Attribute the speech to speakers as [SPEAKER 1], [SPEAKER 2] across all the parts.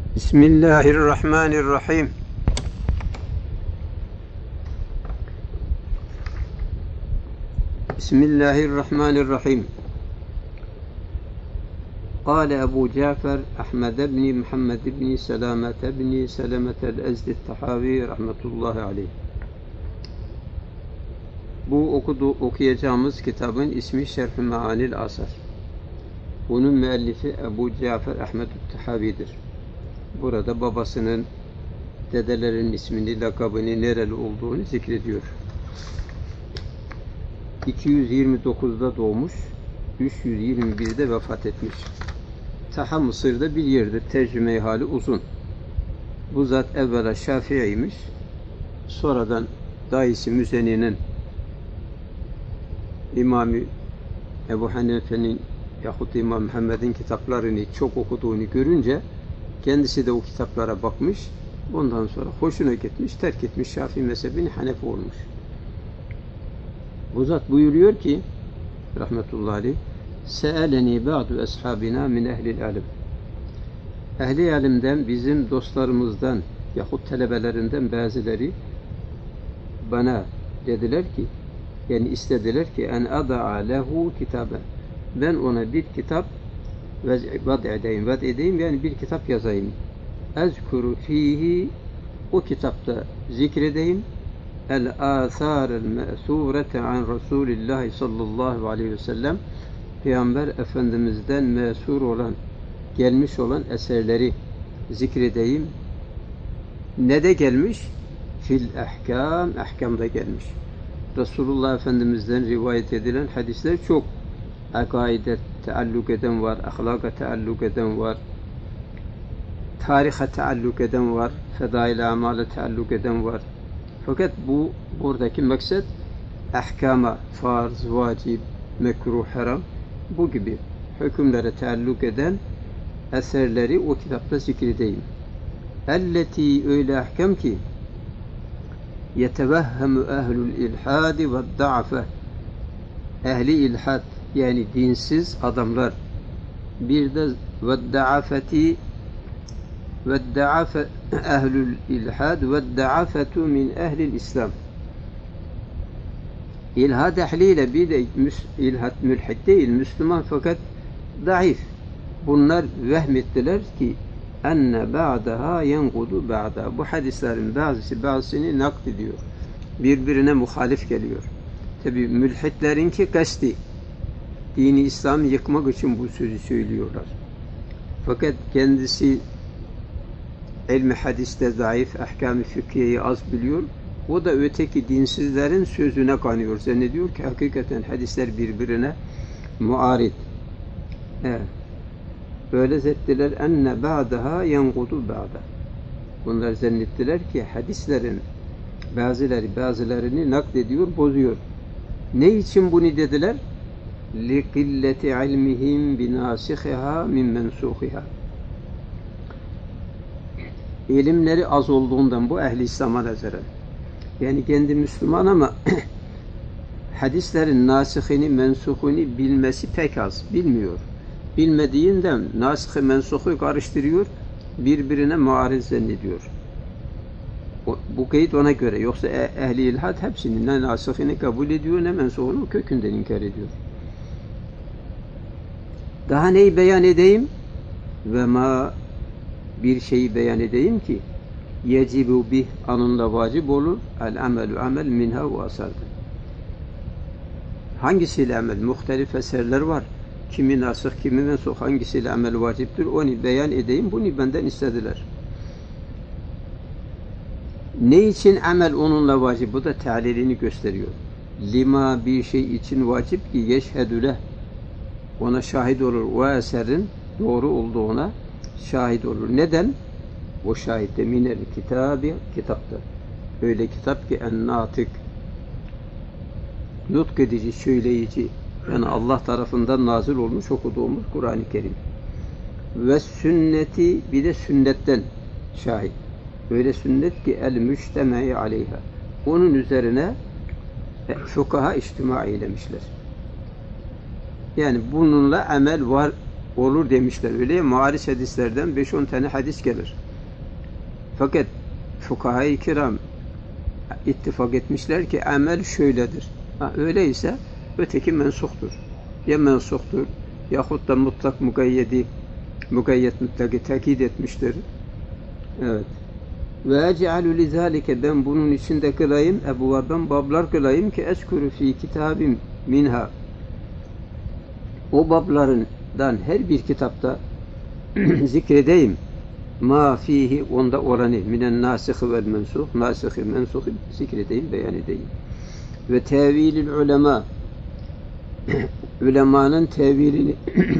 [SPEAKER 1] Bismillahirrahmanirrahim. Bismillahirrahmanirrahim. قال أبو جعفر أحمد بن محمد بن سلامة بن سلمة الأزد الطحاوي رحمة الله عليه. Bu okuyacağımız kitabın ismi Şerh-i Meanil Asar. Bunun müellifi Ebu Cafer Ahmed Tahavi'dir. Burada babasının, dedelerin ismini, lakabını, nereli olduğunu zikrediyor. 229'da doğmuş, 321'de vefat etmiş. Taha Mısır'da bir yerdir. Tercüme-i hali uzun. Bu zat evvela Şafii'ymiş. Sonradan dayısı Müzeni'nin, İmam Ebu Hanife'nin yahut İmam Muhammed'in kitaplarını çok okuduğunu görünce kendisi de o kitaplara bakmış. Ondan sonra hoşuna gitmiş, terk etmiş Şafii mezhebini, Hanefi olmuş. Bu zat buyuruyor ki rahmetullahi aleyh, Se'eleni ba'du eshabina min ehlil alim. Ehli alimden, bizim dostlarımızdan yahut talebelerinden bazıları bana dediler ki, yani istediler ki en ada'a lehu kitaben, ben ona bir kitap vad edeyim, yani bir kitap yazayım. Ezkuru fihi, o kitapta zikredeyim el-âthâr el-me'thûrete an Resulillahi sallallahu aleyhi ve sellem, Peygamber Efendimiz'den mesur olan, gelmiş olan eserleri zikredeyim. Ne de gelmiş? Fil ahkam, ahkamda gelmiş. Resulullah Efendimiz'den rivayet edilen hadisler çok. Akaide taalluk eden var, ahlaka taalluk eden var, tarihe taalluk eden var, fedail-i amale taalluk eden var. Fakat buradaki maksat ahkama, farz, vacip, mekruh, haram, bu gibi hükümlere taalluk eden eserleri o kitapta zikredeyim. Elleti, öyle ahkam ki yetevehhemu ehlul ilhadi ve da'fe, ehli ilhad yani dinsiz adamlar, bir de ve da'afeti ve da'afe ehlul ilhad ve da'afetu min ehlil İslam. İlhad ehliyle bir de ilhad mülhid değil, Müslüman fakat daif. Bunlar vehmettiler ki enne ba'daha yengudu ba'da. Bu hadislerin bazısını naklediyor. Birbirine muhalif geliyor. Tabi mülhitlerinki kasti. Dini İslam'ı yıkmak için bu sözü söylüyorlar. Fakat kendisi ilmi hadiste zayıf, ahkam-ı fıkhiyeyi az biliyor. O da öteki dinsizlerin sözüne kanıyor. Zannediyor ki hakikaten hadisler birbirine muarid. Evet. Böyle zettiler enne ba'daha yengudu ba'da. Bunlar zannettiler ki hadislerin bazılarını naklediyor, bozuyor. Ne için bunu dediler? لِقِلَّةِ عِلْمِهِمْ بِنَاسِخِهَا مِنْ مَنْسُوخِهَا. İlimleri az olduğundan, bu ehli İslam'a nazaran. Yani kendi Müslüman ama hadislerin nasihini, mensuhunu bilmesi pek az, bilmiyor. Bilmediğinden nasih-i mensuhu karıştırıyor, birbirine muariz zannediyor. Bu kayıt ona göre. Yoksa ehli ilhad hepsinin ne nasihini kabul ediyor ne mensuhunu kökünden inkar ediyor. Daha neyi beyan edeyim? Ve ma, bir şeyi beyan edeyim ki yecibu bih, anınla vacip olur, el amelu amel minha ve asardan. Hangisiyle amel? Muhtelif eserler var. Kimi nasih, kimi mensuh, hangisiyle amel vaciptir? Onu beyan edeyim. Bunu benden istediler. Ne için amel onunla vacip? Bu da tealilini gösteriyor. Lima, bir şey için vacip ki yeşhedüle, ona şahit olur. O eserin doğru olduğuna şahit olur. Neden? O şahit de minel kitabı, kitapta. Öyle kitap ki en-natık, nutk edici, söyleyici, yani Allah tarafından nazil olmuş okuduğumuz Kur'an-ı Kerim. Ve sünneti, bir de sünnetten şahit. Öyle sünnet ki el-müştemai aleyha. Onun üzerine fukaha içtima eylemişler. Yani bununla amel var olur demişler. Öyle ya, muhariç hadislerden 5-10 tane hadis gelir. Fakat fukaha-i kiram ittifak etmişler ki amel şöyledir. Öyleyse öteki mensuhtur. Ya mensuhtur yahut da mutlak mukayyet mutlakı tekit etmiştir. Evet. Ve ec'alu lizalike, ben bunun içinde kılayım ebvaben, bablar kılayım ki eskuru fi kitabim minha, o bablarından her bir kitapta zikredeyim ma fihi, onda olanı minen nasihi vel mensuh, nasihi mensuhi zikredeyim, beyan edeyim. Ve tevilil ulema, ulemanın tevilini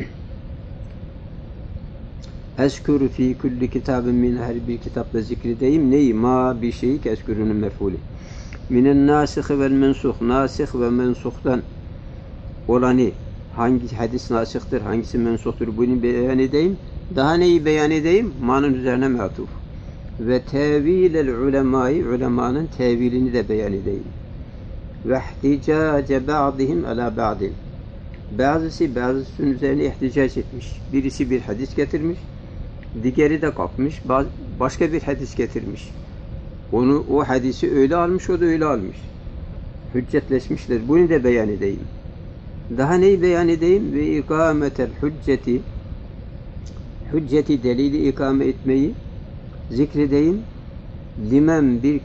[SPEAKER 1] eskuru fi kulli kitabın min, her bir kitapta zikredeyim neyi? Ma bir şeyi ki eskurunun mef'ulü. Minen nasihi vel mensuh, nasih ve mensuhtan olanı, hangi hadis nasihtir, hangisi mensuhtur, bunu beyan edeyim. Daha neyi beyan edeyim? Ma'nın üzerine matuf. Ve tevilel ulemayı, ulemanın tevilini de beyan edeyim. Ve ihticace ba'dihim ala ba'din, bazısının üzerine ihticac etmiş. Birisi bir hadis getirmiş, diğeri de kalkmış, başka bir hadis getirmiş. O hadisi öyle almış, o da öyle almış. Hüccetleşmişler. Bunu da beyan edeyim. Daha neyi beyan edeyim? Ve ikametel hücceti delili ikame etmeyi zikredeyim. Limen bir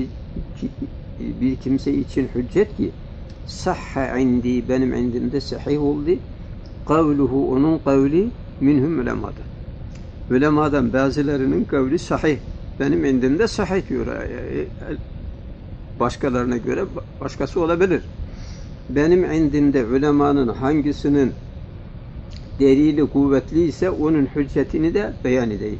[SPEAKER 1] kimse için hüccet ki sahha indi, benim indimde sahih oldu. Kavluhu, onun kavli minhum ulemadan. Ulemadan bazılarının kavli sahih. Benim indimde sahih diyor. Başkalarına göre başkası olabilir. Benim indimde ulemanın hangisinin delili kuvvetliyse onun hüccetini de beyan edeyim.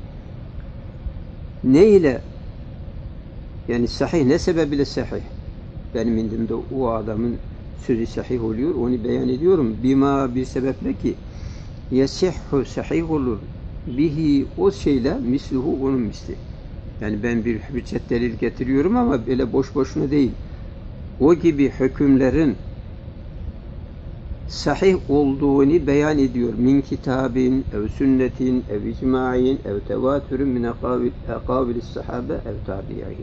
[SPEAKER 1] Ne ile? Yani sahih, ne sebebiyle sahih? Benim indimde o adamın sözü sahih oluyor, onu beyan ediyorum. Bima, bir sebeple ki yesihhu, sahih olur. Bihi, o şeyle misluhu, onun misli. Yani ben bir hüccet delil getiriyorum ama böyle boş boşuna değil. O gibi hükümlerin sahih olduğunu beyan ediyor. Min kitabin, ev sünnetin, ev icma'in, ev tevatürün min akabilis sahabe, ev tabi'in.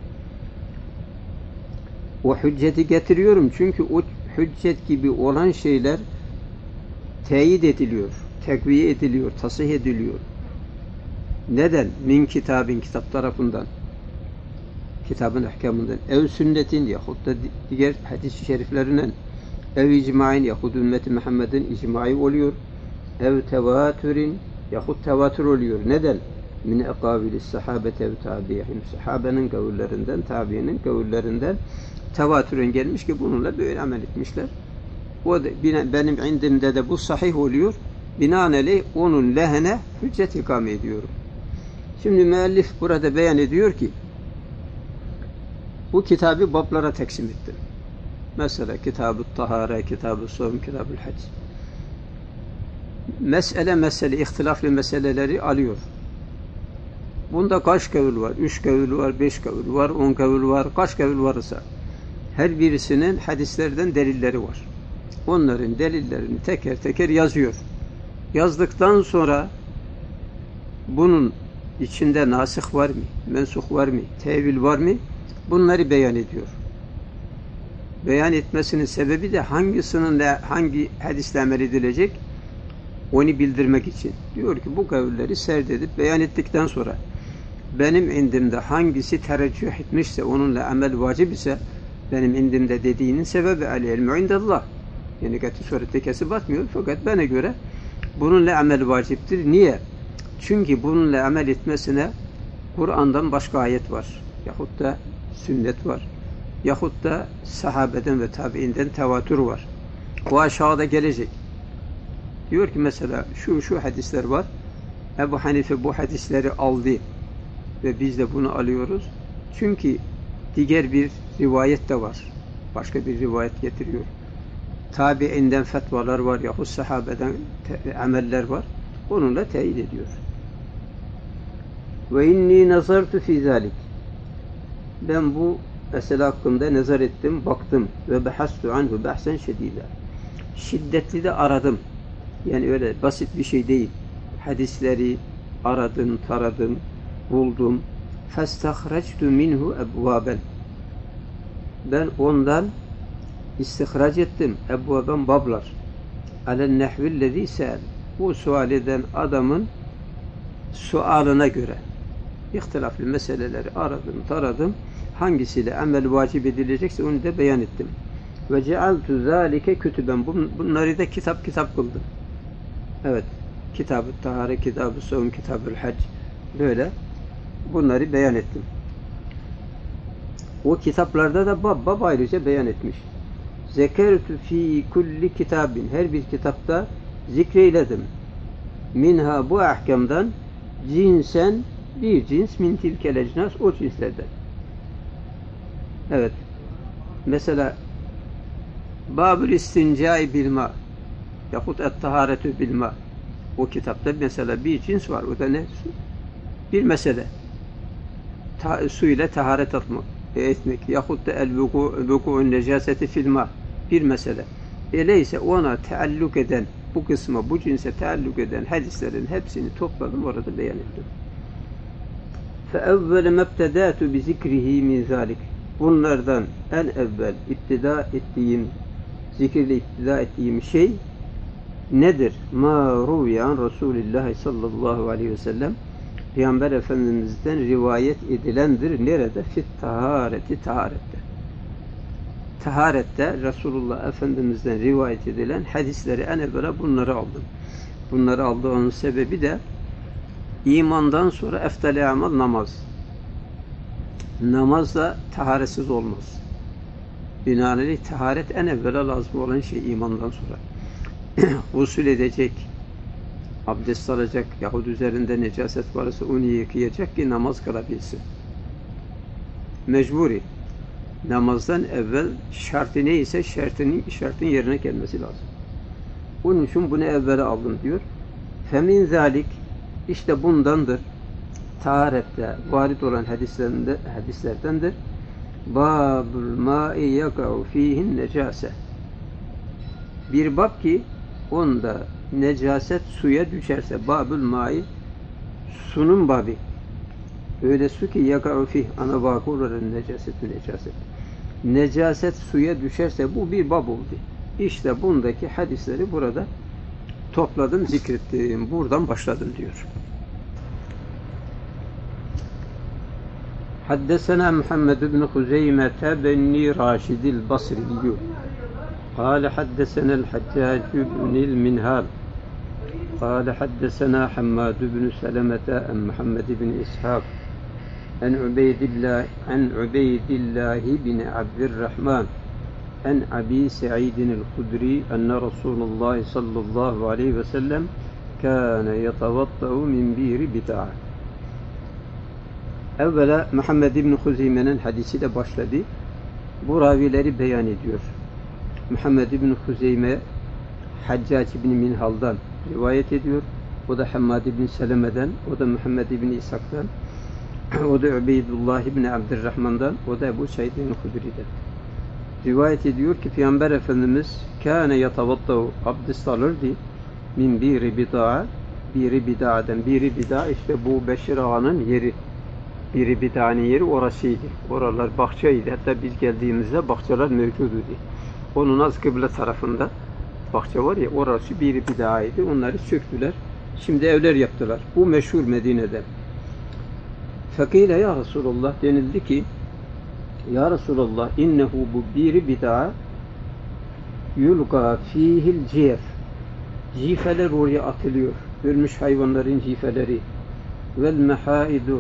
[SPEAKER 1] O hücceti getiriyorum çünkü o hüccet gibi olan şeyler teyit ediliyor, tekviye ediliyor, tasih ediliyor. Neden? Min kitabin, kitap tarafından, kitabın ahkamından, ev sünnetin yahut da diğer hadis-i şeriflerinden, ev icmain yahut ümmeti Muhammed'in icmai oluyor, ev tevatürin yahut tevatür oluyor. Neden? Min ekabilis sahabete ev tabi'in, sahabenin kavillerinden, tabiinin kavillerinden tevatürün gelmiş ki bununla böyle amel etmişler. O da, benim indimde de bu sahih oluyor. Binaenaleyh onun lehine hüccet ikame ediyorum. Şimdi müellif burada beyan ediyor ki bu kitabı bablara taksim ettim. Mesela kitab-ı tahara, kitab-ı savm, kitab-ı hac. Mesele, ihtilaflı meseleleri alıyor. Bunda kaç kavil var? 3 kavil var, 5 kavil var, 10 kavil var, kaç kavil varsa her birisinin hadislerden delilleri var. Onların delillerini teker teker yazıyor. Yazdıktan sonra bunun içinde nasih var mı, mensuh var mı, tevil var mı? Bunları beyan ediyor. Beyan etmesinin sebebi de hangi hadisle amel edilecek onu bildirmek için. Diyor ki bu kavulleri serdedip beyan ettikten sonra benim indimde hangisi tereccüh etmişse, onunla amel vacip ise, benim indimde dediğinin sebebi el-ilmu indallah. Yani katı surette kesip batmıyor. Fakat bana göre bununla amel vaciptir. Niye? Çünkü bununla amel etmesine Kur'an'dan başka ayet var. Yahut da sünnet var. Yahut da sahabeden ve tabiinden tevatür var. Bu aşağıda gelecek. Diyor ki mesela şu hadisler var. Ebu Hanife bu hadisleri aldı ve biz de bunu alıyoruz. Çünkü diğer bir rivayet de var. Başka bir rivayet getiriyor. Tabiinden fetvalar var yahut sahabeden ameller var. Onunla teyit ediyor. Ve inni nazartu fi zalik. Ben bu mesele hakkında nazar ettim, baktım ve behastu anhu bahsen şedida. Şiddetli de aradım. Yani öyle basit bir şey değil. Hadisleri aradım, taradım, buldum. فَاسْتَخْرَجْتُ مِنْهُ اَبْوَابًا Ben ondan istihraç ettim. Ebvaben bablar. عَلَى النَّحْوِ الَّذ۪ي سَأَلْ Bu sual eden adamın sualına göre ihtilaflı meseleleri aradım, taradım. Hangisiyle amel vacip edilecekse onu da beyan ettim. Ve cealtu zâlike kütüben. Bunları da kitap kıldım. Evet. Kitab-ı Tahare, Kitab-ı Savun, Kitab-ı Hac. Böyle bunları beyan ettim. O kitaplarda da bab ayrıca beyan etmiş. Zekertu fi kulli kitabin. Her bir kitapta zikreyledim. Minha bu ahkamdan cinsen bir cins min tilkel ecnas o cinslerden. Evet. Mesela Babül İstincai bilma yahut et-taharetü bilma o kitapta mesela bir cins var. O da ne? Bir mesele. Su ile taharet etmek yahut da el-vuku'un necaseti filma bir mesele. Öyleyse ona taalluk eden bu kısma, bu cinse taalluk eden hadislerin hepsini topladım, orada beyan ettim. فَاَوَّلَ مَبْتَدَاتُ بِذِكْرِهِ مِنْ ذَٰلِكِ Bunlardan en evvel zikirle iktida ettiğim şey nedir? مَا رُوْيَ عَنْ رَسُولِ اللّٰهِ sallallahu aleyhi ve sellem Peygamber Efendimiz'den rivayet edilendir. Nerede? Fit-tahareti, taharette. Taharette Resulullah Efendimiz'den rivayet edilen hadisleri en evvela bunları aldım. Bunları aldığımın sebebi de imandan sonra eftal-i amal namaz. Namaz da taharetsiz olmaz. Binaenaleyh taharet en evvela lazım olan şey imandan sonra. Usul edecek, abdest alacak yahut üzerinde necaset varsa onu yıkayacak ki namaz kılabilsin. Mecburi. Namazdan evvel şartı neyse şartın yerine gelmesi lazım. Onun için bunu evvela aldım diyor. Femin zalik işte bundandır. Taharette varid olan hadislerdendir. Babul ma'i yaka'u fihin necase. Bir bab ki onda necaset suya düşerse babul ma'i sunun babi. Öyle su ki yaka'u fih ana vakı olur necaset. Necaset suya düşerse bu bir bab oldu. İşte bundaki hadisleri burada topladım, zikrettim. Buradan başladım diyor. Haddesena Muhammed ibn Huzeyme benni Raşidil Basriyyü قال حدثنا الحجاج بن المنهال قال حدثنا حماد بن سلمة عن محمد بن إسحاق عن عبيد الله بن عبد الرحمن عن أبي سعيد الخدري أن رسول الله صلى الله عليه وسلم كان يتوضأ من بئر بتاعة. Evvela Muhammed ibn Huzeyme'nin hadisiyle başladı. Bu ravileri beyan ediyor. Muhammed ibn Huzeyme Haccac ibn Minhal'dan rivayet ediyor. O da Hammad ibn Seleme'den, o da Muhammed ibn İshak'tan, o da Ubeydullah ibn Abdurrahman'dan, o da Ebu Said ibn Hudri'den. Rivayet ediyor ki Peygamber Efendimiz kâne yatavaddau abdest alırdı min biri bida'a biri bida'den. Biri bida'a işte bu Beşir Ağa'nın yeri. Biri bida'nın yeri orasıydı. Oralar bahçeydi. Hatta biz geldiğimizde bahçeler mevcuduydu. Onun az kıble tarafında bahçe var ya, orası biri bida'ydı. Onları söktüler. Şimdi evler yaptılar. Bu meşhur Medine'de. Fakile ya Resulullah denildi ki ya Resulullah innehu bu biri bida'a yulga fihil ciyef. Cifeler oraya atılıyor. Ölmüş hayvanların cifeleri. Vel mehaidu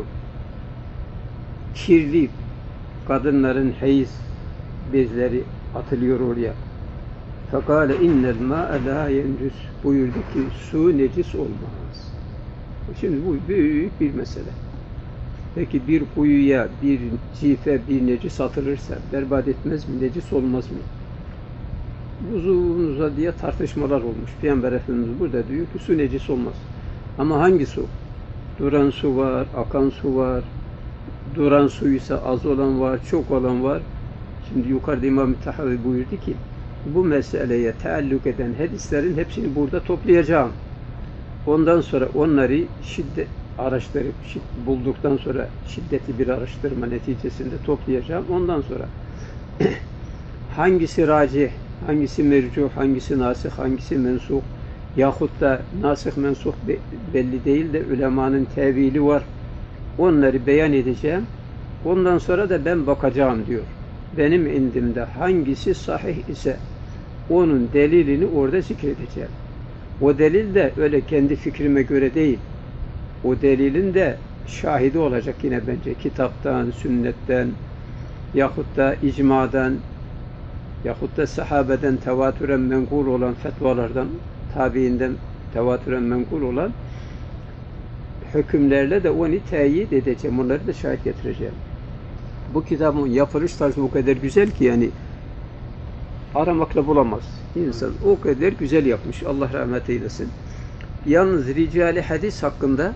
[SPEAKER 1] kirli kadınların heyz bezleri atılıyor oraya. Fakale innel mâ'e lâ yencüs buyurdu ki su necis olmaz. Şimdi bu büyük bir mesele. Peki bir kuyuya bir cife bir necis atılırsa berbat etmez mi? Necis olmaz mı? Uzun uzadıya tartışmalar olmuş. Peygamber Efendimiz burada diyor ki su necis olmaz. Ama hangi su? Duran su var, akan su var. Duran suysa az olan var, çok olan var. Şimdi yukarıda İmam-ı Tahavi buyurdu ki bu meseleye taalluk eden hadislerin hepsini burada toplayacağım. Ondan sonra onları araştırıp bulduktan sonra şiddetli bir araştırma neticesinde toplayacağım. Ondan sonra hangisi racih, hangisi mercuh, hangisi nasih, hangisi mensuh yahut da nasih mensuh belli değil de ulemanın tevili var. Onları beyan edeceğim. Ondan sonra da ben bakacağım diyor. Benim indimde hangisi sahih ise onun delilini orada zikredeceğim. O delil de öyle kendi fikrime göre değil. O delilin de şahidi olacak yine bence. Kitaptan, sünnetten, yahut da icmadan, yahut da sahabeden tevatüren menkul olan fetvalardan, tabiinden tevatüren menkul olan hükümlerle de onu teyit edeceğim. Onları da şahit getireceğim. Bu kitabın yapılış tarzı o kadar güzel ki yani aramakla bulamaz. İnsan o kadar güzel yapmış. Allah rahmet eylesin. Yalnız ricali hadis hakkında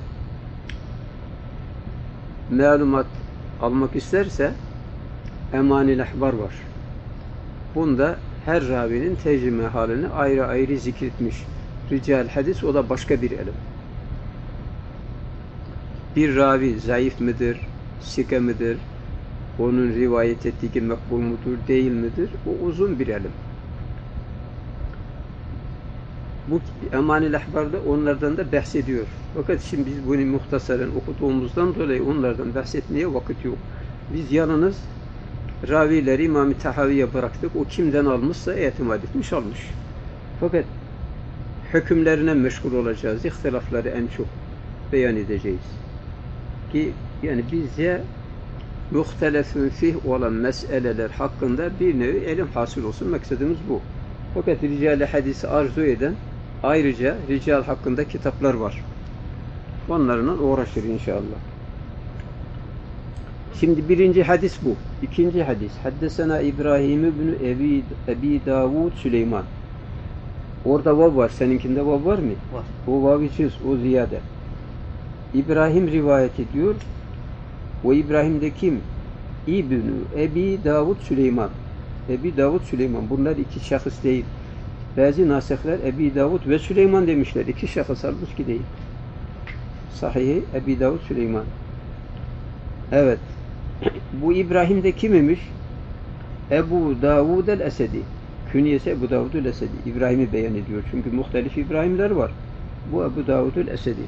[SPEAKER 1] malumat almak isterse Emanil Ahbar var. Bunda her ravinin tercüme halini ayrı ayrı zikretmiş. Rical hadis o da başka bir ilim. Bir ravi zayıf midir, sike midir, onun rivayet ettiği makbul mudur, değil midir? O uzun bir ilim. Bu Emanil Ahbar'da onlardan da bahsediyor. Fakat şimdi biz bunu muhtasaren okuduğumuzdan dolayı onlardan bahsetmeye vakit yok. Biz yalnız ravileri İmam-ı Tahavi'ye bıraktık. O kimden almışsa itimat etmiş almış. Fakat hükümlerine meşgul olacağız. İhtilafları en çok beyan edeceğiz. Ki yani bizce muhtelefün fih olan meseleler hakkında bir nevi ilim hasıl olsun. Maksadımız bu. Fakat rical-i hadisi arzu eden ayrıca rical hakkında kitaplar var. Onlarla uğraşır inşallah. Şimdi birinci hadis bu. İkinci hadis. Haddesena İbrahim ibn Ebi Davud Süleyman. Orada vav var. Seninkinde vav var mı?
[SPEAKER 2] Var.
[SPEAKER 1] O vav içiz. O ziyade. İbrahim rivayet ediyor. O İbrahim'de kim? İbn Ebi Davud Süleyman. Ebi Davud Süleyman. Bunlar iki şahıs değil. Bazı nasihler Ebi Davud ve Süleyman demişler. İki şahıs halbuki değil. Sahih Ebi Davud Süleyman. Evet. Bu İbrahim'de kim imiş? Ebu Davud el-Esedi. Künyesi Ebu Davud el-Esedi. İbrahim'i beyan ediyor. Çünkü muhtelif İbrahimler var. Bu Ebu Davud el-Esedi.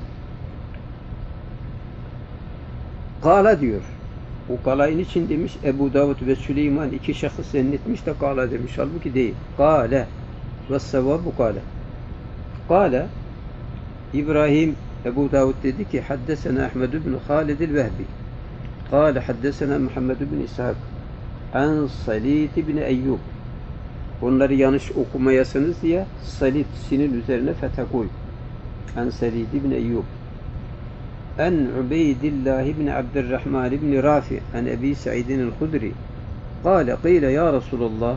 [SPEAKER 1] Kala diyor. O kalayın için demiş Ebu Davud ve Süleyman iki şahıs zannetmiş de kala demiş. Halbuki değil. Kale. Ve sevabu kale. Kale İbrahim Ebu Davud dedi ki haddesena Ahmed ibn Halid el-Vehbi. قال حدثنا محمد بن İshak an Salit ibn Eyyub. Onları yanlış okumayasınız diye Salit sinin üzerine fetha koy. An Salit ibn Eyyub. An Ubeydillah ibn Abdurrahman ibn Rafi an Ebi Sa'idin el-Hudri. قال قيل ya Resulullah.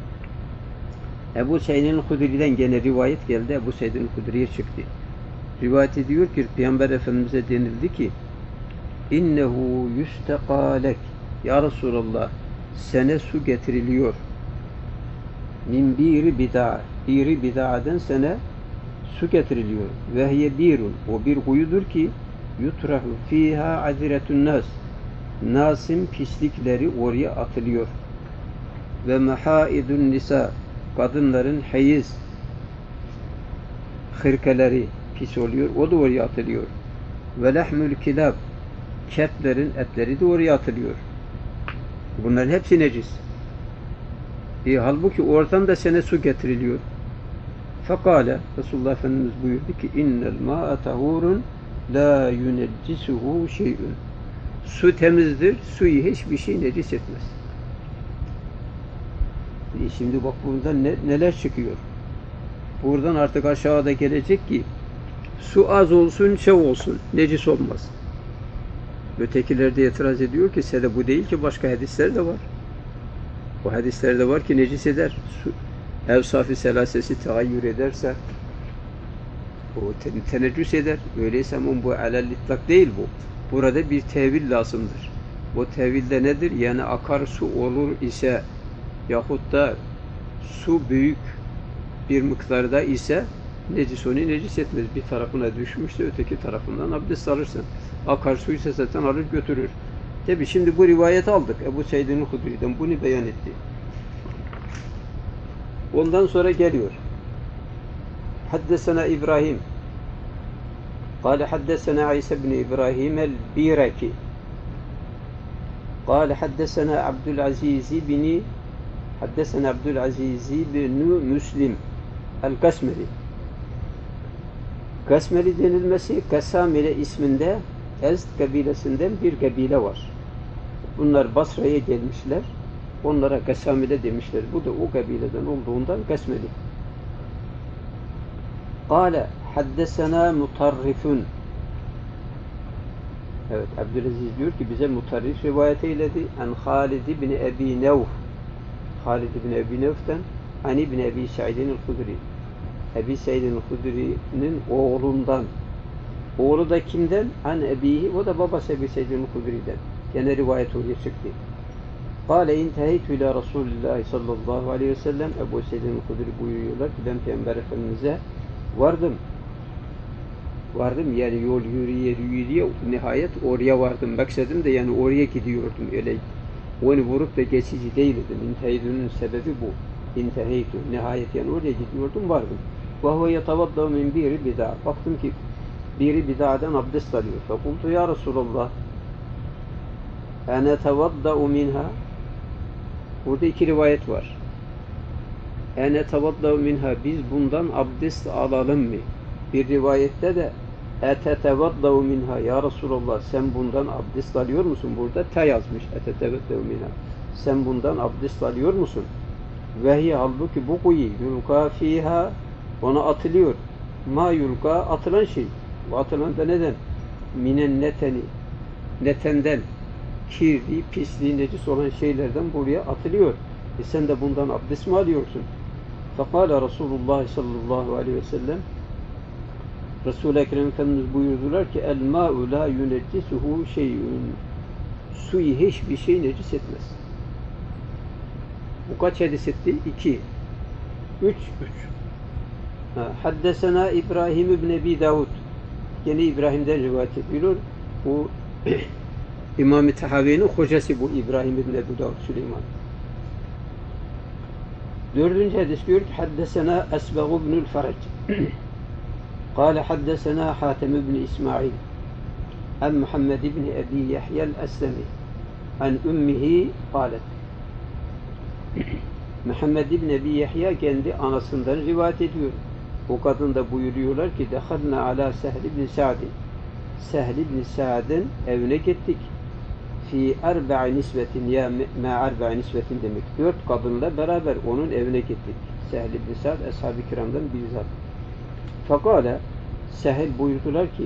[SPEAKER 1] Ebu Sa'idin el-Hudri'den gene rivayet geldi. Ebu Sa'idin el-Hudri'ye çıktı. Rivayet ediyor ki Peygamber Efendimiz'e denildi ki İnnehu yüsteqalek ya Resulallah sene su getiriliyor min biri bid'a biri bid'aden sene su getiriliyor ve hiye birun o bir kuyudur ki yutrahu fiha aziretun nas nasın pislikleri oraya atılıyor ve mehaidun nisa kadınların heyiz hırkeleri pis oluyor o da oraya atılıyor ve lehmül kilab keplerin etleri de oraya atılıyor. Bunların hepsi necis. Halbuki oradan da sene su getiriliyor. Fekale Resulullah Efendimiz buyurdu ki innel ma'a tahurun la yuneccisuhu şey'ün. Su temizdir. Suyu hiçbir şey necis etmez. Şimdi bak buradan neler çıkıyor. Buradan artık aşağıda gelecek ki su az olsun, olsun. Necis olmaz. Ötekiler de itiraz ediyor ki sede bu değil ki başka hadisler de var. Bu hadislerde var ki necis eder. Evsaf-ı selasesi tegayyür ederse o teneccüs eder. Öyleyse bu alel-itlak değil bu. Burada bir tevil lazımdır. Bu tevil de nedir? Yani akarsu olur ise yahut da su büyük bir miktarda ise necis onu necis etmez. Bir tarafına düşmüşse öteki tarafından abdest alırsın. Akarsuysa zaten alır götürür. Tabi şimdi bu rivayeti aldık. Ebu Seyyid-i Hudri'den bunu beyan etti. Ondan sonra geliyor. Haddesena İbrahim. قال حدثنا عيسى بن إبراهيم البيركي قال حدثنا عبد العزيز بن مسلم el-Kasmeli. Kasmeli denilmesi Kasamile isminde Ezd kabilesinden bir kabile var. Bunlar Basra'ya gelmişler. Onlara Kasamile demişler. Bu da o kabileden olduğundan Kasmeli. Kale haddesena mutarrifun. Evet, Abdülaziz diyor ki bize mutarrif rivayet eyledi. En Halid ibn Ebi Nevf. Halid ibn Ebi Nevf'ten An ibn Ebi Sa'idin el-Hudri. Ebi Sa'idin el-Hudri'nin oğlundan. Oğlu da kimden? An Ebihi. O da babası Ebi Sa'idin el-Hudri'den. Gene rivayet oraya çıktı. Kale inteheytü ila Resulullah sallallahu aleyhi ve sellem. Ebu Sa'idin el-Hudri buyuruyorlar ki ben Peygamber Efendimiz'e vardım yani yol yürüye nihayet oraya vardım. Baksadım da yani oraya gidiyordum öyle. Onu vurup da geçici değildim. İnteheytünün sebebi bu. İnteheytü. Nihayet yani oraya gidiyordum vardım. Ve huve yetavaddav min biri bid'a. Baktım ki biri bid'adan abdest alıyor. Fekultu ya Resulallah ene tevadda'u minha. Burada iki rivayet var. Ene tevadda'u minha. Biz bundan abdest alalım mı? Bir rivayette de etetevadda'u minha. Ya Resulallah sen bundan abdest alıyor musun? Burada te yazmış. Etetevadda'u minha. Sen bundan abdest alıyor musun? Vehiye halbuki bu kuyu yulka fiha ona atılıyor. Ma yulka atılan şey. Bu atılan da neden? Minen neteni. Netenden kirli, pisliği, necis olan şeylerden buraya atılıyor. Sen de bundan abdest mi alıyorsun? Fekala Resulullah sallallahu aleyhi ve sellem Resul-i Ekrem Efendimiz buyurdular ki el ma'u la yuneccisuhu şey'ün. Suyu hiçbir şey necis etmez. Bu kaç hadis etti? 2. 3. Haddesena İbrahim ibn Ebi Davud. Yine İbrahim'den rivayet ediyor. Bu İmam-ı Tahavi'nin hocası bu İbrahim ibn Ebi Davud Süleyman. 4. hadis diyor ki Haddesena Esbağ ibnül Farac. قال حدثنا حاتم بن إسماعيل عن محمد بن أبي يحيى الأسلمي عن أمه قالت Muhammed ibn Ebi Yahya kendi anasından rivayet ediyor. O kadın da buyuruyorlar ki dehalna ala Sehl ibn Sa'din. Sehl ibn Sa'din evine gittik. Fi erba'i nisbetin ya ma erba'i nisbetin demek. 4 kadınla beraber onun evine gittik. Sehl ibn Sa'd ashab-ı kiramdan bir zat. Fakale Sehl buyurdular ki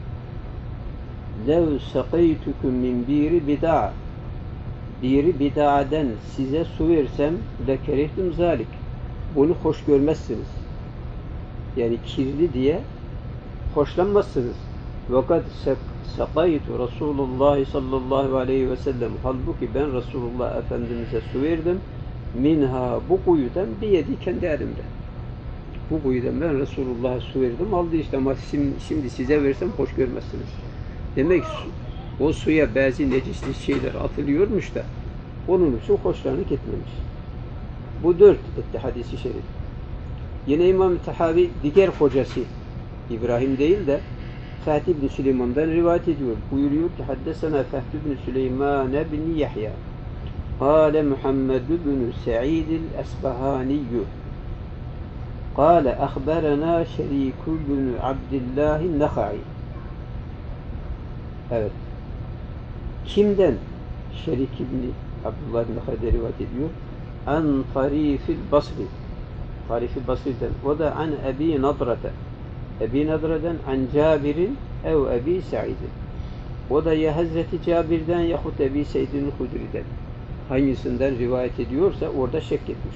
[SPEAKER 1] lev sakaytukum min biri bid'a. Biri bid'aden size su versem lekerihtum zalik. Bunu hoş görmezsiniz. Yani kirli diye hoşlanmazsınız. Vakat sakaytu Resulullah sallallahu aleyhi ve sellem. Halbuki ben Resulullah Efendimiz'e su verdim. Minha bu kuyudan bir yedi kendi elimde. Bu kuyudan ben Resulullah'a su verdim. Aldı işte ama şimdi size versem hoş görmezsiniz. Demek o suya bazı necisli şeyler atılıyormuş da onun için hoşlanık etmemiş. Bu 4 etti hadisi şerif. Yine İmam Tahavi diğer hocası İbrahim değil de Fatih ibn Süleyman'dan rivayet ediyor. Buyuruyor ki Haddesena Fatih ibn Süleyman ibn Yahya Kale Muhammed ibn Sa'id el-Esbahaniyyü Kale ahberena Şerikul ibn Abdillahi Nekha'i. Evet. Kimden? Şerik ibn Abdullah ibn Nekha'i rivayet ediyor. An Tarifil Basri. Tarifil Basri'den. O da an Ebi Nadra'da. Ebi Nadra'dan an Cabir'in ev Ebi Sa'id'in. O da ya Hazreti Cabir'den yahut Ebi Sa'id'in Hudri'den. Hangisinden rivayet ediyorsa orada şek etmiş.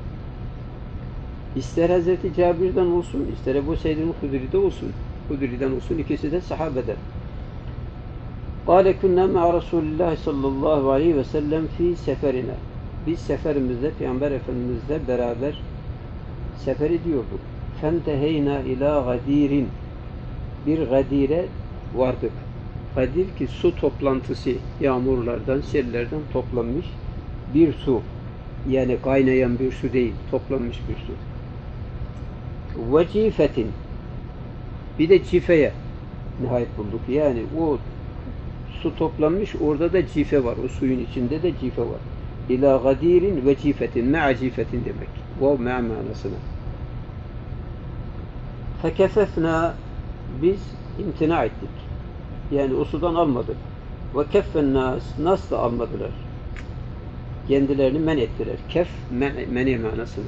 [SPEAKER 1] İster Hazreti Cabir'den olsun, ister Ebu Sa'id'in Hudri'de olsun. Hudri'den olsun, ikisi de sahabeden. قال كنا مع رسول الله صلى الله عليه وسلم في سفرنا. biz seferimizde Peygamber Efendimizle beraber sefer ediyorduk. Fenteheyna ila gadirin, bir gadire vardık. Gadir ki su toplantısı, yağmurlardan, sellerden toplanmış bir su. Yani kaynayan bir su değil, toplanmış bir su. Vecifetin, bir de cifeye nihayet bulduk. Yani o su toplanmış, orada da cife var. O suyun içinde de cife var. İlâ gadirin ve cifetin, me'a cifetin demek. Vav me'a manasına. Fekefefna, biz imtina ettik. Yani o sudan almadık. Ve keffen nas da almadılar. Kendilerini men ettiler. Kef, meni manasını.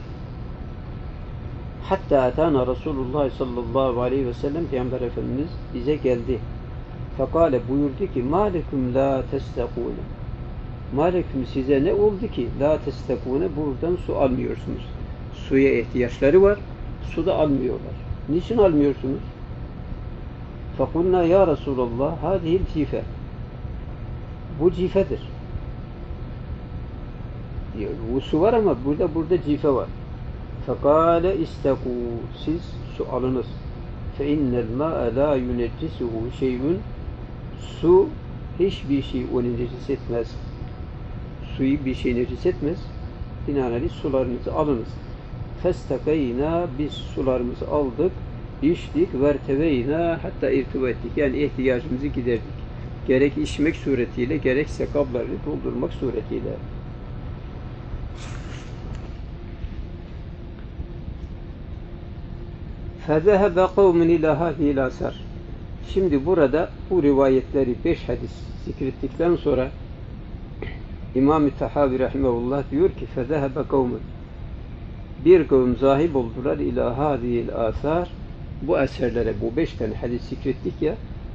[SPEAKER 1] Hatta atana Resulullah sallallahu aleyhi ve sellem, Peygamber Efendimiz bize geldi. Fekale, buyurdu ki, mâlekum la testekûne. Mâlekum, size ne oldu ki la testekûne, buradan su almıyorsunuz. Suya ihtiyaçları var, su da almıyorlar. Niçin almıyorsunuz? Fekulna ya Resulallah, hadihil cife. Bu cifedir. Diyor, bu su var ama burada cife var. Fekale istekû, siz su alınız. Fe innel mâ'e lâ yuneccisuhu şey'ün, su hiçbir şey onu necis etmez. Suyu bir şey necis etmez. Binaenaleyh sularınızı alınız. Festekeyna, biz sularımızı aldık, içtik, verteveyna, hatta irtiva ettik. Yani ihtiyacımızı giderdik. Gerek içmek suretiyle, gerekse kablarını doldurmak suretiyle. فَذَهَبَ قَوْمٍ اِلَى هَذِهِ الْاَثَرِ. Şimdi burada bu rivayetleri 5 hadis zikrettikten sonra İmam-ı Tahavi rahimehullah diyor ki فَذَهَبَ قَوْمٍ, bir kavim zahib oldular اِلَى هَذِهِ الْاَثَارِ, bu eserlere, bu 5 tane hadis zikrettik ya,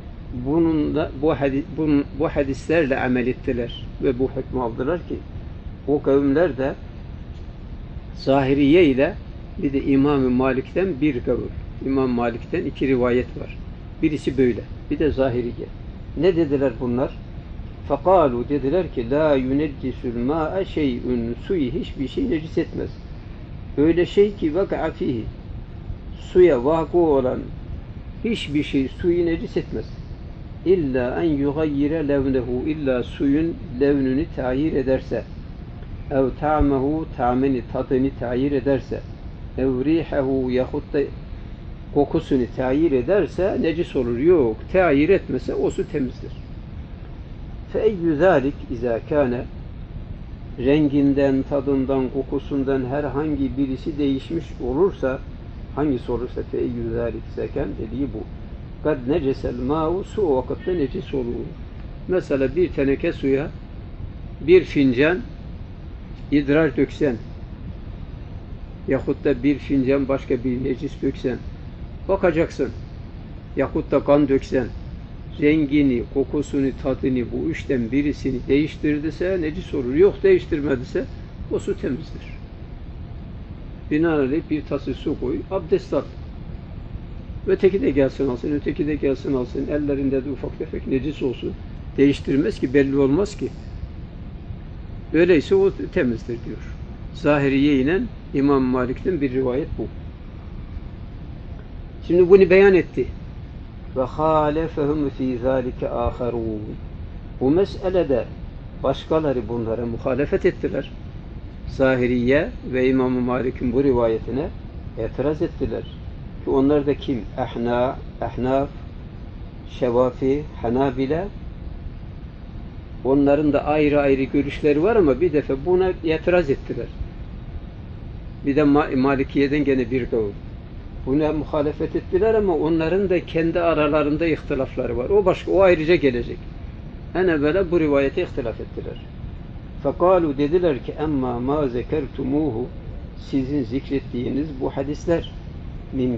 [SPEAKER 1] bu hadislerle amel ettiler ve bu hükmü aldılar ki o kavimler de Zahiriye ile bir de İmam-ı Malik'ten bir kavim. İmam Malik'ten 2 rivayet var. Birisi böyle. Bir de Zahiriye. Ne dediler bunlar? Fekalu, dediler ki la yuneccisul ma'e şey'ün, suyu hiçbir şey necis etmez. Öyle şey ki vaka'a fihi, suya vakı olan hiçbir şey suyu necis etmez. İlla en yugayyire levnehu, illa suyun levnünü tayir ederse, ev ta'mehu, ta'meni, tadını tayir ederse, ev rihehu, yahut da kokusunu tayir ederse necis olur. Yok, tayir etmese o su temizdir. Fe eyyü zâlik izâ kâne, renginden, tadından, kokusundan herhangi birisi değişmiş olursa, hangisi olursa fe eyyü zâlik izâ kâne dediği bu. Kad necesel mâ'u, su o vakitte necis olur. Mesela bir teneke suya bir fincan idrar döksen yahut da bir fincan başka bir necis döksen, bakacaksın. Yahut da kan döksen, rengini, kokusunu, tadını, bu üçten birisini değiştirdiyse necis olur. Yok, değiştirmediyse o su temizdir. Binaenaleyh bir tası su koy, abdest al. Öteki de gelsin alsın, öteki de gelsin alsın. Ellerinde de ufak tefek necis olsun. Değiştirmez ki, belli olmaz ki. Öyleyse o temizdir diyor. Zahiriye ile İmam Malik'ten bir rivayet bu. Şimdi bunu beyan etti. Ve halefehum fi zalike aharun. Bu meselede başkaları bunlara muhalefet ettiler. Zahiriye ve İmam Malik'in bu rivayetine itiraz ettiler. Ki onlar da kim? Ahnaf, Şevafi, Hanabile. Onların da ayrı ayrı görüşleri var ama bir defa buna itiraz ettiler. Bir de Malikiye'den gene bir kavim. Buna muhalefet ettiler ama onların da kendi aralarında ihtilafları var. O başka, o ayrıca gelecek. En evvela bu rivayete ihtilaf ettiler. Fekalu, dediler ki emma ma zekertumuhu, sizin zikrettiğiniz bu hadisler min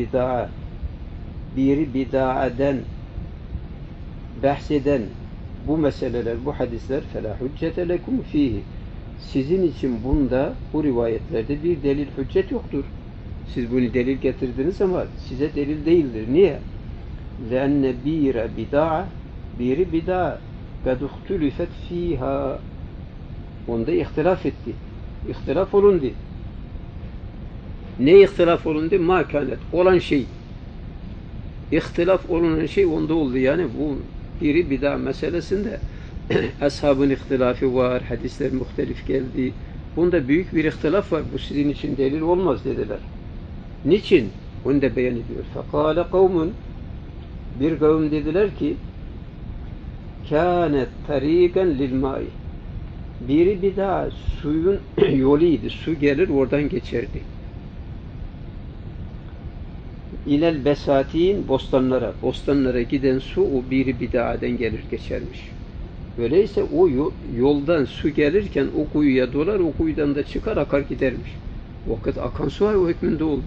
[SPEAKER 1] biri bid'aden bahseden bu meseleler, bu hadisler fela hüccete lekum fihi, sizin için bunda, bu rivayetlerde bir delil, hüccet yoktur. Siz bunu delil getirdiniz ama size delil değildir. Niye? لَاَنَّ biri bid'a قَدْ اُخْتُلِفَتْ ف۪يهَا, Onda ihtilaf etti. İhtilaf olundu. Ne ihtilaf olundu? Ma kânet. Olan şey. İhtilaf olunan şey onda oldu. Yani bu biri bid'a meselesinde ashabın ihtilafı var, hadisler muhtelif geldi. Bunda büyük bir ihtilaf var. Bu sizin için delil olmaz dediler. Niçin? Onu da beyan ediyor. Fekâle kavmun, bir kavim dediler ki kânet tariqan lil ma'i. Biri bid'a suyun yoluydu. Su gelir oradan geçerdi. İlel besatin, bostanlara. Bostanlara giden su o biri bid'aden gelir geçermiş. Öyleyse o yoldan su gelirken o kuyuya dolar, o kuyudan da çıkar akar gidermiş. Vakit akan su var, o hükmünde oldu.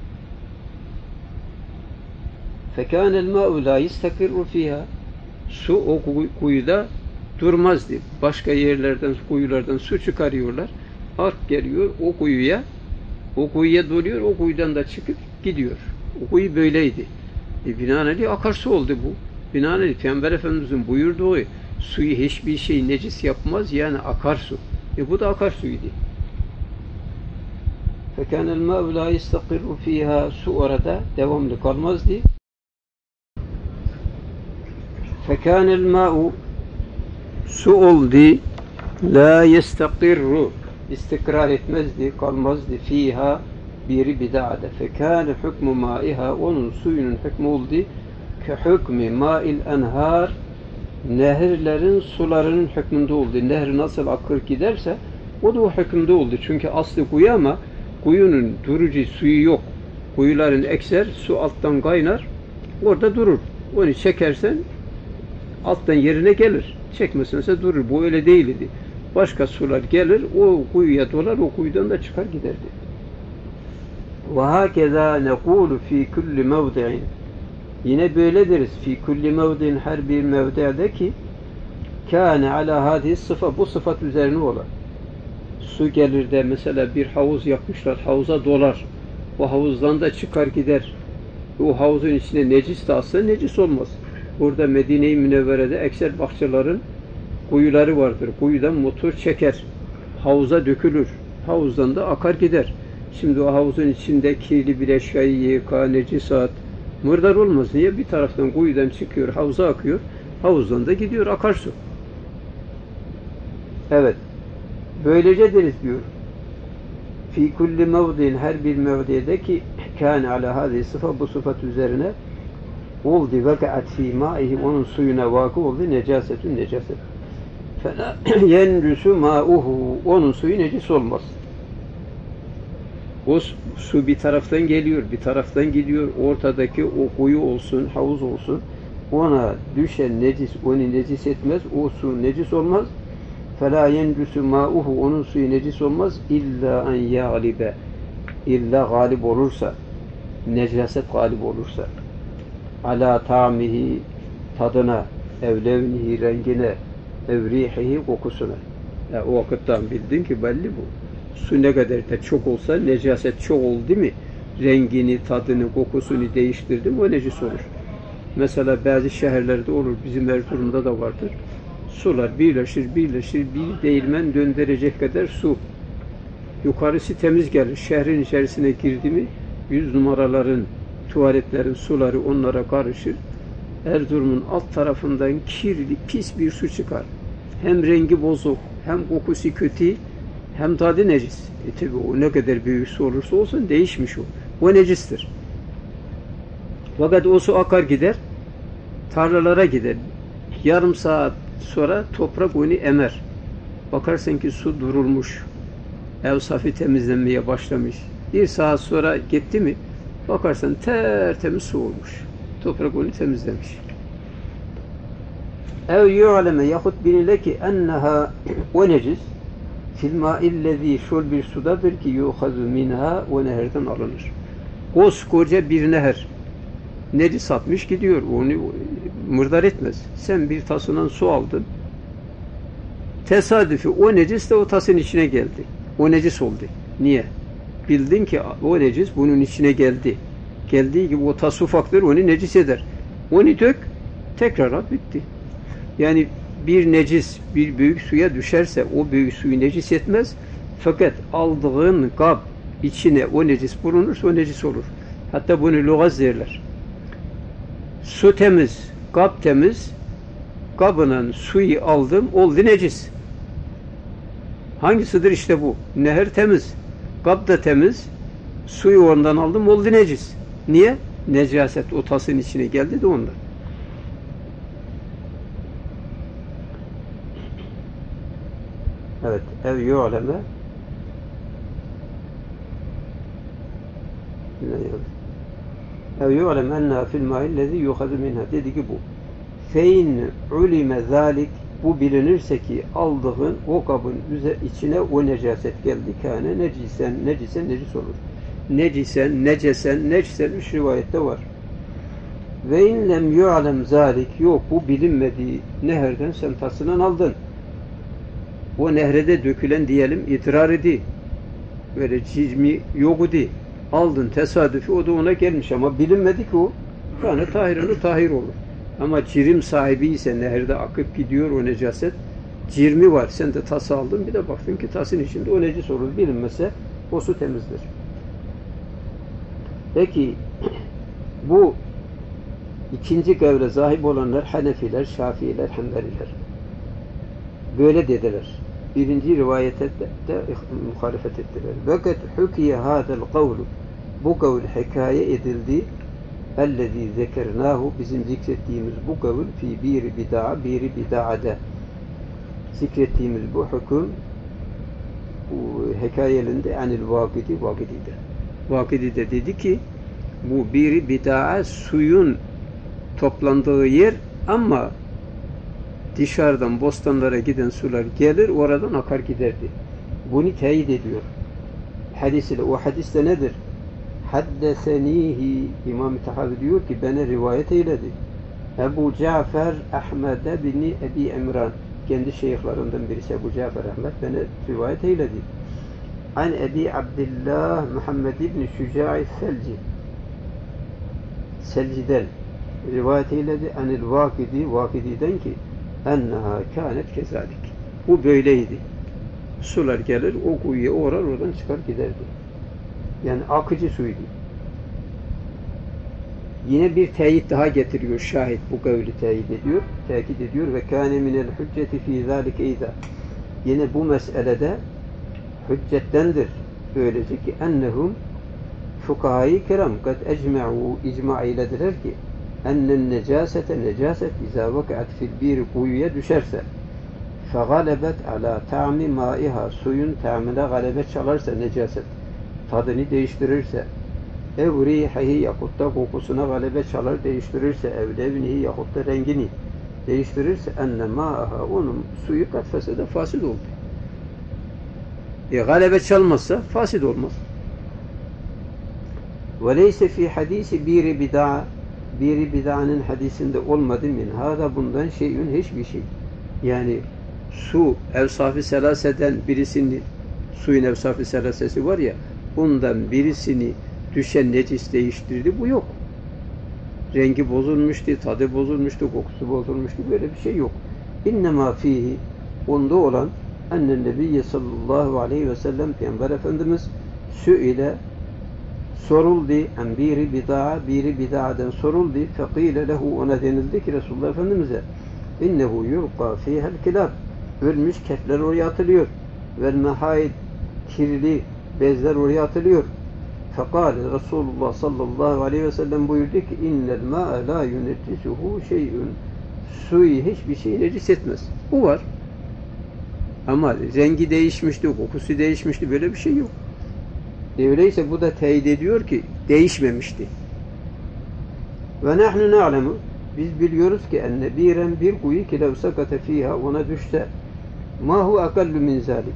[SPEAKER 1] فَكَانَ الْمَاءُ لَا يَسْتَقِرُّ فِيهَا. Su o kuyuda durmazdı. Başka yerlerden, kuyulardan su çıkarıyorlar. Ark geliyor o kuyuya doluyor, o kuyudan da çıkıp gidiyor. O kuyu böyleydi. Binaenaleyh akarsu oldu bu. Binaenaleyh Peygamber Efendimiz'in buyurduğu suyu hiçbir şey necis yapmaz, yani akarsu. Bu da akarsuydu. فَكَانَ الْمَاءُ لَا يَسْتَقِرُّ فِيهَا. Su orada devamlı kalmazdı. فَكَانَ الْمَاءُ Su oldu, la yestakirru, istikrar etmezdi, kalmazdı, fiha, biri bid'ade. Fekâne hükmü mâiha, onun suyunun hükmü oldu, ke hükmü mâil enhâr, nehirlerin sularının hükmünde oldu. Nehir nasıl akır giderse, o da o hükmünde oldu. Çünkü aslı kuyu ama kuyunun durucu suyu yok. Kuyuların ekser, su alttan kaynar, orada durur. Onu çekersen, alttan yerine gelir. Çekmesense durur. Bu öyle değildi. Başka sular gelir, o kuyuya dolar, o kuyudan da çıkar giderdi. وَهَكَذَا نَقُولُ ف۪ي كُلِّ مَوْضِعٍ. Yine böyle deriz. ف۪ي كُلِّ مَوْضِعٍ, her bir mevdede ki كَانَ عَلَى هَذِهِ sıfat, bu sıfat üzerine olan. Su gelir de mesela bir havuz yapmışlar, havuza dolar. O havuzdan da çıkar gider. O havuzun içine necis de alsa necis olmaz. Burada Medine-i Münevvere'de ekser bahçelerin kuyuları vardır. Kuyudan motor çeker. Havuza dökülür. Havuzdan da akar gider. Şimdi o havuzun içinde kirli bir eşyayı yıka, necisat, mırdar olmaz. Niye? Bir taraftan kuyudan çıkıyor, havuza akıyor. Havuzdan da gidiyor, akarsu. Evet. Böylece deriz diyor. Fi kulli mevdin, her bir mevdiyede ki kâne alâ hâzi sıfat, bu sıfat üzerine oldu, veka'at fî mâihi, onun suyuna vakı oldu, necasetün necaset. Fela yenrüsü mâuhu, onun suyu necis olmaz. O su bir taraftan geliyor, bir taraftan gidiyor, ortadaki o kuyu olsun, havuz olsun, ona düşen necis, onu necis etmez, o su necis olmaz. Fela yenrüsü mâuhu, onun suyu necis olmaz, illa en yâlibe, illa galip olursa, necaset galip olursa, ala ta'mihi, tadına, evlevnihi, rengine, evrihihi, kokusuna. Ya, o vakitten bildin ki belli bu. Su ne kadar da çok olsa, necaset çok oldu değil mi? Rengini, tadını, kokusunu değiştirdi mi o necis olur. Mesela bazı şehirlerde olur, bizim Erzurum'da da vardır. Sular birleşir, bir değirmen döndürecek kadar su. Yukarısı temiz gelir. Şehrin içerisine girdi mi 100 numaraların, tuvaletlerin suları onlara karışır. Erzurum'un alt tarafından kirli, pis bir su çıkar. Hem rengi bozuk, hem kokusu kötü, hem tadı necis. Tabi o ne kadar büyük su olursa olsun değişmiş o. O necistir. Fakat o su akar gider, tarlalara gider. Yarım saat sonra toprak onu emer. Bakarsın ki su durulmuş. Ev safı temizlenmeye başlamış. Bir saat sonra gitti mi bakarsan tertemiz su olmuş. Toprak onu temizlemiş. Ev yu'leme yahut bilinle ki enneha o necis fil ma'illezî şol bir sudadır ki yuhazu minha o neherden alınır. Koskoca bir neher necis atmış gidiyor. Onu mırdar etmez. Sen bir tasından su aldın. Tesadüfi o necis de o tasın içine geldi. O necis oldu. Niye? Bildin ki o necis bunun içine geldi. Geldiği gibi o tas ufaktır, onu necis eder. Onu dök, tekrar at, bitti. Yani bir necis bir büyük suya düşerse o büyük suyu necis etmez. Fakat aldığın kap içine o necis bulunursa o necis olur. Hatta bunu lugaz derler. Su temiz, kap temiz, kabının suyu aldım, oldu necis. Hangisidir? İşte bu. Nehir temiz, kap da temiz, suyu ondan aldım, oldu necis. Niye? Necaset o tasın içine geldi de ondan. Evet. Ev yu'leme ev yu'lem enna fil ma'illezi yuhadu minha. Dedi ki bu. Fein ulime zalik, bu bilinirse ki aldığın o kabın içine o necaset geldi. Kâne necisen, necisen necis olur. Necisen, necesen, necisen 3 rivayette var. Ve in lem yu'lem zalik, yok bu bilinmediği neherden sen tasından aldın. O nehrede dökülen diyelim idrar idi. Böyle cizmi yok idi. Aldın tesadüfi, o da ona gelmiş ama bilinmedi ki o. Yani tahirını tahir olur. Ama cirim sahibi ise nehirde akıp gidiyor o necaset. Cirmi var. Sen de tası aldın. Bir de baktın ki tasın içinde o necis olur. Bilinmese o su temizdir. Peki bu ikinci kavle sahip olanlar Hanefiler, Şafiiler, Hanbeliler. Böyle dediler. Birinci rivayete de muhalefet ettiler. Fakat hukiye hadel kavlu, bu kavl hikaye edildi. Ellezî zekernâhu, bizim zikrettiğimiz bu kavl fi biri bid'a'de zikrettiğimiz bu hüküm bu hikayelerinde anil Vakidi'de. Vakidi'de dedi ki bu biri bid'a suyun toplandığı yer ama dışarıdan bostanlara giden sular gelir, oradan akar giderdi. Bunu teyit ediyor. Hadis ile. O hadiste nedir? Haddesenihi, İmam-ı Tahavi diyor ki bana rivayet eyledi. Ebu Cafer Ahmed bin Ebi Emran, kendi şeyhlerinden birisi Ebu Cafer Ahmed bana rivayet eyledi. An Ebi Abdillah Muhammed ibn Şuca'i Selci, Selci'den rivayet eyledi. Anil Vakidi'den ki enneha kânet kezalik. Bu böyleydi. Sular gelir, o kuyuya uğrar, oradan çıkar giderdi. Yani akıcı suydu. Yine bir teyit daha getiriyor şahit, bu kavli tekit ediyor ve kâne minel hücceti fî zâlike izâ. Yine bu meselede hüccettendir. Böylece ki ennehum fukahâ-i kiram kad ecme'û, icma eylediler ki ennen necaset izâ vaka'at fil bir, kuyuya düşerse fegalebet alâ ta'mi mâiha, suyun ta'mine galebet çalarsa necaset, tadını değiştirirse, ev rihihi yahut da kokusuna galebet çalar değiştirirse, ev levnihi yahut da rengini değiştirirse enne mâha, onun suyu kat fesede fasid oldu. Galebet çalmazsa fasid olmaz. Ve leyse fi hadisi biri bid'anın hadisinde olmadı min hâda, bundan şeyün hiçbir şey. Yani su evsaf-ı selaseden birisini, suyun evsaf-ı selasesi var ya, bundan birisini düşen necis değiştirdi, bu yok. Rengi bozulmuştu, tadı bozulmuştu, kokusu bozulmuştu, böyle bir şey yok. İnnemâ fihi, onda olan ennen nebiyye sallallahu aleyhi ve sellem, Peygamber Efendimiz ile soruldu, en biri bid'aden soruldu, fekîle lehu, ona denildi ki Resulullah Efendimiz'e innehu yulqa fîhel kilab, ölmüş kefler oraya atılıyor, vel mehaid, kirli bezler oraya atılıyor. Fekâle Resulullah sallallahu aleyhi ve sellem buyurdu ki innel mâ'e lâ yuneccisuhu şey'ün, suyu hiçbir şey necis etmez. Bu var. Ama rengi değişmişti, kokusu değişmişti, böyle bir şey yok. Öyleyse bu da teyit ediyor ki değişmemişti. Ve nahnu na'lemu, biz biliyoruz ki enne bir kuyu ki lev sakate fiha, ona düşse ma hu akallu min zalik,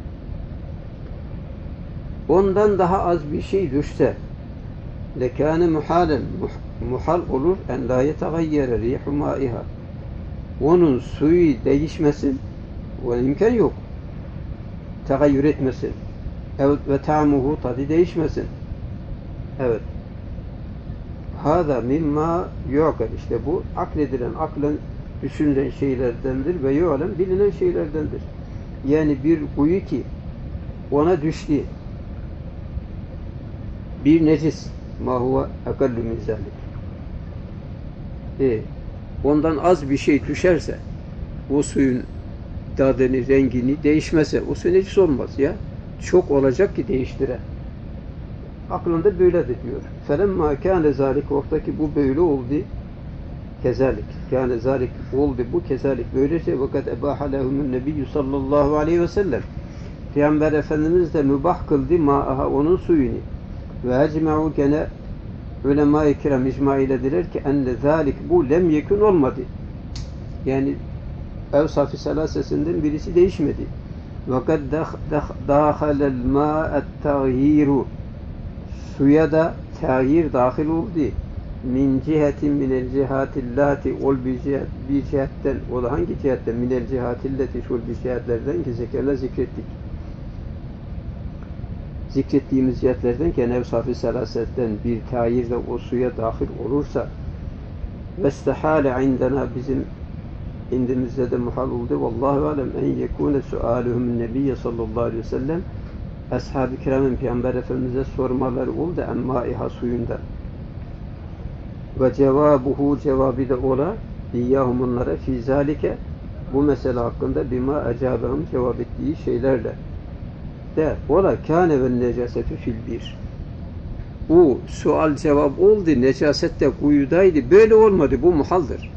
[SPEAKER 1] ondan daha az bir şey düşse lekâne muhalen, muhal olur en la yetegayyere rihu mâiha, onun suyu değişmesin, o imkan yok, tegayyür etmesin, ve ta'muhu, tadı değişmesin. Evet. Hâzâ mimma yu'kal, işte bu akledilen, aklen düşünülen şeylerdendir ve yu'lem bilinen şeylerdendir. Yani bir kuyu ki ona düştü bir necis ma huve akallu min zalik. Ondan az bir şey düşerse o suyun tadını, rengini değişmese o su necis olmaz ya. Çok olacak ki değiştire. Aklında böyledir diyor. Felemma kâne zâlik vaktaki bu böyle oldu. Kezalik. Kâne zâlik oldu bu kezalik. Böylece vakat ebâhe lehumun nebiyyü sallallahu aleyhi ve sellem. Peygamber Efendimiz de mübah kıldı ma'aha onun suyunu. Ve ecme'u gene ulema-i kiram icma eylediler ki enne zâlik bu lem yekun olmadı. Yani evsaf-ı selasesinden birisi değişmedi. Vakat dâhalel mâ'et tağyiru suya da tağyir dahil oldu. Min cihetin minel cihatillati ol bir cihetten o da hangi cihetten minel cihatillati şul bir cihetlerden ki zekerle zikrettik. Zikrettiğimiz cihetlerden ki evsaf-ı selasetten bir tağyir de o suya dahil olursa vestehâle indena bizim indimizde de muhal oldu. Vallahu alem en yekûne suâluhumun nebiyye sallallahu aleyhi ve sellem ashab-ı kiramın Peygamber Efendimiz'e sormaları oldu emmâiha suyundan. Ve cevabuhu cevabı da ola iyyahum onlara fî zâlike bu mesele hakkında bima ecâbehum cevap ettiği şeylerle de ola kâne vel necasetü fil bir. Bu sual cevap oldu. Necaset de kuyudaydı. Böyle olmadı. Bu muhaldır.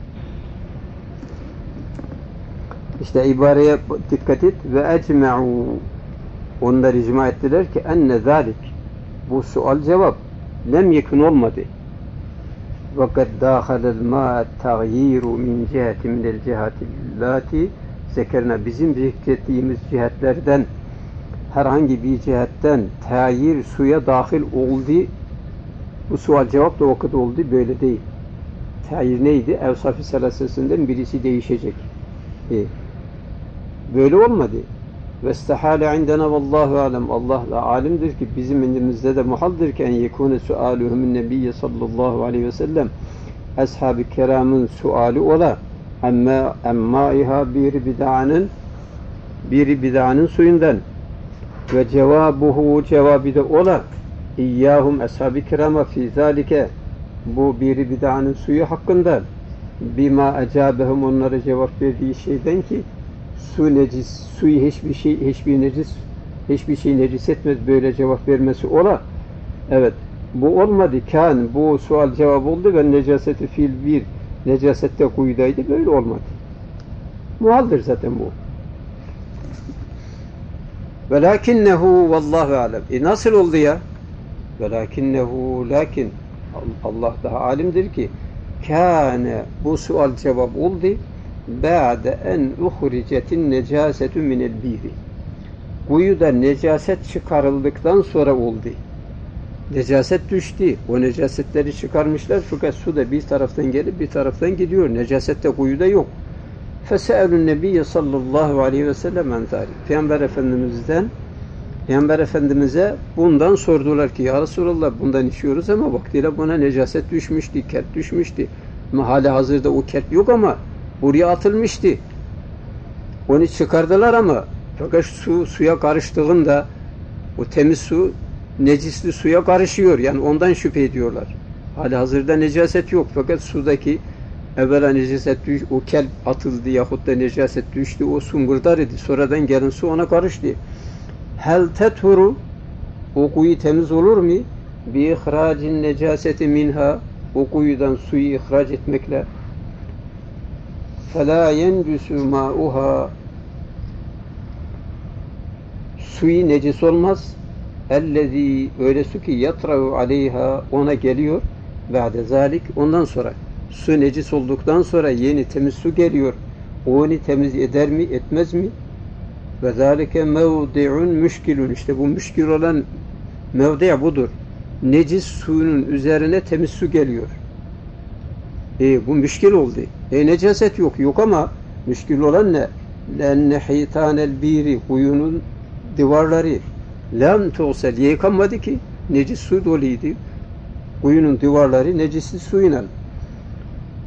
[SPEAKER 1] İşte ibareye dikkat et. Ve ecme'u onlar icma ettiler ki enne zâlik bu sual cevap lem yekun olmadı. وَقَدْ دَاخَلَ الْمَاءَ التَّغْيِيرُ مِنْ جِهَةٍ مِنَ الْجِهَةِ اللَّاتِ zekerna bizim zikrettiğimiz cihetlerden herhangi bir cihetten tağyir suya dahil oldu. Bu sual cevap da vakit oldu. Böyle değil. Tağyir neydi? Evsaf-ı selasesinden birisi değişecek. Böyle olmadı. Vestehâle indena vallahu alem. Allah da alimdir ki bizim indimizde de muhaldir ki en yekûne suâluhumun nebiyye sallallahu aleyhi ve sellem ashab-ı kiramın suali ola emmâiha biri bid'anın suyundan ve cevabuhu cevabı da ola iyyahum ashab-ı kirama fî zâlike bu biri bid'anın suyu hakkında bima ecâbehum onlara cevap verdiği şeyden ki su necis, suyu hiçbir şey necis etmez böyle cevap vermesi ola. Evet, bu olmadı. Bu sual cevap oldu ve necaseti fil bir necasette kuyudaydı. Böyle olmadı. Muhaldir zaten bu. Velakinnehu vallahu alem. Nasıl oldu ya? Velakinnehu lakin Allah daha alimdir ki kâne bu sual cevap oldu. Ba'de en uhricetin necasetu minel biri. Kuyuda necaset çıkarıldıktan sonra oldu. Necaset düştü. O necasetleri çıkarmışlar fakat su da bir taraftan gelip bir taraftan gidiyor. Necaset de kuyuda yok. Fese'elun nebiyye sallallahu aleyhi ve sellem en zâlik. Peygamber Efendimiz'e bundan sordular ki ya Resulallah bundan içiyoruz ama vaktiyle buna necaset düşmüştü, kert düşmüştü. Hali hazırda o kert yok ama buraya atılmıştı. Onu çıkardılar ama fakat suya karıştığında o temiz su necisli suya karışıyor. Yani ondan şüphe ediyorlar. Hali hazırda necaset yok fakat sudaki evvela necaset o kelp atıldı yahut da necaset düştü o sungurdar idi. Sonradan gelen su ona karıştı. Hel tethuru o kuyu temiz olur mu? Bi ihracin necaseti minha o kuyudan suyu ihraç etmekle فَلَا يَنْجُسُ مَاءُهَا suyu necis olmaz. اَلَّذ۪ي öyle su ki yatrahu aleyha ona geliyor. Ba'de zalik ondan sonra su necis olduktan sonra yeni temiz su geliyor. O onu temiz eder mi etmez mi? Ve zalike mevdi'un müşkilun işte bu müşkil olan mevdi' budur. Necis suyunun üzerine temiz su geliyor. Bu müşkil oldu. Necaset yok ama müşkil olan ne? Lenne hitanel biri kuyunun divarları lem tuğsel yıkanmadı ki necis su doluydu. Kuyunun divarları necisli suyla.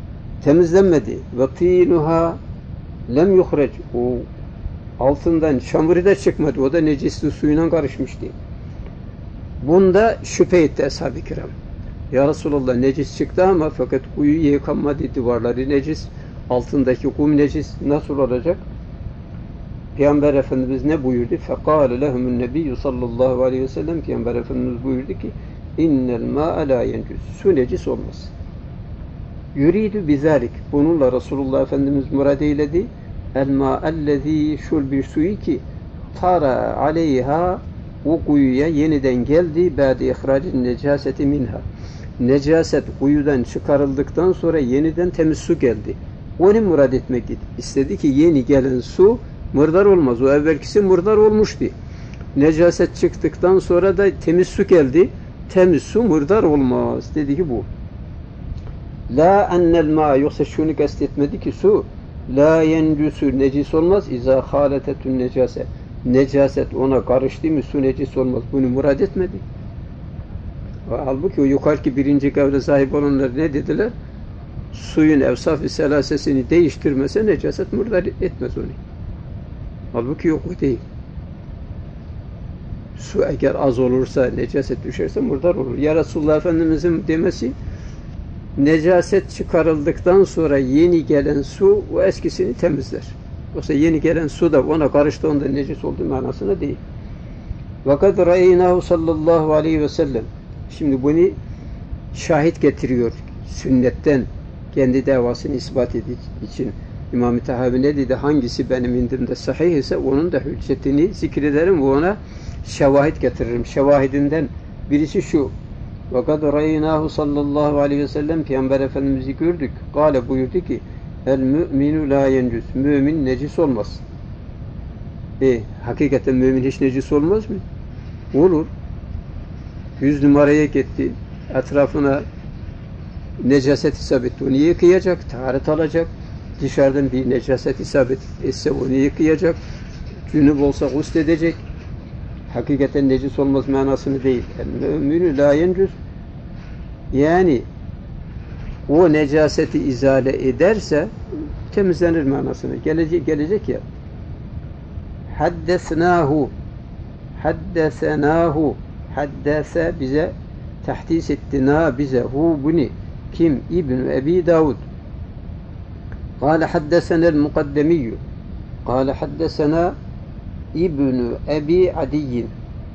[SPEAKER 1] temizlenmedi. Ve tinuha lem yuhreç. O altından çamuru da çıkmadı. O da necisli suyuna karışmıştı. Bunda şüphe etti ashab-ı kiram. Ya Resulallah, necis çıktı ama fakat kuyu yıkanmadı, duvarları necis, altındaki kum necis, nasıl olacak? Peygamber Efendimiz ne buyurdu? فَقَالَ لَهُمُ النَّبِيُّ sallallahu aleyhi ve sellem, Peygamber Efendimiz buyurdu ki اِنَّ الْمَاءَ لَا يَنْجُسُ. Su necis olmaz. Yuridu bizalik. Bununla Resulullah Efendimiz murad eyledi. El-mâ'ellezî, şul bir suyu ki tara aleyha, o kuyuya yeniden geldi. Bâdi ihracin necaseti minha. Necaset kuyudan çıkarıldıktan sonra yeniden temiz su geldi. Onu murad etmek istedi ki yeni gelen su mırdar olmaz. O evvelkisi mırdar olmuştu. Necaset çıktıktan sonra da temiz su geldi. Temiz su mırdar olmaz. Dedi ki bu. La ennel ma, yoksa şunu kastetmedi ki su la yencusu, necis olmaz. İza haletetun necase. Necaset ona karıştı mı su necis olmaz. Bunu murad etmedi. Halbuki o yukarıki birinci kavle sahip olanlar ne dediler? Suyun evsaf-ı selasesini değiştirmese necaset murdar etmez onu. Halbuki yok, o değil. Su eğer az olursa, necaset düşerse murdar olur. Ya Resulullah Efendimiz'in demesi, necaset çıkarıldıktan sonra yeni gelen su o eskisini temizler. Yoksa yeni gelen su da ona karıştığında necis olduğu manasına değil. Fakat ra'eynahu sallallahu aleyhi ve sellem. Şimdi bunu şahit getiriyor sünnetten, kendi davasını ispat edici için. İmam-ı Tahavi ne dedi? Hangisi benim indimde sahih ise onun da hüccetini zikrederim ve ona şevahid getiririm. Şevahidinden birisi şu. وَقَدْ رَيْنَاهُ sallallahu aleyhi ve sellem, Peygamber Efendimiz'i gördük. Kale, buyurdu ki el-mü'minu la yencüs. Mümin necis olmaz. Hakikaten mümin hiç necis olmaz mı? Olur. 100 numaraya gitti. Etrafına necaset isabet etti. Onu yıkayacak. Taharet alacak. Dışarıdan bir necaset isabet etse onu yıkayacak. Cünüp olsa gusl edecek. Hakikaten necis olmaz manasını değil. El-mü'minü la yencüs. Yani o necaseti izale ederse temizlenir manasını. Gelecek ya. Haddesnahu. Haddesenahu. Haddese bize tahdis ettina bize. Hu bunu. Kim? İbn-i Ebi Davud. Kâle haddesenel mukaddemiyyü. Kâle haddesena İbn-i Ebi Adiyyin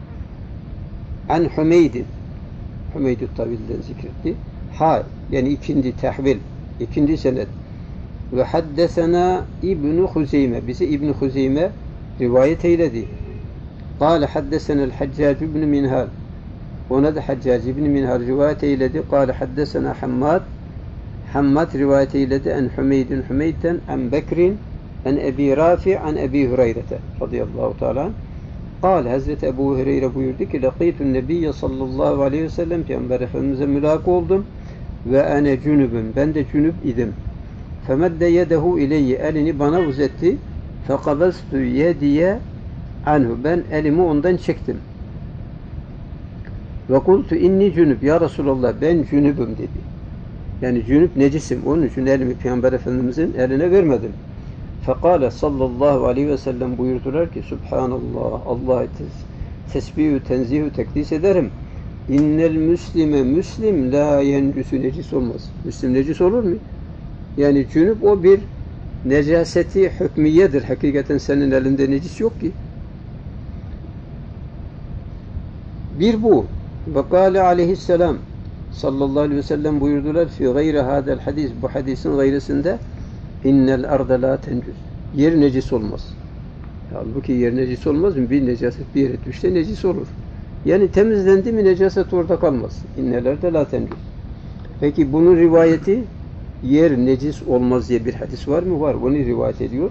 [SPEAKER 1] an Hümeydin. Hümeyd-i Tavil'den zikretti. Yani ikinci tahvil, ikinci senet. Ve haddesena İbn-i Huzeyme. Bize İbn-i Huzeyme rivayet eyledi. Kâle haddesenel Haccac ibn Minhal. Ona da Haccac ibn Minhal rivayet eyledi. Kâle haddesena Hammad. Hammad rivayet eyledi. En Hümeydin Hümeyd'den en Bekrin en Ebi Rafi an Ebi Hureyre'te radıyallahu teala. Kâle, Hazreti Ebu Hureyre buyurdu ki lekîtun nebiyye sallallahu aleyhi ve sellem, Peygamber Efendimiz'e mülâk oldum ve ene cünübüm, ben de cünüp idim. Femedde yedehu ileyye, elini bana uzattı. Fekabaztu yediye anhu, ben elimi ondan çektim. Ve kultu inni cünüp, ya Resulallah ben cünübüm dedi. Yani cünüp necisim, onun için elimi Peygamber Efendimiz'in eline vermedim. Fekale sallallahu aleyhi ve sellem buyurdular ki Subhanallah, Allah'ı tesbihü, tenzihü, tekdis ederim. İnnel müslime, müslim la yencüsü, necis olmaz. Müslim necis olur mu? Yani cünüp o bir necaseti hükmiyedir. Hakikaten senin elinde necis yok ki. Bir bu. Ve kâle aleyhisselam sallallahu aleyhi ve sellem buyurdular fi gayri hadel hadis, bu hadisin gayrısında İnnel arda la tencüs. Yer necis olmaz. Halbuki yer necis olmaz mı? Bir necaset bir yere düşse necis olur. Yani temizlendi mi necaset orada kalmaz. İnnel arda la tencüs. Peki bunun rivayeti yer necis olmaz diye bir hadis var mı? Var. Onu rivayet ediyor.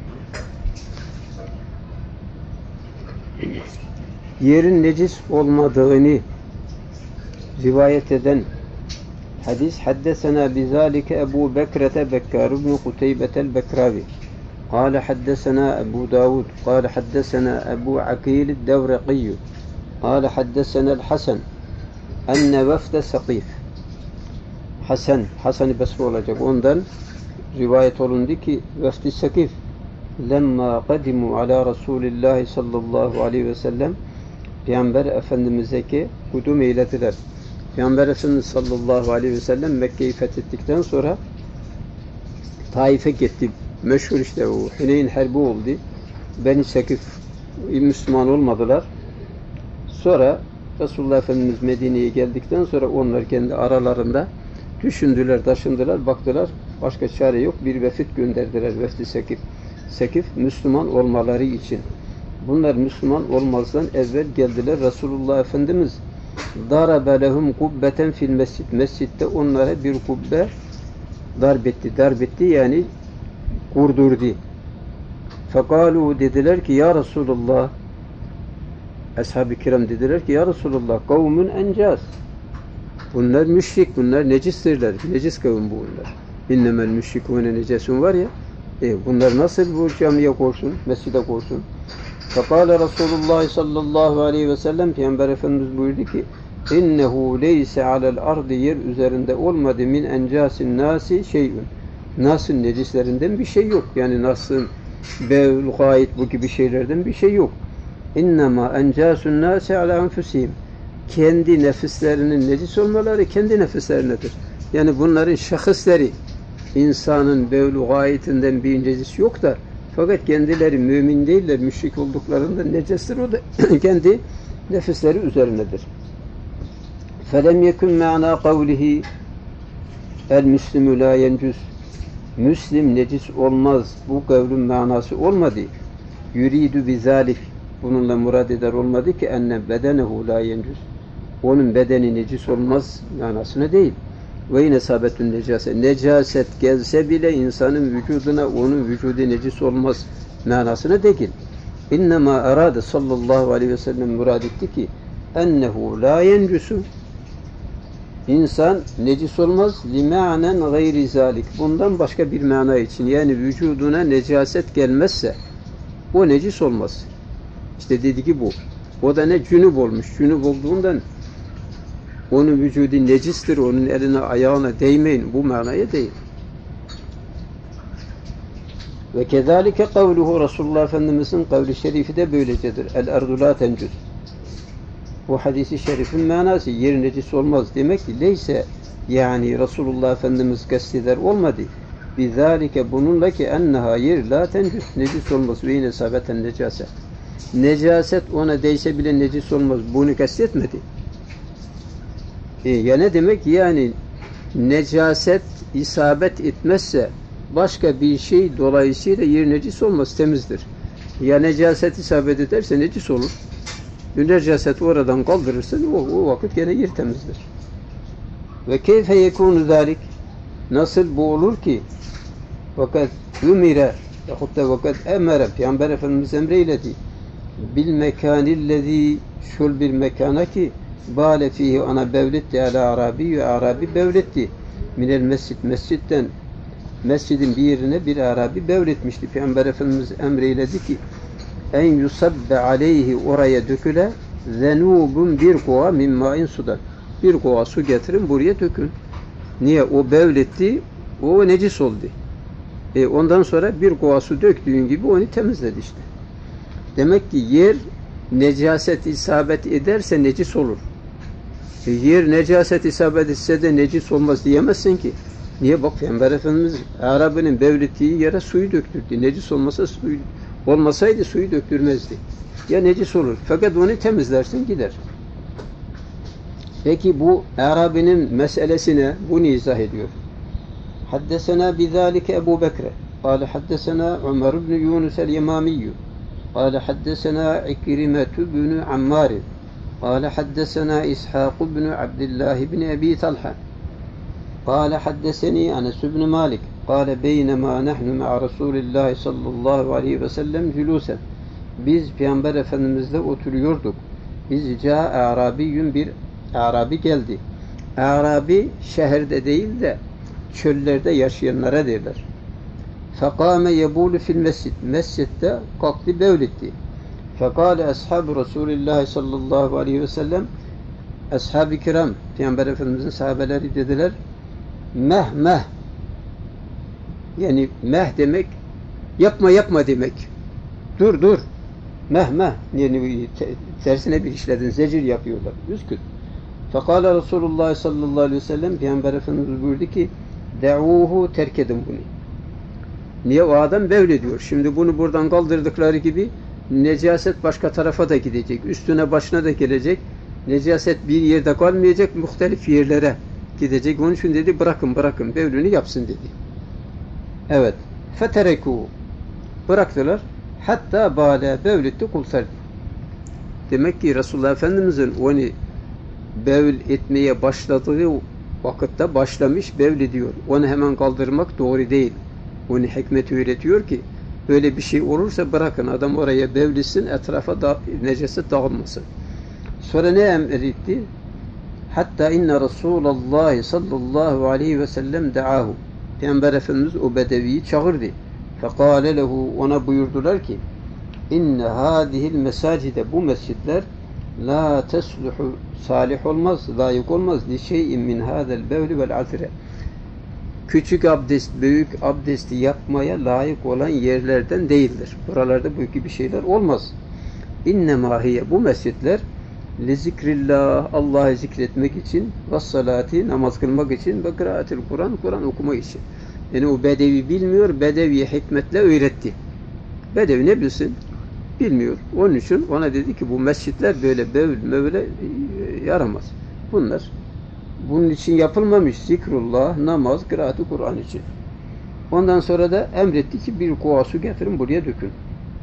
[SPEAKER 1] Yerin necis olmadığını rivayet eden hadis, haddesena bizalike Ebu Bekrete Bekkar ibn Kuteybetel Bekravi. Kâle haddesena Ebu Davud. Kâle haddesena Ebu Akil Devreqiyyu. Kâle haddesena el-Hasan enne vefde Sakif. Hasan-ı Basri olacak. Ondan rivayet olundu ki Vefd-i Sekif lemma kadimu ala Resulillahi sallallahu aleyhi ve sellem Peygamber Efendimiz'e kudum eylediler. Peygamber Efendimiz sallallahu aleyhi ve sellem Mekke'yi fethettikten sonra Taif'e gitti. Meşhur işte o Hüneyn Harbi oldu. Beni Sekif Müslüman olmadılar. Sonra Resulullah Efendimiz Medine'ye geldikten sonra onlar kendi aralarında düşündüler, taşındılar, baktılar. Başka çare yok. Bir vefit gönderdiler. Vefd-i Sekif. Sekif Müslüman olmaları için. Bunlar Müslüman olmazdan evvel geldiler. Resulullah Efendimiz darabe lehum kubbeten fil mescid. Mescitte onlara bir kubbe darbetti yani kurdurdu. Fekalu dediler ki ya Resulullah, ashab-ı kiram dediler ki ya Resulullah kavmun encaz. Bunlar müşrik, bunlar necistirler. Necis kavim bunlar. İnnemel müşrikûne necesun var ya. Bunlar nasıl bu camiye korsun, mescide korsun? Fekâle Resulullah sallallahu aleyhi ve sellem Peygamber Efendimiz buyurdu ki innehu leyse alel ardı yer üzerinde olmadı min encasin nasi şeyün. Nas'ın necislerinden bir şey yok. Yani Nas'ın bevl, gayet bu gibi şeylerden bir şey yok. İnnemâ encasun nasi ala enfusihim. Kendi nefislerinin necis olmaları kendi nefislerinedir. Yani bunların şahısları insanın bevl, gayetinden bir necis yok da fakat kendileri mümin değiller, müşrik olduklarında necestir, o da kendi nefisleri üzerinedir. فَلَمْ يَكُنْ مَعْنَا قَوْلِهِ el-müslimü la yencüs. Müslim necis olmaz. Bu kavlün manası olmadı. Yuridu bizalik. Bununla murad eder olmadı ki enne bedenehu la yencüs. Onun bedeni necis olmaz manasına değil. Ve yine sabetün necaset. Necaset gelse bile insanın vücuduna onun vücudu necis olmaz manasına değil. İnnemâ erâde sallallahu aleyhi ve sellem murad etti ki ennehu la yencüsü. İnsan necis olmaz lima'nen gayri zalik. Bundan başka bir mana için yani vücuduna necaset gelmezse o necis olmaz. İşte dedi ki bu. O da ne cünüp olmuş. Cünüp olduğundan onun vücudu necistir. Onun eline ayağına değmeyin. Bu manaya değil. Ve kezalike kavluhu Resulullah Efendimiz'in kavli şerifi de böylecedir. El erdu la tencüs. Bu hadisi şerifin manası yer necis olmaz demek ki leyse yani Resulullah Efendimiz kasteder olmadı. Bizalike bununla ki enneha yer la tencüs necis olmaz ve yine sabeten necaset. Necaset ona değse bile necis olmaz. Bunu kastetmedi. Ya ne demek? Yani necaset isabet etmezse başka bir şey dolayısıyla yer necis olmaz, temizdir. Ya necaset isabet ederse necis olur. Necaseti oradan kaldırırsan o vakit gene yer temizdir. Ve keyfe yekûnü zâlik. Nasıl bu olur ki? Fakat ümire yahut da fakat emere Peygamber Efendimiz emreyledi. Bil mekânillezî şul bir mekana ki bâle fîhî ana bevletti ala arabi ve arabi bevletti. Minel mescitten mescidin bir yerine bir arabi bevletmişti. Peygamber Efendimiz emreyledi ki en yusabbe aleyhi oraya döküle zenubun bir kova min ma'in sudan. Bir kova su getirin buraya dökün. Niye? O bevletti, o necis oldu. Ondan sonra bir kova su döktüğün gibi onu temizledi işte. Demek ki yer necaset isabet ederse necis olur. Yer necaset isabet etse de necis olmaz diyemezsin ki. Niye? Bak Peygamber Efendimiz Arabi'nin bevlettiği yere suyu döktürdü. Necis olmasaydı suyu döktürmezdi. Ya necis olur. Fakat onu temizlersin gider. Peki bu Arabi'nin meselesine bunu izah ediyor. Haddesena bizalike Ebu Bekre. Kale haddesena Ömer ibn Yunus el-Yemamiyyü. Kale haddesena İkrimetü bin Ammar. Kale haddesena İshak ibn Abdullah ibn Ebi Talha. Kale haddeseni Enes ibn Malik. Kale beynema nahnu ma'a Resulillahi sallallahu aleyhi ve sellem culusen. Biz Peygamber Efendimizle oturuyorduk. Biz Arabiyyün bir Arabi geldi. Arabi şehirde değil de çöllerde yaşayanlara derler. Fekâme yebûlü fil mescid. Mescitte kalktı bevletti. Fekâle ashab-ı Resulillahi sallallahu aleyhi ve sellem ashab-ı kiram Peygamber Efendimizin sahabeleri dediler Meh meh. Yani meh demek yapma yapma demek. Dur dur. Meh meh. Yani tersine bir işledin. Zecir yapıyorlar. Üsküt. Fekala Resulullah sallallahu aleyhi ve sellem Peygamber Efendimiz buyurdu ki de'uhu, terk edin bunu. Niye? O adam böyle diyor. Şimdi bunu buradan kaldırdıkları gibi necaset başka tarafa da gidecek. Üstüne başına da gelecek. Necaset bir yerde kalmayacak. Muhtelif yerlere gidecek. Onun için dedi bırakın bırakın. Bevlünü yapsın dedi. Evet. Feterekû. Bıraktılar. Hatta bâle bevletti kulserdi. Demek ki Resulullah Efendimiz'in onu bevl etmeye başladığı vakitte başlamış bevl diyor. Onu hemen kaldırmak doğru değil. Onu hikmet öğretiyor ki böyle bir şey olursa bırakın adam oraya bevlisin, etrafa necaset dağılmasın. Sonra ne emretti? Hatta inne Resulullah sallallahu aleyhi ve sellem da'ahu. Peygamber Efendimiz o bedeviyi çağırdı. Fekale lehu, ona buyurdular ki inne hadihil mesacide, bu mescitler la tesluhu, salih olmaz, layık olmaz li şeyin min hadel bevli vel azre. Küçük abdest, büyük abdesti yapmaya layık olan yerlerden değildir. Buralarda bu gibi şeyler olmaz. İnnemâ hiye, bu mescitler li zikrillah, Allah'ı zikretmek için ve salati, namaz kılmak için ve kıraatil Kur'an, Kur'an okuma için. Yani o bedevi bilmiyor, bedeviye hikmetle öğretti. Bedevi ne bilsin? Bilmiyor. Onun için ona dedi ki bu mescitler böyle böyle yaramaz. Bunun için yapılmamış. Zikrullah, namaz, kıraat-ı Kur'an için. Ondan sonra da emretti ki bir kova su getirin buraya dökün.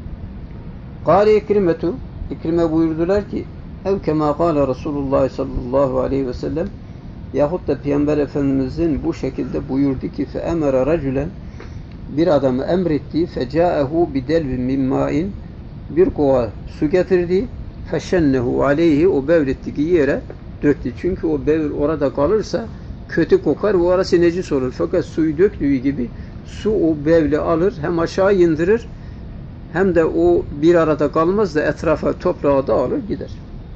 [SPEAKER 1] Kâle İkrimetu, İkrime buyurdular ki ev kemâ kâle Resulullah sallallahu aleyhi ve sellem, yahut da Peygamber Efendimizin bu şekilde buyurdu ki fe emere racülen, bir adamı emretti, fecâehu bidelvin min mâin, bir kova su getirdi, feşennehu aleyhi, o bevlettiği yere döktü. Çünkü o bevl orada kalırsa kötü kokar ve orası necis olur. Fakat suyu döktüğü gibi su o bevli alır, hem aşağı indirir hem de o bir arada kalmaz da etrafa toprağa dağılır gider.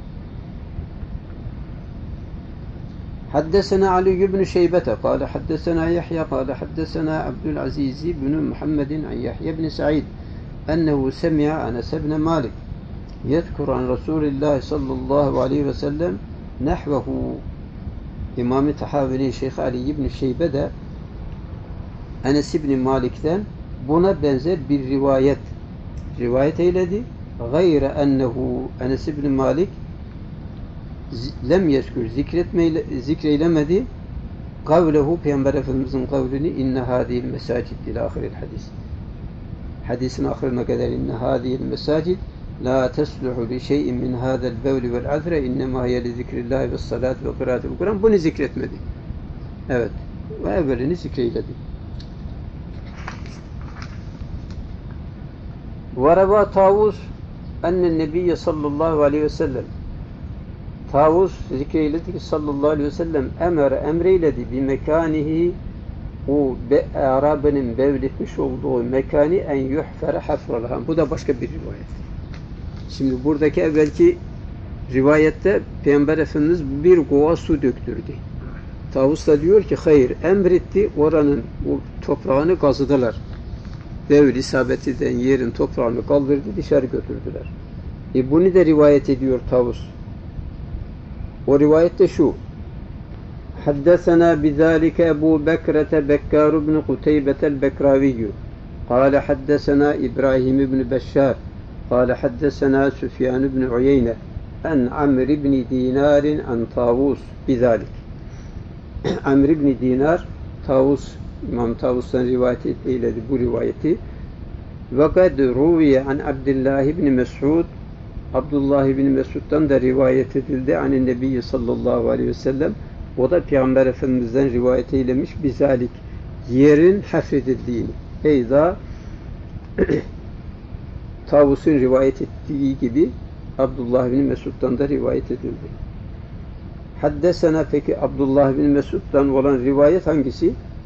[SPEAKER 1] Haddesena Ali ibn Şeybete kâle haddesena Yahya kâle haddesena Abdülaziz ibn Muhammedin an Yahya ibn Sa'id ennehu semi'a Enes ibn Malik yezkur an Resulillah sallallahu aleyhi ve sellem nehvehu. İmam-ı Tahavinin Şeyh Ali ibn Şeybe de Enes ibn Malik'ten buna benzer bir rivayet eyledi. Gayre ennehu, Enes ibn Malik lem yeskür, zikreylemedi kavlehu, Peygamber Efendimizin kavlini inne hadihil mesacid ila ahiril hadis. Hadisin ahirine kadar inne hadihil mesacid la tesluhu li şeyin min hadel bevli vel azre innema hiye li zikrillahi ve salati ve kıraatil Kur'an. Bunu zikretmedi. Evet. Ve evvelini zikreyledi. Ve reva Tavus ennen nebiyye sallallahu aleyhi ve sellem, Tavus zikreyledi ki sallallahu aleyhi ve sellem emreyledi bi mekanihi, o Arabe'nin bevletmiş olduğu mekani en yuhfere hafralahan. Bu da başka bir rivayet. Şimdi buradaki evvelki rivayette Peygamber Efendimiz bir kova su döktürdü. Tavus da diyor ki hayır, emretti, oranın o toprağını kazıdılar. Bevl isabet eden yerin toprağını kaldırdı, dışarı götürdüler. Bunu da rivayet ediyor Tavus. O rivayette şu: Haddesena bizalike Ebu Bekrete Bekkar ibn Kuteybe el-Bekraviyyü kâle haddesena İbrahim ibn Beşşar kâle haddesena Süfyan ibn Uyeyne en Amr ibn Dinarin en Tavus bizalik. Amr ibn Dinar, İmam Tavus'tan rivayet eyledi bu rivayeti. Ve kad ruviye an Abdullah ibn Mes'ud, Abdullah ibn Mes'ud'dan da rivayet edildi anin Nebi sallallahu aleyhi ve sellem. O da Peygamber Efendimiz'den rivayet eylemiş bizalik, yerin hafredildiğini. Eyda Tavus'un rivayet ettiği gibi Abdullah ibn Mes'ud'dan da rivayet edildi. Haddesena, peki Abdullah ibn Mes'ud'dan olan rivayet hangisi?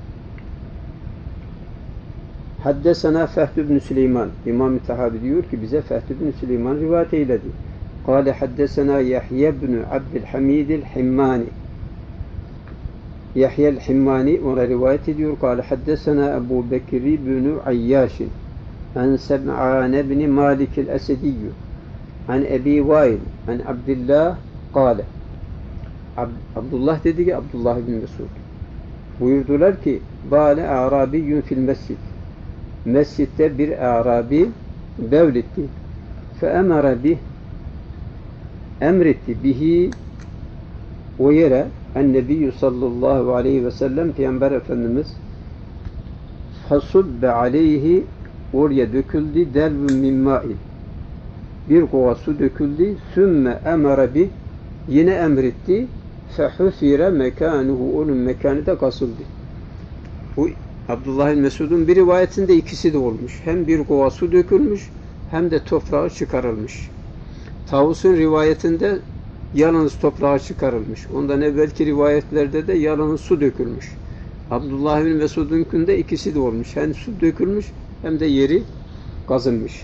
[SPEAKER 1] Haddesena Fehd ibn Süleyman. İmam-ı Tahavi diyor ki bize Fehd ibn Süleyman rivayet eyledi. Kâle haddesena Yahya ibn Abdülhamid el-Himmani Yahya el-Himmani ona rivayet ediyor. Kâle haddesena Ebu Bekri bin Ayyaşin an Seb'an ibn Malik el-Esedi an Ebi Vail an Abdullah kâle Abdullah dedi ki Abdullah bin Mesud buyurdular ki bâle a'rabiyyun fil mescid mescitte bir a'rabi bevletti fe emara bih emretti bihi o yere en-Nebiyyü sallallahu aleyhi ve sellem Peygamber Efendimiz fasubbe aleyhi oraya döküldü delvün min ma'in bir kova su döküldü sümme emara bih yine emretti fehufire mekanuhu onun mekanı da kasıldı. Bu Abdullah bin Mesud'un bir rivayetinde ikisi de olmuş. Hem bir kova su dökülmüş hem de toprağı çıkarılmış. Tavus'un rivayetinde yalnız toprağı çıkarılmış. Ondan evvelki rivayetlerde de yalnız su dökülmüş. Abdullah bin Mesud'unkinde ikisi de olmuş. Hem su dökülmüş hem de yeri kazınmış.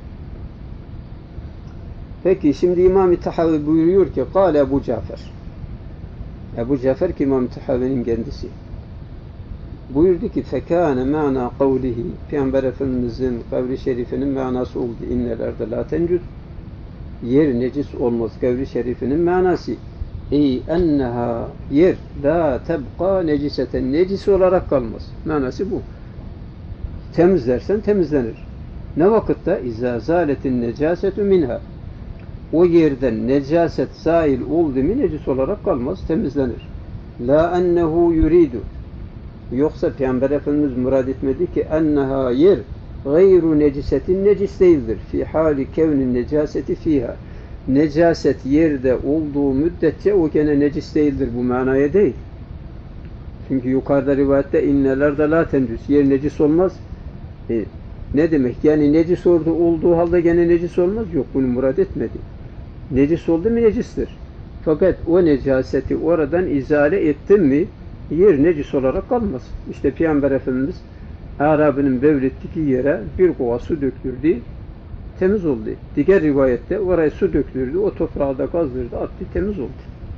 [SPEAKER 1] Peki şimdi İmam-ı Tahavi buyuruyor ki Kâle Ebu Cafer. Ebu Cafer ki İmam-ı Tahavi'nin kendisi. Buyurdu ki fekâne ma'na kavlihi Peygamber Efendimiz'in kavli şerifinin manası oldu. İnnelerde la tencüd yer necis olmaz. Kavli şerifinin manası ey enneha yer la tebqa neciseten necis olarak kalmaz. Manası bu. Temizlersen temizlenir. Ne vakitte? İzâ zâletin necasetu minha o yerden necaset zail oldu mu necis olarak kalmaz. Temizlenir. La ennehu yuridu yoksa Peygamber Efendimiz murad etmedi ki enneha yer gayru necisetin necis değildir. Fi hali kevnin necaseti fiha. Necaset yerde olduğu müddetçe o gene necis değildir. Bu manaya değil. Çünkü yukarıda rivayette innelerde la tencüs. Yer necis olmaz. Ne demek? Yani necis olduğu halde gene necis olmaz. Yok bunu murad etmedi. Necis oldu mu necistir. Fakat o necaseti oradan izale ettin mi yer necis olarak kalmaz. İşte Peygamber Efendimiz Arabinin bevlettiği yere bir kova su döktürdü, temiz oldu. Diğer rivayette oraya su döktürdü, o toprağı da kazdırdı, attı, temiz oldu.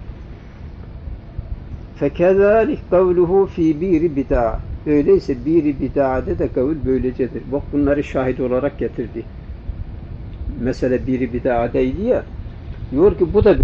[SPEAKER 1] فَكَذَٰلِكْ قَوْلُهُ ف۪ي بِيرِ بِدَاءَ öyleyse bir bid'ade de kavul böylecedir. Bak bunları şahit olarak getirdi. Mesela bir bid'adeydi ya, diyor ki bu da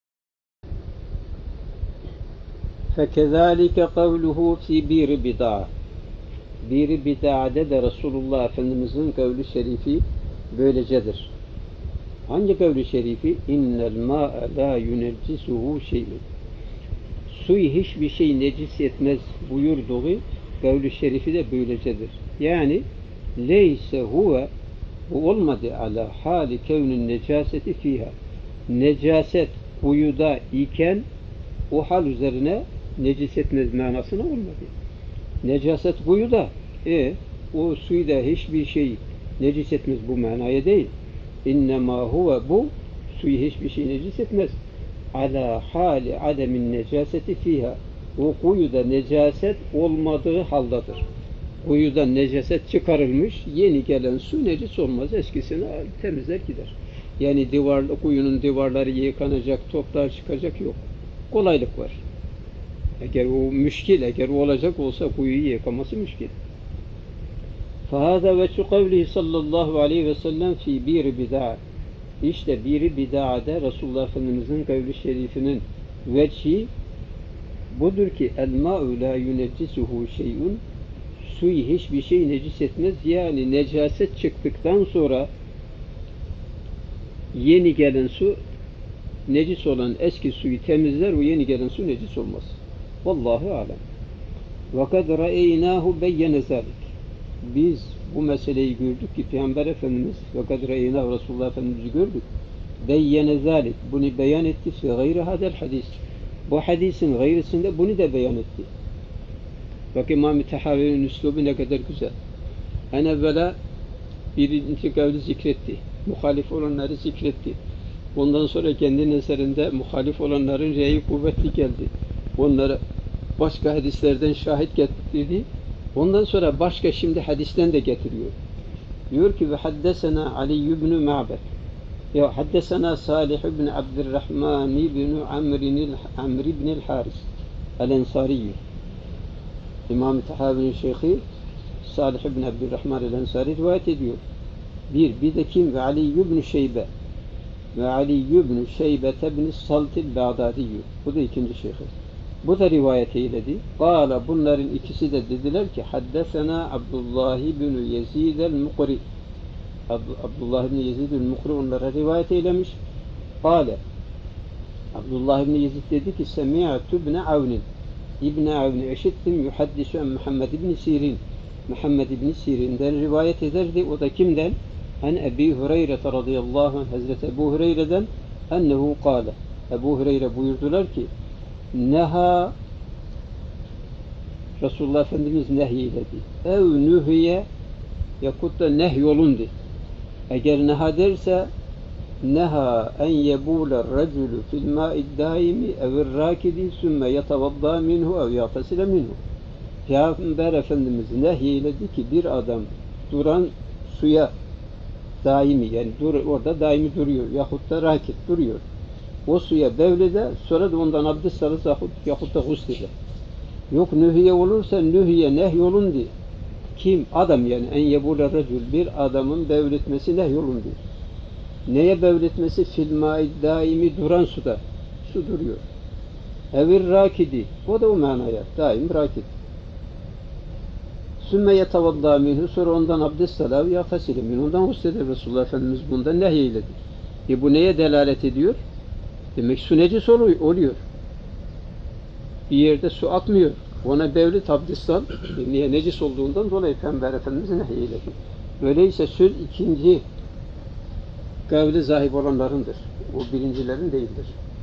[SPEAKER 1] فَكَذَٰلِكَ قَوْلُهُ ف۪ي بِيرِ بِدَاءَ bir bid'ade de Resulullah Efendimiz'in kavli şerifi böylecedir. Hangi kavli şerifi? İnnel mâ'e lâ yuneccisuhu şey'un. Suyu hiçbir şey necis etmez buyurduğu kavli şerifi de böylecedir. Yani leyse huve bu olmadı ala hali kevnin necaseti fiha. Necaset kuyuda iken o hal üzerine necis etmez manasına olmadı. Necaset kuyuda o suyu da hiçbir şey necis etmez bu manaya değil. İnnemâ huve bu suyu hiçbir şey necis etmez. Ala hali ademin necaseti fiha. O kuyuda necaset olmadığı haldadır. Kuyudan necaset çıkarılmış, yeni gelen su necis olmaz. Eskisini temizler gider. Yani kuyunun divarları yıkanacak, toprağı çıkacak yok. Kolaylık var. Eğer o olacak olsa kuyuyu yıkaması müşkil. فَهَذَا وَجْهُ قَوْلِهِ sallallahu aleyhi ve sellem فِي بِيرِ بِدَاءَ İşte biri bid'ade Resulullah Efendimiz'in kavli şerifinin vecihi budur ki el-mâ'u lâ yuneccisuhu şey'un suyu hiçbir şey necis etmez. Yani necaset çıktıktan sonra yeni gelen su necis olan eski suyu temizler, o yeni gelen su necis olmaz. Vallahu alem. وَقَدْ رَأَيْنَاهُ بَيَّنَ ذَلِكَ Biz bu meseleyi gördük ki Peygamber Efendimiz وَقَدْ رَأَيْنَاهُ Resulullah Efendimiz'i gördük. بَيَّنَ ذَلِكَ Bunu beyan etti. فِي غَيْرِ هَذَا الْحَدِيثِ Bu hadisin gayrısında bunu da beyan etti. Bak İmam-ı Tahavi'nin üslubu ne kadar güzel. En evvela birinci kavli zikretti. Muhalif olanları zikretti. Ondan sonra kendi eserinde muhalif olanların reyi kuvvetli geldi. Onları başka hadislerden şahit getirdi. Ondan sonra başka şimdi hadisten de getiriyor. Diyor ki ve haddesena Ali ibn Ma'bed. Ya haddesena Salih ibn Abdurrahman ibn Amr ibn el-Haris el-Ensari. İmam-ı Tahavi'nin şeyhi Salih ibn Abdurrahman el-Ensari rivayet ediyor. Bir de kim? Ve Ali ibn Şeybe. Ve Ali ibn Şeybe ibn Saltil Bağdadiyyü. Bu da ikinci şeyhi. Bu da rivayet eyledi. Kâle, bunların ikisi de dediler ki haddesena Abdullah ibn Yezid el-Mukri. Abdullah ibn Yezid el-Mukri onlara rivayet eylemiş. Kâle, Abdullah ibn Yezid dedi ki semi'tu ibn Avnin. İbn Avni eşittim yuhaddisu en Muhammed ibn Sirin. Muhammed ibn Sirin'den rivayet ederdi. O da kimden? En Ebi Hureyre radıyallahu anh, Hazreti Ebu Hureyre'den ennehu kâle. Ebu Hureyre buyurdular ki neha, Resulullah Efendimiz nehyiledi. Ev nühiye yakut da nehyolundu. Eğer neha derse neha en yebûle racülü fil mâid daimi evir râkidi sümme yetevadda minhu ev yatasile minhu. Peygamber Efendimiz nehyiledi ki bir adam duran suya daimi, yani orada daimi duruyor yahut da rakit duruyor. O suya bevlede, sonra da ondan abdest alır yahut da gusleder. Yok nühiye olursa nühiye nehyolundu. Kim? Adam, yani en yebûle racül, bir adamın bevletmesi nehyolundu. Neye bevletmesi? Fil mâid daimi, duran suda. Su duruyor. Evir rakidi. O da o manaya. Daim rakid. Sümme yetevadda minhu, sonra ondan abdest alır yatasile minhu. Ondan gusleder. Resulullah Efendimiz bundan nehyeyledir. Bu neye delalet ediyor? Demek su necis oluyor. Bir yerde su akmıyor. Ona bevlet abdest al. Niye? Necis olduğundan dolayı Peygamber Efendimiz nehyeyledir. Öyleyse söz ikinci kavli zahib olanlarındır. O birincilerin değildir.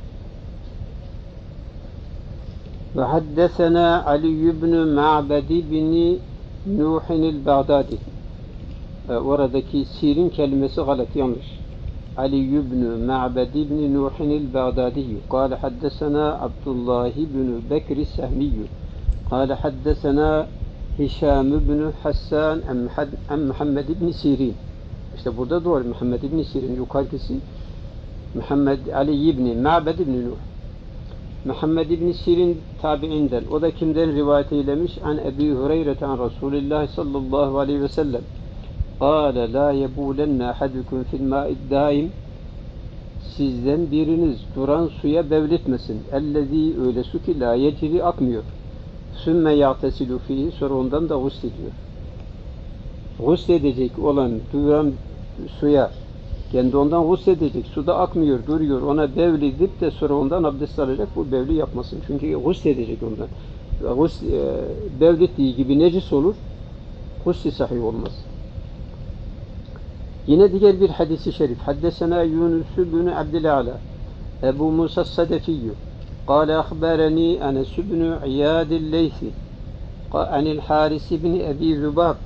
[SPEAKER 1] Ve haddesena Ali ibn Ma'bad ibn Nuhin el-Bağdadi. Oradaki sirin kelimesi galat, yanlış. Ali ibn Ma'bad ibn Nuhin el-Bağdadi. Kâle haddesena Abdullah ibn Bekir Sehmiyyu. Kâle haddesena Hişam ibn Hassan en Muhammed ibn Sirin. İşte burada doğru. Muhammed ibn Sirin yukarıkisi Muhammed Ali ibn Ma'bad ibn Nuh. Muhammed ibn Sirin tabi'inden. O da kimden rivayet eylemiş? An Ebi Hureyre'ten Resulullah sallallahu aleyhi ve sellem. Kâle la yebûlenne ahadukum fil mâid daim. Sizden biriniz duran suya bevletmesin. Ellezî, öyle su ki la yecri, akmıyor. Sümme ya'tesilu fihi, sonra ondan da guslediyor. Gusledecek olan duran suya kendi ondan gusledecek, suda akmıyor, duruyor, ona bevledip de sonra ondan abdest alacak, bu bevli yapmasın. Çünkü gusledecek ondan. Bevlettiği gibi necis olur, gusli sahih olmaz. Yine diğer bir hadisi şerif. Haddesena Yunus ibn Abdülala Ebu Musa Sadefiyyü قال أخبرني أنس بن عياد الليثي عن الحارث بن أبي ذباب.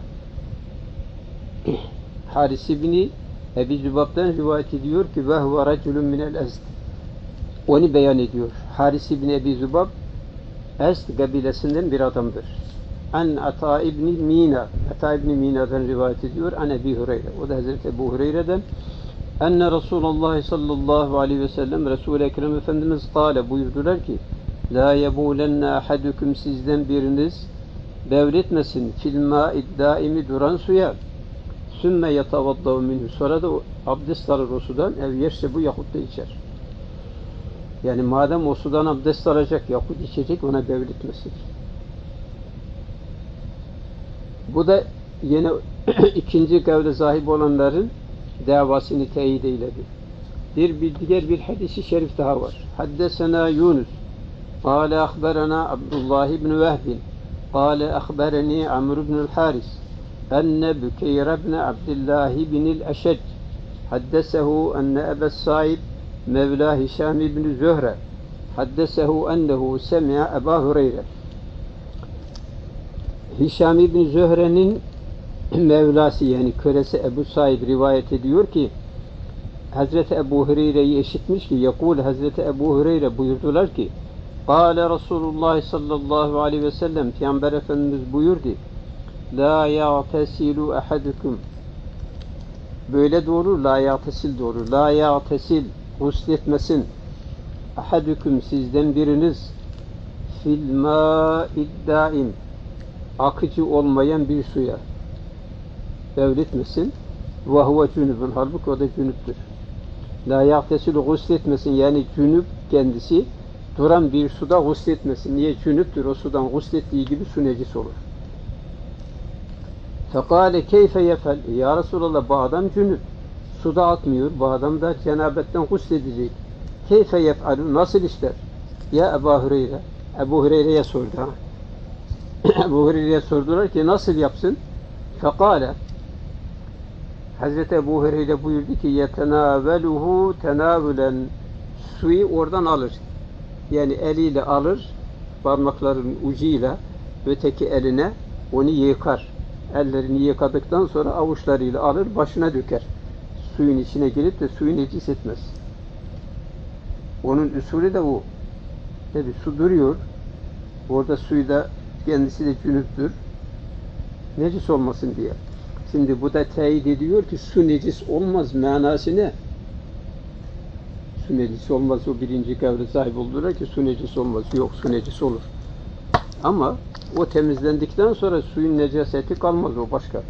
[SPEAKER 1] Haris ibn Ebi Zübab'dan rivayet ediyor ki ve huve raculun minel Ezd. Onu beyan ediyor. Haris ibn Ebi Zübab Ezd kabilesinden bir adamdır. An Ata ibn Mina. Ata ibn Mina'dan rivayet ediyor. An Ebi Hureyre. O da Hazreti Ebu Hureyre'den. Enne Resulullah sallallahu aleyhi ve sellem, Resul-i Ekrem Efendimiz kâle, buyurdular ki la yebûlenne ahadukum, sizden biriniz bevletmesin fil mâid daimi, duran suya, sümme yetevaddav minhu, sonra da abdest alır o sudan, ev yerse bu yahut da içer. Yani madem o sudan abdest alacak yahut içecek, ona bevletmesin. Bu da yine ikinci kavle sahip olanların davasını teyit eyledi. Diğer bir hadisi şerif daha var. Haddesena Yunus kâle ahberena Abdullah ibn Vehbin kâle ahbereni Amr ibn el-Haris enne Bükeyr ibn Abdullah ibn el-Eşec haddesehu enne Ebes Saib Mevla Hişam ibn Zühre haddesehu ennehu semi'a Ebu Hureyre. Hişam ibn Zühre'nin Mevlası, yani kölesi Ebu Said rivayet ediyor ki Hazreti Ebu Hureyre'yi eşitmiş ki yakul, Hazreti Ebu Hureyre buyurdular ki Kâle Resulullah sallallahu aleyhi ve sellem, Peygamber Efendimiz buyurdu la ya'tesilu ahadukum, böyle doğru, la ya'tesil doğru, la ya'tesil, gusletmesin ahadukum, sizden biriniz fil mâid daim, akıcı olmayan bir suya evletmesin. Ve huve cünübün, halbuki o da cünüptür. La yağtesilu, gusletmesin, yani cünüp kendisi duran bir suda gusletmesin. Niye? Cünüptür, o sudan guslettiği gibi su necis olur. Fekale keyfe yefel, ya Resulallah, bu adam cünüp, suda atmıyor, bu adam da cenabetten gusledecek. Keyfe yef'alu, nasıl işler? Ya Ebu Hureyre, Ebu Hureyre'ye sordu. Ebu Hureyre'ye sordular ki nasıl yapsın? Fekale, Hazreti Ebu Hureyre buyurdu ki yetenaveluhu tenavülen, suyu oradan alır. Yani eliyle alır, parmakların ucuyla öteki eline onu yıkar. Ellerini yıkadıktan sonra avuçlarıyla alır, başına döker. Suyun içine girip de suyu necis etmez. Onun usulü de bu. Tabi su duruyor. Orada suyu da kendisi de cünüptür. Necis olmasın diye. Şimdi bu da teyit ediyor ki su necis olmaz manası ne? Su necis olmaz, o birinci kavle sahip oldular ki su necis olmaz. Yok, su necis olur. Ama o temizlendikten sonra suyun necaseti kalmaz, o başka.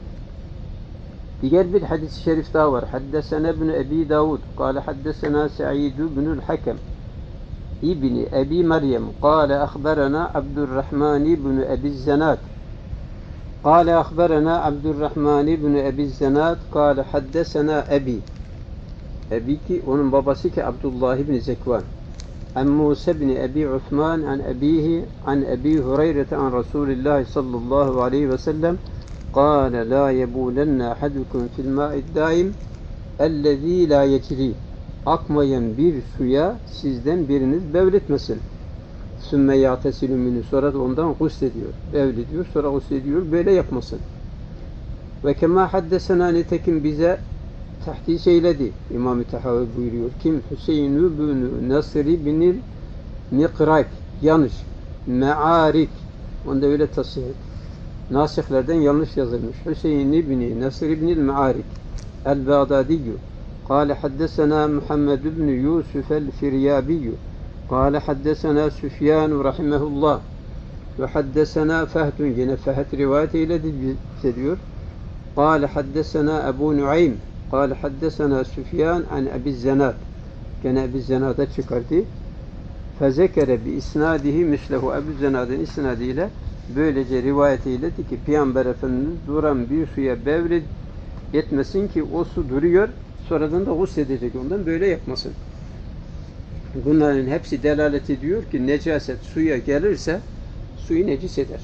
[SPEAKER 1] Diğer bir hadis-i şerif daha var. Haddesena ibn Ebi Davud. Kale haddesena Sa'id ibn Hakem İbni Ebi Meryem. Kale akhberana Abdurrahman ibn Ebi Zenat. Kale akhberana Abdurrahman ibn Ebi Zenat. Kale haddesena Ebi. Ebi ki onun babası ki Abdullah ibn Zekvan. An Musa ibn Ebi Uthman an Ebihi an Ebi Hureyre an Resulullah sallallahu aleyhi ve sellem قال لا يبولن أحدكم في الماء الدائم الذي لا يجري, akmayan bir suya sizden biriniz bevletmesin. Sümme ya'tesilu minhu, sonra da ondan guslediyor. Bevlediyor, sonra guslediyor. Böyle yapmasın. Ve kema haddesena, nitekim bize tahdis eyledi. İmam-ı Tahavi buyuruyor. Kim? Hüseyin ibn Nasri binil Miqrak. Yanlış. Me'arik. Onda öyle tasih et. Nasihlerden yanlış yazılmış. Hüseyin ibn Nasr ibn el-Ma'arik el-Bağdadiyyü قال حدثنا محمد بن يوسف الفريابي قال حدثنا سفيان رحمه الله وحدثنا فهد, yine Fehd rivayet eyledi diyor. قال حدثنا أبو نعيم قال حدثنا سفيان عن أبي الزناد, gene Ebi Zenad'a çıkardı. فذكر بإسناده مثله, Ebu Zenad'ın isnadiyle böylece rivayet eyledi ki Peygamber Efendimiz duran bir suya bevlet etmesin ki o su duruyor, sonradan da gusledecek, ondan böyle yapmasın. Bunların hepsi delalet ediyor ki necaset suya gelirse suyu necis eder.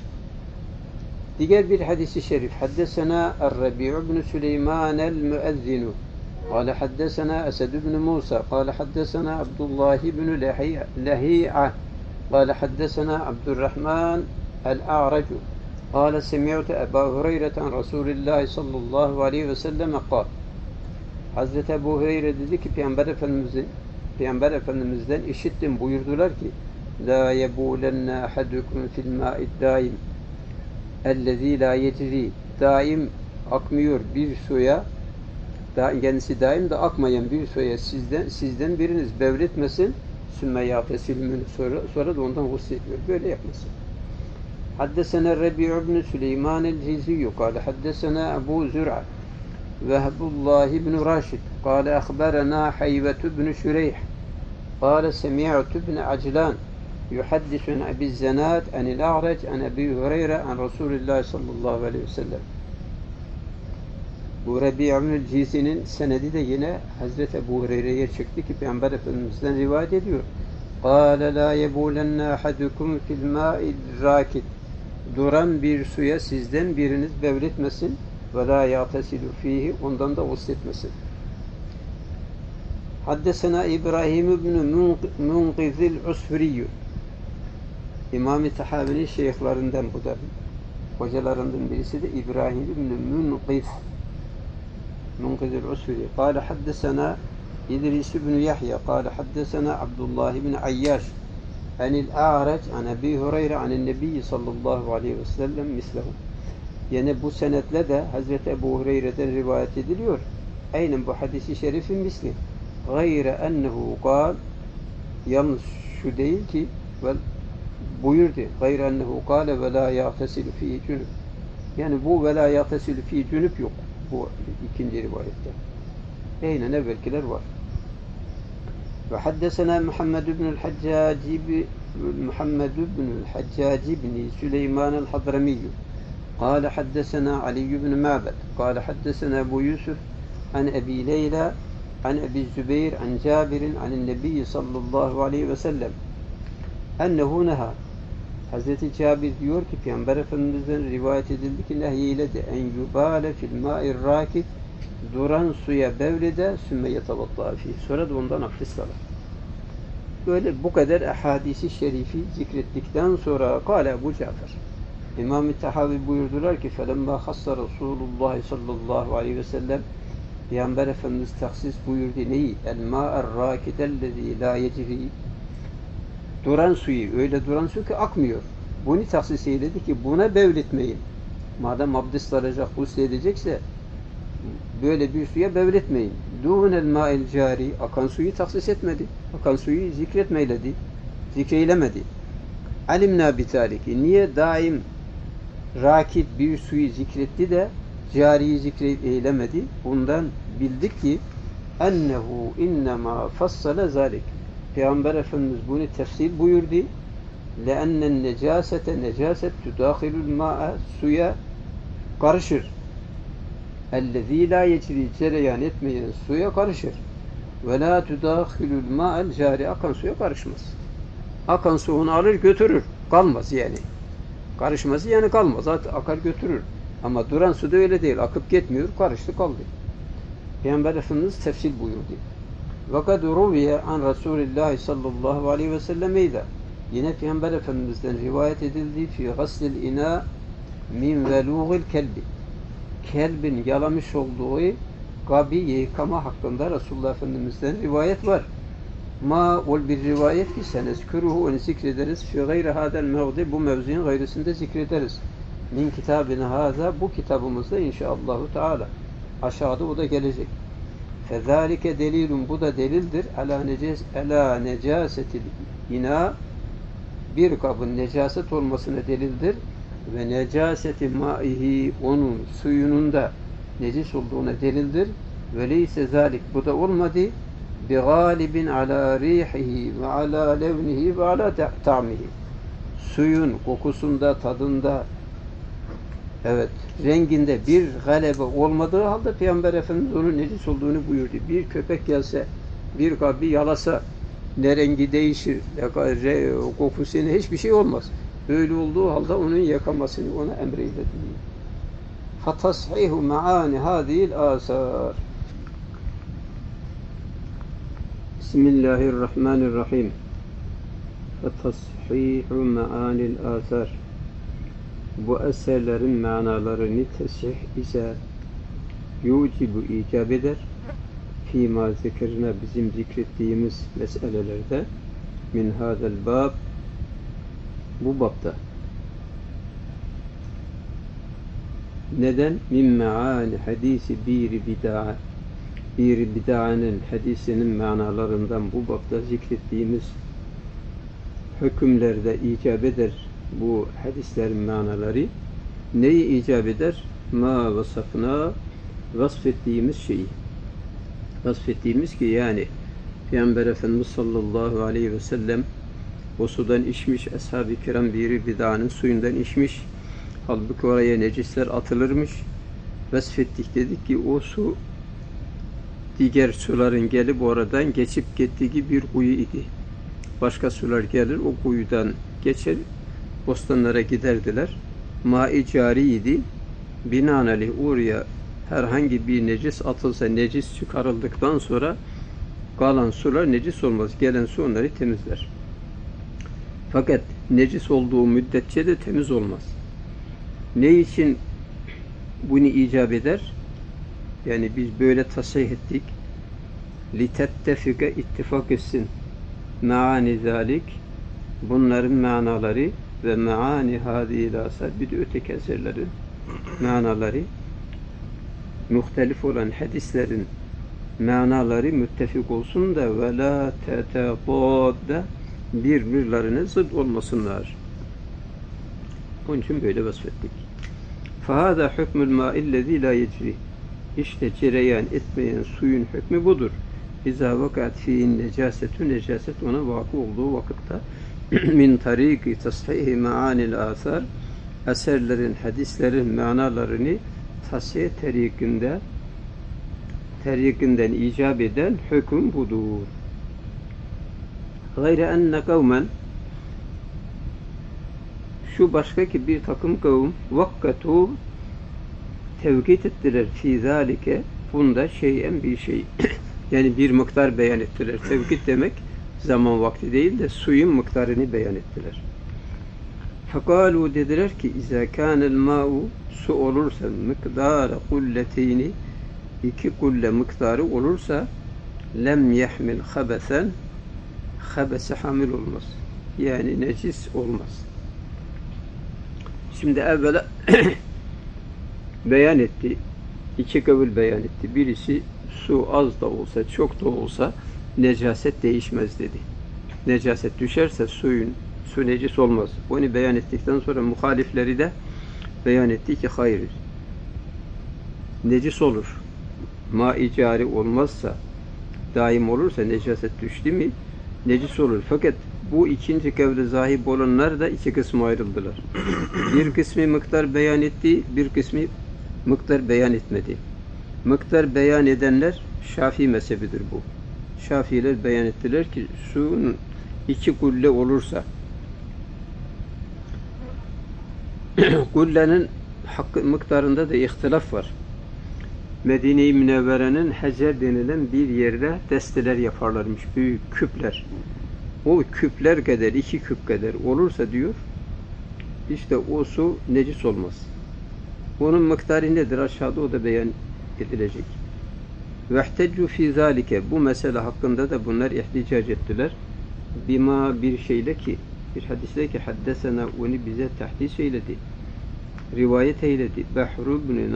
[SPEAKER 1] Diğer bir hadis-i şerif. Haddesena Er-Rabi' ibn Süleyman el-Müezzinu قال حدثنا أسد بن موسى قال حدثنا عبد الله بن لهيعة قال حدثنا عبد الرحمن الأعرج قال سمعت أبا هريرة عن رسول الله صلى الله عليه وسلم قال, Hazreti Ebu Hureyre dedi ki Peygamber Efendimiz'den işittim, buyurdular ki La yebulenne ahadukum fil ma'id daim ellezî la yecri, daim akmıyor bir suya, kendisi daim de akmayan bir suya sizden biriniz bevletmesin, sümme yâtesilmün, sonra da ondan guslediyor, böyle yapmasın. حدثنا الربيع بن سليمان الجيزي قال حدثنا أبو زرعة وهب الله بن راشد قال أخبرنا حيوة بن شريح قال سمعت بن عجلان يحدث عن أبي الزناد عن الأعرج عن أبي هريرة عن رسول الله صلى الله عليه وسلم. Bu Rabi'ül Cizi'nin senedi de yine Hazreti Ebu Hureyre'ye çıktı ki Peygamber Efendimiz'den rivayet ediyor. قال لا يبولن أحدكم في الماء الراكد, duran bir suya sizden biriniz bevletmesin, ve la ya'tesilu fihi, ondan da gusletmesin. Haddesena İbrahim ibn Munqizil Usfuriyyu, İmam-ı Tahavi'nin şeyhlerinden, bu da hocalarından birisi de İbrahim ibn Munqizil Usfuriyyu. Kâle haddesena İdris ibn Yahya kâle haddesena Abdullah ibn Ayyaş anil A'rac an Ebi Hureyre anin Nebi sallallahu aleyhi ve sellem mislehu. Yani bu senetle de Hazreti Ebu Hureyre'den rivayet ediliyor. Aynen bu hadisi şerifin misli. Gayre ennehu kal, yalnız şu değil ki buyurdu. Gayr ennehu kâle ve lâ yâtesilu fî cünüp. Yani bu ve lâ yâtesilu fî cünüp yok. Bu ikinci rivayette. Aynen evvelkiler var. Ve haddesena Muhammed ibnül Haccaci ibn Süleyman el-Hadramiyyü. قال حدثنا علي بن معبد قال حدثنا أبو يوسف عن أبي ليلى عن أبي الزبير عن جابر عن النبي صلى الله عليه وسلم أنه نهى. Hazreti Cabir diyor ki Peygamber Efendimiz'den rivayet edildi ki nehyiledi en yubale fil ma'ir rakid, duran suya bevlede sümme yetavatta fi, sonra da ondan abdest alır. Böyle bu kadar ahadisi şerifi zikrettikten sonra kâle Ebu Cafer, İmam-ı Tahavi buyurdular ki felemma hassa Resulullah sallallahu aleyhi ve sellem, Peygamber Efendimiz tahsis buyurdu neyi? El ma'er rakidellezî la yecri, duran suyu, öyle duran su ki akmıyor. Bunu tahsis eyledi ki buna bevletmeyin. Madem abdest alacak, gusül edecekse böyle bir suya bevletmeyin. Dûnel ma'il cari, akan suyu tahsis etmedi. Akan suyu zikretmeyledi. Zikreylemedi. Alimna bitaliki. Niye daim rakit bir suyu zikretti de cariyi zikreylemedi? Bundan bildik ki ennehu innema fassale zalik. Peygamber Efendimiz bunu tefsir buyurdu. لَاَنَّ النَّجَاسَةَ necaset تُدَاخِلُ الْمَاءَ, suya karışır. اَلَّذ۪ي لَا يَجْرِي, cereyan etmeyen suya karışır. وَلَا تُدَاخِلُ الْمَاءَ الْجَارِ, akan suya karışmaz. Akan su onu alır götürür. Kalmaz yani. Karışması yani kalmaz. Zaten akar götürür. Ama duran su da öyle değil. Akıp gitmiyor. Karıştı kaldı. Peygamber Efendimiz tefsir buyurdu. وَقَدْ رُوِيَ عَنْ رَسُولِ اللّٰهِ sallallahu aleyhi ve sellem eyda. Yine Peygamber Efendimiz'den rivayet edildi fi gaslil ina min velûgil kelbi. Kelbin yalamış olduğu kabı yıkama hakkında Resulullah Efendimiz'den rivayet var. Ma ol bir rivayet ki senezküruhu, onu zikrederiz. Fi gayri hadel mevdi, bu mevzinin gayrısında zikrederiz. Min kitabına haza, bu kitabımızda inşaallahu teala. Aşağıda o da gelecek. Fezalike delilun, bu da delildir. Ala necasetil ina, bir kabın necaset olmasına delildir. Ve necaseti maihi, onun suyunun da necis olduğuna delildir. Ve leyse zalik, bu da olmadı. Bi galibin ala rihihi ve ala levnihi ve ala ta'mihi. Suyun kokusunda, tadında, evet, renginde bir galebe olmadığı halde Peygamber Efendimiz onun necis olduğunu buyurdu. Bir köpek gelse, bir kabı yalasa, ne rengi değişir, ne kokusuna hiçbir şey olmaz. Öyle olduğu halde onun yıkamasını ona emreyledi. Fatashihu maani hadil asar. Bismillahirrahmanirrahim. Fatashihu maanil asar. Bu eserlerin manalarını tesih ise yucibu, icap eder. Fîmâ zikirine, bizim zikrettiğimiz meselelerde, min hâzel bab, bu babda. Neden? Min me'âni hadisi bir bid'a, bir bid'anın hadisinin manalarından bu babda zikrettiğimiz hükümlerde icap eder bu hadislerin manaları. Neyi icap eder? Ma vasafına, vasfettiğimiz şeyi. Vasfettiğimiz ki yani Peygamber Efendimiz sallallahu aleyhi ve sellem o sudan içmiş, ashab-ı kiram bir bid'anın suyundan içmiş. Halbuki oraya necisler atılırmış. Vasfettik, dedik ki o su diğer suların gelip oradan geçip gittiği bir kuyu idi. Başka sular gelir, o kuyudan geçer, bostanlara giderdiler. Ma-i cari idi. Binaenaleyh oraya herhangi bir necis atılsa, necis çıkarıldıktan sonra kalan sular necis olmaz. Gelen su onları temizler. Fakat necis olduğu müddetçe de temiz olmaz. Ne için bunu icap eder? Yani biz böyle tasih ettik. لِتَتَّفِقَ, ittifak etsin. Me'ani zalik, bunların manaları ve me'ani hâzîl asar, bir de öteki eserlerin manaları, muhtelif olan hadislerin manaları müttefik olsun da ve la tetebâdde, birbirlerine zıt olmasınlar. Onun için böyle vasfettik. فَهَذَا حُكْمُ الْمَاءِ الَّذ۪ي لَا يَجْرِي İşte cereyan etmeyen suyun hükmü budur. İzâ vakat fi'in necasetü, necaset ona vakı olduğu vakitte min tariki tashihi ma'anil asar, eserlerin, hadislerin manalarını tasih terikinden icap eden hüküm budur. Gayre enne kavmen, şu başka ki bir takım kavim vakkatu tevkit ettiler fi zalike, bunda şeyen bir şey yani bir miktar beyan ettiler. Tevkit demek zaman vakti değil de suyun miktarını beyan ettiler. Fekalu dediler ki izâ kânel mâ'u, su olursa miktarı kulleteyni, 2 kulle miktarı olursa lem yahmil habesen, habese hamil olmaz. Yani necis olmaz. Şimdi evvela beyan etti. 2 kavil beyan etti. Birisi su az da olsa, çok da olsa necaset değişmez dedi. Necaset düşerse su necis olmaz. Onu beyan ettikten sonra muhalifleri de beyan etti ki hayır. Necis olur. Ma-i cari olmazsa, daim olursa, necaset düştü mi necis olur. Fakat bu ikinci kavle zahip olanlar da 2 kısma ayrıldılar. Bir kısmı miktar beyan etti, bir kısmı miktar beyan etmedi. Miktar beyan edenler Şafii mezhebidir bu. Şafiiler beyan ettiler ki suyun 2 kulle olursa, kullenin hakkı miktarında da ihtilaf var. Medine-i Münevvere'nin Hecer denilen bir yerde desteler yaparlarmış, büyük küpler. O küpler kadar, 2 küp kadar olursa diyor, işte o su necis olmaz. Onun miktarı nedir? Aşağıda o da beyan edilecek. Vehteccu fi zalike, bu mesele hakkında da bunlar ihticac ettiler. Bima bir şeyle ki, bir hadisle ki haddesena, onu bize tahdis eyledi. Rivayet eyledi. Behr ibn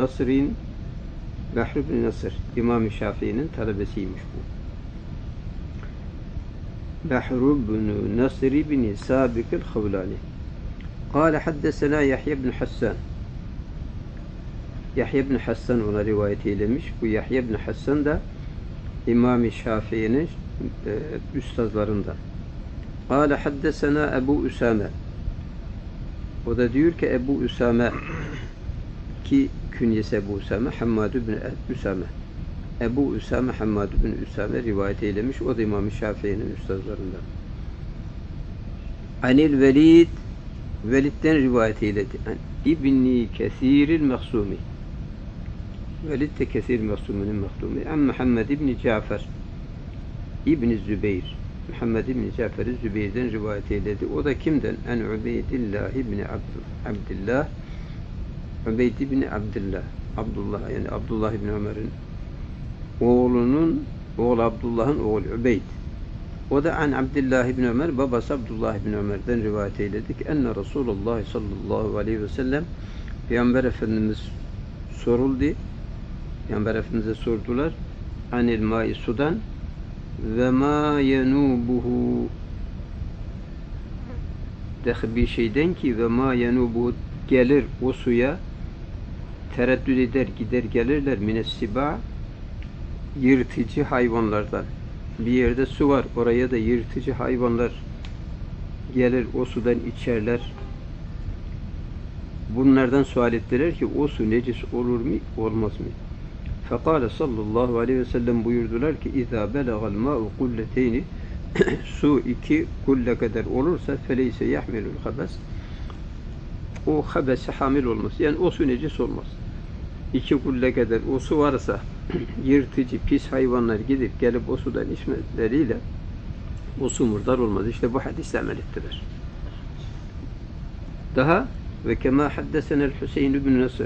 [SPEAKER 1] Nasr, İmam-ı Şafii'nin talebesiymiş bu. Behr ibn Nasr ibn Sabik el-Havlani. Kâle haddesena Yahya ibn Hassan. Yahya ibn Hassan ona rivayet eylemiş. Bu Yahya ibn Hassan da İmam-ı Şafii'nin üstazlarından. Kâle haddesena Ebu Üsame. O da diyor ki Ebu Üsame, ki künyesi Ebu Üsame, Hammad ibn Üsame. Ebu Üsame, Hammad ibn Üsame rivayet eylemiş. O da İmam-ı Şafii'nin üstazlarından. Anil Velid, Velid'den rivayet eyledi. İbni Kesiril Maksumi. Velid de Kesir Maksumi'nin mahdumi. Muhammed ibn Cafer İbn Zübeyir. Muhammed ibn Cafer Zübeyir'den rivayet eyledi. O da kimden? En Ubeydillah ibn Abdillah. Ubeyd ibn Abdillah. Abdullah, yani Abdullah ibn Ömer'in oğlu Abdullah'ın oğlu Ubeyd. O da an Abdullah ibn Ömer, babası Abdullah ibn Ömer'den rivayet eyledik. Enne Resulullah sallallahu aleyhi ve sellem, Peygamber Efendimiz soruldu. Peygamber Efendimiz'e sordular. Anil ma'i, sudan, ve ma yenubuhu, bir şeyden ki ve ma yenubuhu, gelir o suya, tereddüt eder, gider gelirler minessiba, yırtıcı hayvanlardan. Bir yerde su var, oraya da yırtıcı hayvanlar gelir, o sudan içerler. Bunlardan sual ettiler ki o su necis olur mu, olmaz mı? Fekale sallallahu aleyhi ve sellem buyurdular ki İzâ belagal mâ'u kulleteyni, su 2 kulle kadar olursa feleyse yahmilul habes, o habese hamil olmaz. Yani o su necis olmaz. 2 kulle kadar o su varsa yırtıcı, pis hayvanlar gidip gelip o sudan içmeleriyle o su murdar olmaz. İşte bu hadisle amel ettiler. Daha ve kema haddesenel Hüseyin ibn Nasr,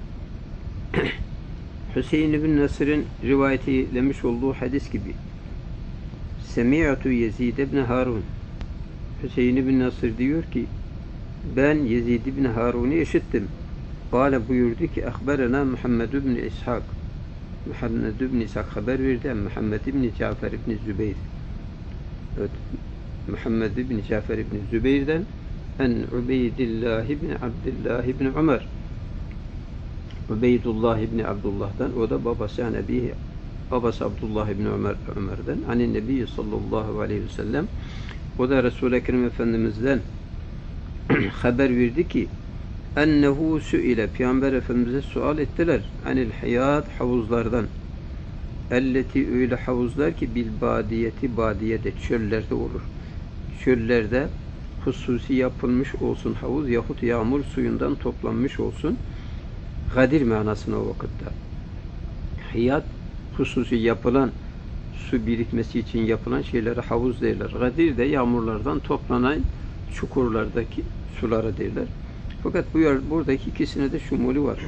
[SPEAKER 1] Hüseyin ibn Nasr'ın rivayetlemiş olduğu hadis gibi. Semi'tu Yezid ibn Harun. Hüseyin ibn Nasr diyor ki ben Yezid ibn Harun'u işittim. Kâle buyurdu ki ahberena Muhammed ibn İshak. Muhammed ibn İshak haber verdi. Muhammed ibn Cafer ibn Zübeyir. Evet. Muhammed ibn Cafer ibn Zübeyir'den en Ubeydillah ibn Abdullah ibn Ömer. Ubeydullah ibn Abdullah'dan, o da babası Nebi, babası Abdullah ibn Ömer'den. Hani Nebi sallallahu aleyhi ve sellem, o da Resul-i Ekrem Efendimiz'den haber verdi ki ennehu ile Peygamber Efendimiz'e sual ettiler. Anil hayat, havuzlardan. Elleti, öyle havuzlar ki bil badiyeti, badiyede, çöllerde olur. Çöllerde hususi yapılmış olsun havuz yahut yağmur suyundan toplanmış olsun. Gadir manasına o vakitte. Hayat, hususi yapılan, su birikmesi için yapılan şeylere havuz derler. Gadir de yağmurlardan toplanan çukurlardaki sulara derler. Fakat buradaki ikisine de şumuli var.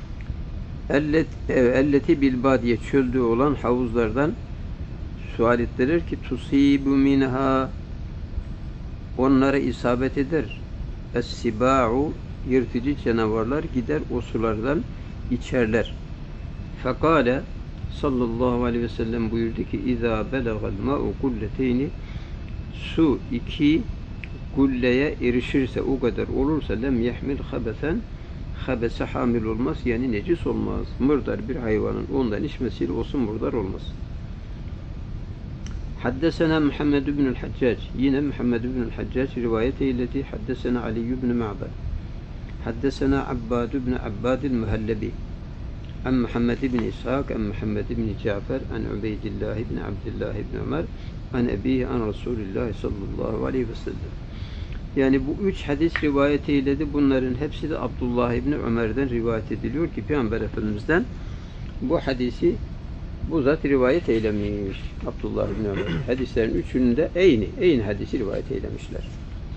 [SPEAKER 1] Elleti bilbadiye, çölde olan havuzlardan sual ettiler ki tusibu minha, onlara isabet eder. Es-siba'u, yırtıcı canavarlar gider o sulardan içerler. Fekale sallallahu aleyhi ve sellem buyurdu ki İzâ belagal ma'u kulleteyni, su iki gulleye erişirse, o kadar olursa lem yehmil habesen, habese hamil olmaz, yani necis olmaz. Mırdar bir hayvanın ondan içmesiyle olsun mırdar olmaz. Haddesena Muhammed ibn Haccac, yine Muhammed ibn Haccac rivayet eyledi. Haddesena Ali ibn Ma'bad, haddesena Abbad ibn Abbad el-Muhallebi, an Muhammed ibn İshak, an Muhammed ibn Cafer, an Ubeydillah ibn Abdullah ibn Ömer, an ebihi an Resulullah sallallahu aleyhi ve sellem. Yani bu üç hadis rivayet eyledi. Bunların hepsi de Abdullah ibn Ömer'den rivayet ediliyor ki Peygamber Efendimiz'den bu hadisi bu zat rivayet eylemiş. Abdullah ibn Ömer. Hadislerin üçünün de aynı hadisi rivayet eylemişler.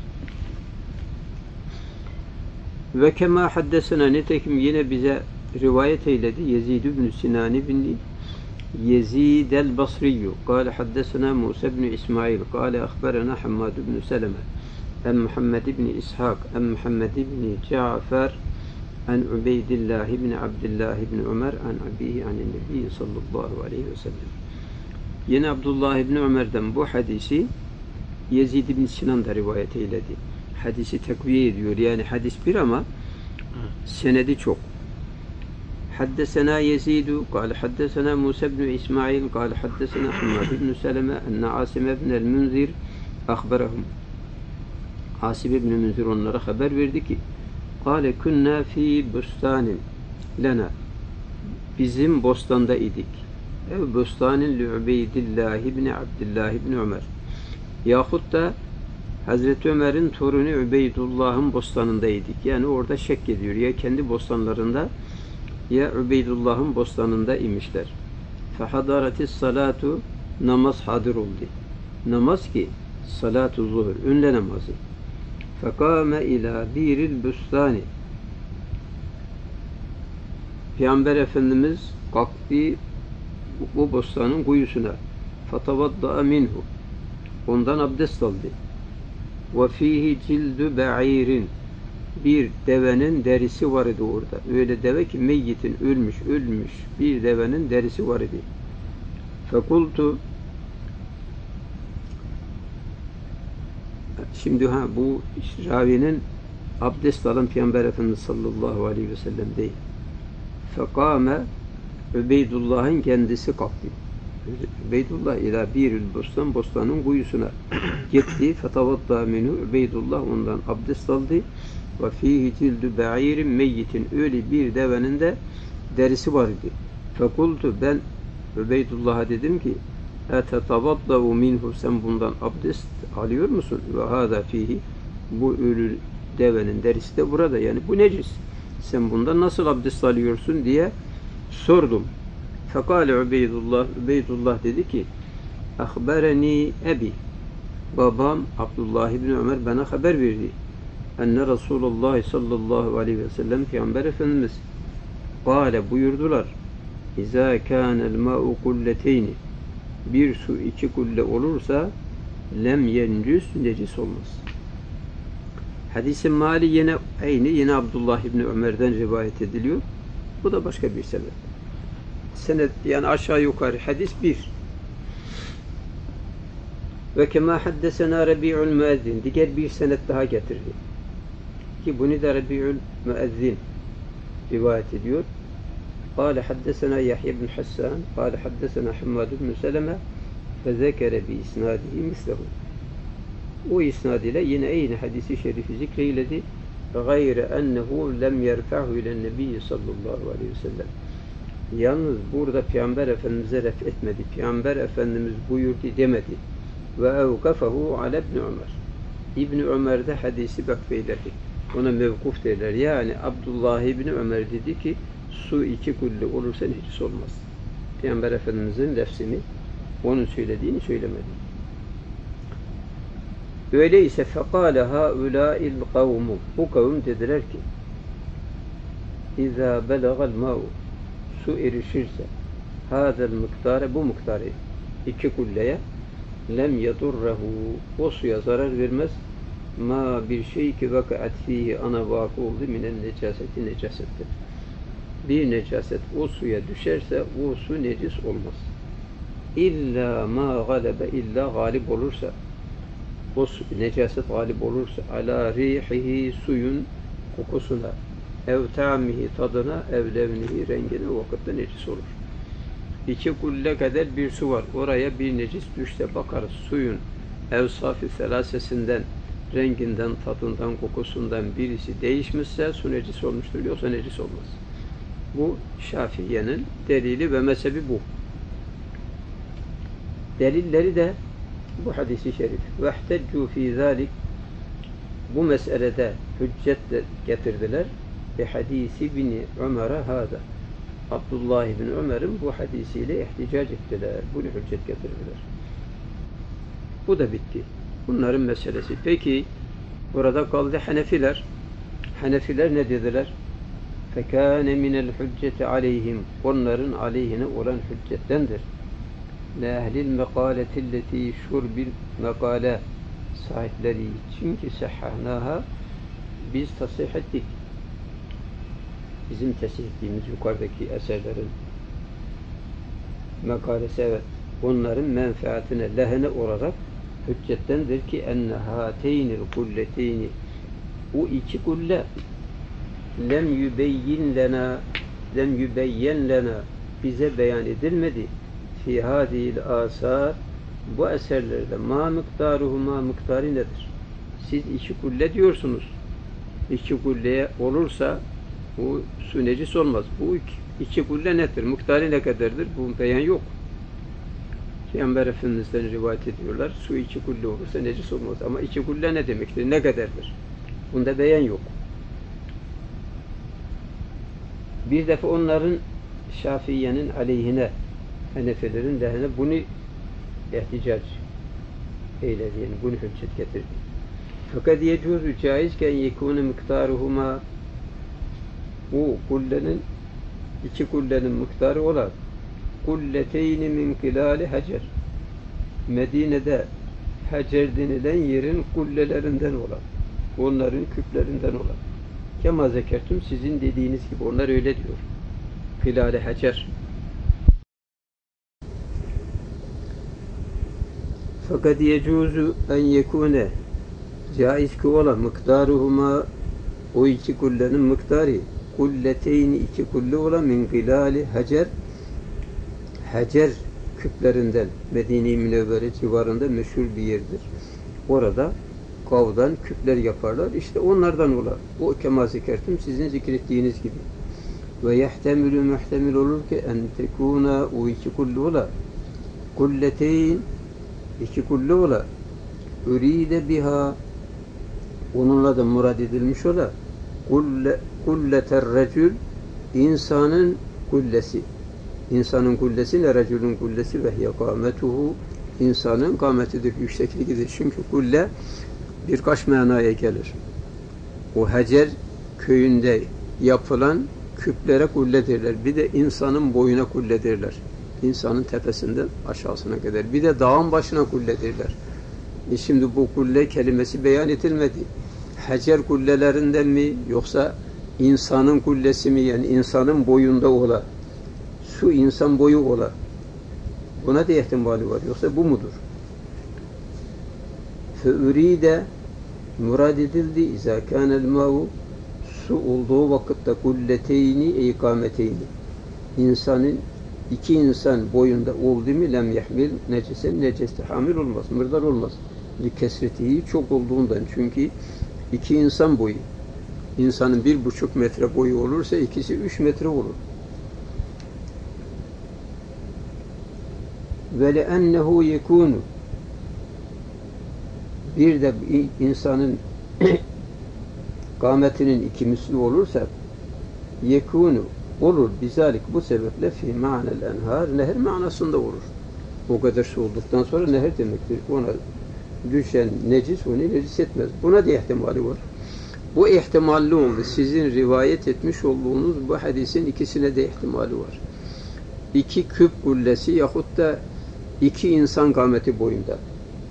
[SPEAKER 1] Ve kema haddesena, nitekim yine bize rivayet eyledi Yezid ibn Sinan ibn Yezid el-Basriyyu. Kâle haddesena Musa ibn İsmail. Kâle ahberena Hammad ibn Seleme. En Muhammed ibn İshak, en Muhammed ibn Cafer, en Ubeydillah ibn Abdullah ibn Ömer, en abihi an Nebi sallallahu aleyhi ve sellem. Yine Abdullah ibn Ömer'den bu hadisi Yezid ibn Sinan da rivayet eyledi. Hadisi tekviye ediyor. Yani hadis bir ama senedi çok. Haddesena Yezidu, kâle haddesena Musa ibn İsmail, kâle haddesena Hammad ibn Seleme, enne Asim ibn el-Münzir akhberahum. Asim ibn Münzir onlara haber verdi ki kâle kunna fî bustanin lena, bizim bostanda idik. Ev bustanin li Ubeydillah ibn Abdullah ibn Ömer. Yahut da Hazreti Ömer'in torunu Ubeydullah'ın bostanındaydık. Yani orada şek ediyor. Ya kendi bostanlarında ya Ubeydullah'ın bostanında imişler. Fehadaratis salatu, namaz hadir oldu. Namaz ki salatu zuhur, önde namazı. Fekâme ilâ biril büstâni, Peygamber Efendimiz kalktı bu bostanın kuyusuna. Fatavadda'a minhu, ondan abdest aldı. Ve fihi cildu ba'irin, bir devenin derisi var idi orada. Öyle deve ki meyyitin, ölmüş bir devenin derisi var idi. Fekultu, şimdi bu ravinin abdest alan Peygamber Efendimiz sallallahu aleyhi ve sellem değil. Fekâme, Ubeydullah'ın kendisi kalktı. Ubeydullah ila birül bostan, bostanın kuyusuna gitti. Fetavadda minhu, Ubeydullah ondan abdest aldı. Ve fihi cildu ba'irin meyyitin, öyle bir devenin de derisi var idi. Fekultu, ben Ubeydullah'a dedim ki etetavadda'u minhu, sen bundan abdest alıyor musun? Ve hâzâ fihi, bu ölü devenin derisi de burada, yani bu necis. Sen bundan nasıl abdest alıyorsun diye sordum. Fekâle Ubeydullah dedi ki ahbereni ebi, babam Abdullah ibn Ömer bana haber verdi. Enne Resulullah sallallahu aleyhi ve sellem, Peygamber Efendimiz kâle buyurdular. İzâ kânel mâ'u kulleteyni, bir su iki kulle olursa lem yencüs, necis olmaz. Hadisin mali yine Abdullah ibn Ömer'den rivayet ediliyor. Bu da başka bir senet. Senet yani aşağı yukarı hadis bir. Ve kema haddesena Rabi'ul Muezzin, diğer bir senet daha getirdi. ki bunu da Rabi'ül Müezzin rivayet ediyor. قال حدثنا يحيى بن حسان قال حدثنا حماد بن سلمة فذكر بإسناده مثله. O isnad ile yine aynı hadisi şerifi zikreyledi. Gayre ennehu lem yerfa'hu ile nebi sallallahu aleyhi ve sellem. Yalnız burada Peygamber Efendimiz'e ref etmedi. Peygamber Efendimiz buyurdu demedi. Ve evkafahu ala İbn Ömer. İbn Ömer'de hadisi vakfeyledi. Ona mevkuf derler. Yani Abdullah İbn Ömer dedi ki su iki kulli olursa necis olmaz. Peygamber Efendimiz'in lefzini, onun söylediğini söylemedi. Öyleyse fekâle hâulâil kavmu. Bu kavim dediler ki İzâ belaga'l mâ'u, su erişirse hâzel miktâre, bu miktarı iki kulleye lem yedurrehu, o suya zarar vermez ma bir şey ki vakaat fihi, ana vakı oldu minen necaseti, necasettir. Bir necaset o suya düşerse o su necis olmaz. İlla ma galebe, illa galip olursa, o su, necaset galip olursa ala rihihi, suyun kokusuna, ev ta'mihi, tadına, ev levnihi, rengine, o vakitte necis olur. İki kulle kadar bir su var. Oraya bir necis düşse bakarız, suyun evsaf-ı selasesinden, renginden, tadından, kokusundan birisi değişmişse su necis olmuştur. Yoksa necis olmaz. Bu Şafii'nin delili ve mezhebi bu. Delilleri de bu hadisi şerif. Vehteccu fî zâlik, bu meselede hüccetle getirdiler. Ve hadisi bini Ömer'e hâda. Abdullah bin Ömer'in bu hadisiyle ihticac ettiler. Bunu hüccet getirdiler. Bu da bitti. Bunların meselesi. Peki burada kaldı Hanefiler. Hanefiler ne dediler? فَكَانَ مِنَ الْحُجَّةِ عَلَيْهِمْ, onların aleyhine olan hüccettendir. لَاَهْلِ الْمَقَالَةِ الَّتِي شُرْبِ الْمَقَالَةِ, sahipleri için ki sehhahnaha, biz tasih ettik. Bizim tesih ettiğimiz yukarıdaki eserlerin makalesi, evet, onların menfaatine, lehine olarak hüccettendir ki enne hâteynil kulleteyni, o iki kulle lem yübeyyen lena, bize beyan edilmedi fi hadil asar, bu eserlerde ma miktaruhuma, miktarı nedir? Siz iki kulle diyorsunuz. İki kulleye olursa bu su necis olmaz. Bu iki kulle nedir? Miktarı ne kadardır? Bu beyan yok. Peygamber Efendimiz'den rivayet ediyorlar. Su iki kulle olursa necis olmaz. Ama iki kulle ne demektir? Ne kadardır? Bunda beyan yok. Bir defa onların, Şafii'nin aleyhine, Hanefilerin lehine bunu ihticac eyledi. Yani bunu hüccet getirdi. Fakat yecuzu, caizken yekûne miktaruhuma, bu kullenin, iki kullenin miktarı olan kulleteyni min kilali hacer, Medine'de Hacer denilen yerin kullelerinden olan, onların küplerinden olan, kema zekertum, sizin dediğiniz gibi, onlar öyle diyor. Kilali Hacer. Fakat yecuzu en yekune, caiz ki olan miktaruhuma, o iki kullenin miktarı kulleteyni, iki kulle olan min kilali Hacer, Hacer küplerinden, Medine-i Münevvere civarında meşhur bir yerdir. Orada kavdan küpler yaparlar. İşte onlardan olan. O kema zikertim, sizin zikrettiğiniz gibi. Ve yehtemilü muhtemil olur ki en tekuna, o iki kulle ola, kulleteyn, iki kulle ola, üride biha, onunla da murad edilmiş ola, kulleter recül, insanın kullesi. İnsanın kullesi ne? Recülün kullesi ve hiye kâmetuhu, insanın kâmetidir, yüksekliğidir. Çünkü kulle birkaç manaya gelir. O Hacer köyünde yapılan küplere kulle derler. Bir de insanın boyuna kulle derler. İnsanın tepesinden aşağısına kadar. Bir de dağın başına kulle derler. Şimdi bu kulle kelimesi beyan edilmedi. Hacer kullelerinden mi, yoksa insanın kullesi mi, yani insanın boyunda ola, su insan boyu ola, buna da ihtimali var. Yoksa bu mudur? Fe'üride, Murad edildi. İzâ kânel mâhu su olduğu vakitte kulleteyni ikameteyni. İki insan boyunda oldu mu lem yahmil necesen neceste hamil olmaz. Mırdar olmaz. Kesretihi çok olduğundan. Çünkü iki insan boyu. İnsanın 1,5 metre boyu olursa ikisi 3 metre olur. Ve le'ennehu yekûnu bir de insanın kâmetinin iki misli olursa yekûnu olur. Bizalik bu sebeple fi ma'nel enhar nehir manasında olur. O kadar su olduktan sonra nehir demektir. Ona düşen necis onu necis etmez. Buna da ihtimali var. Bu ihtimalli oldu. Sizin rivayet etmiş olduğunuz bu hadisin ikisine de ihtimali var. 2 küp kullesi yahut da 2 insan kâmeti boyunda.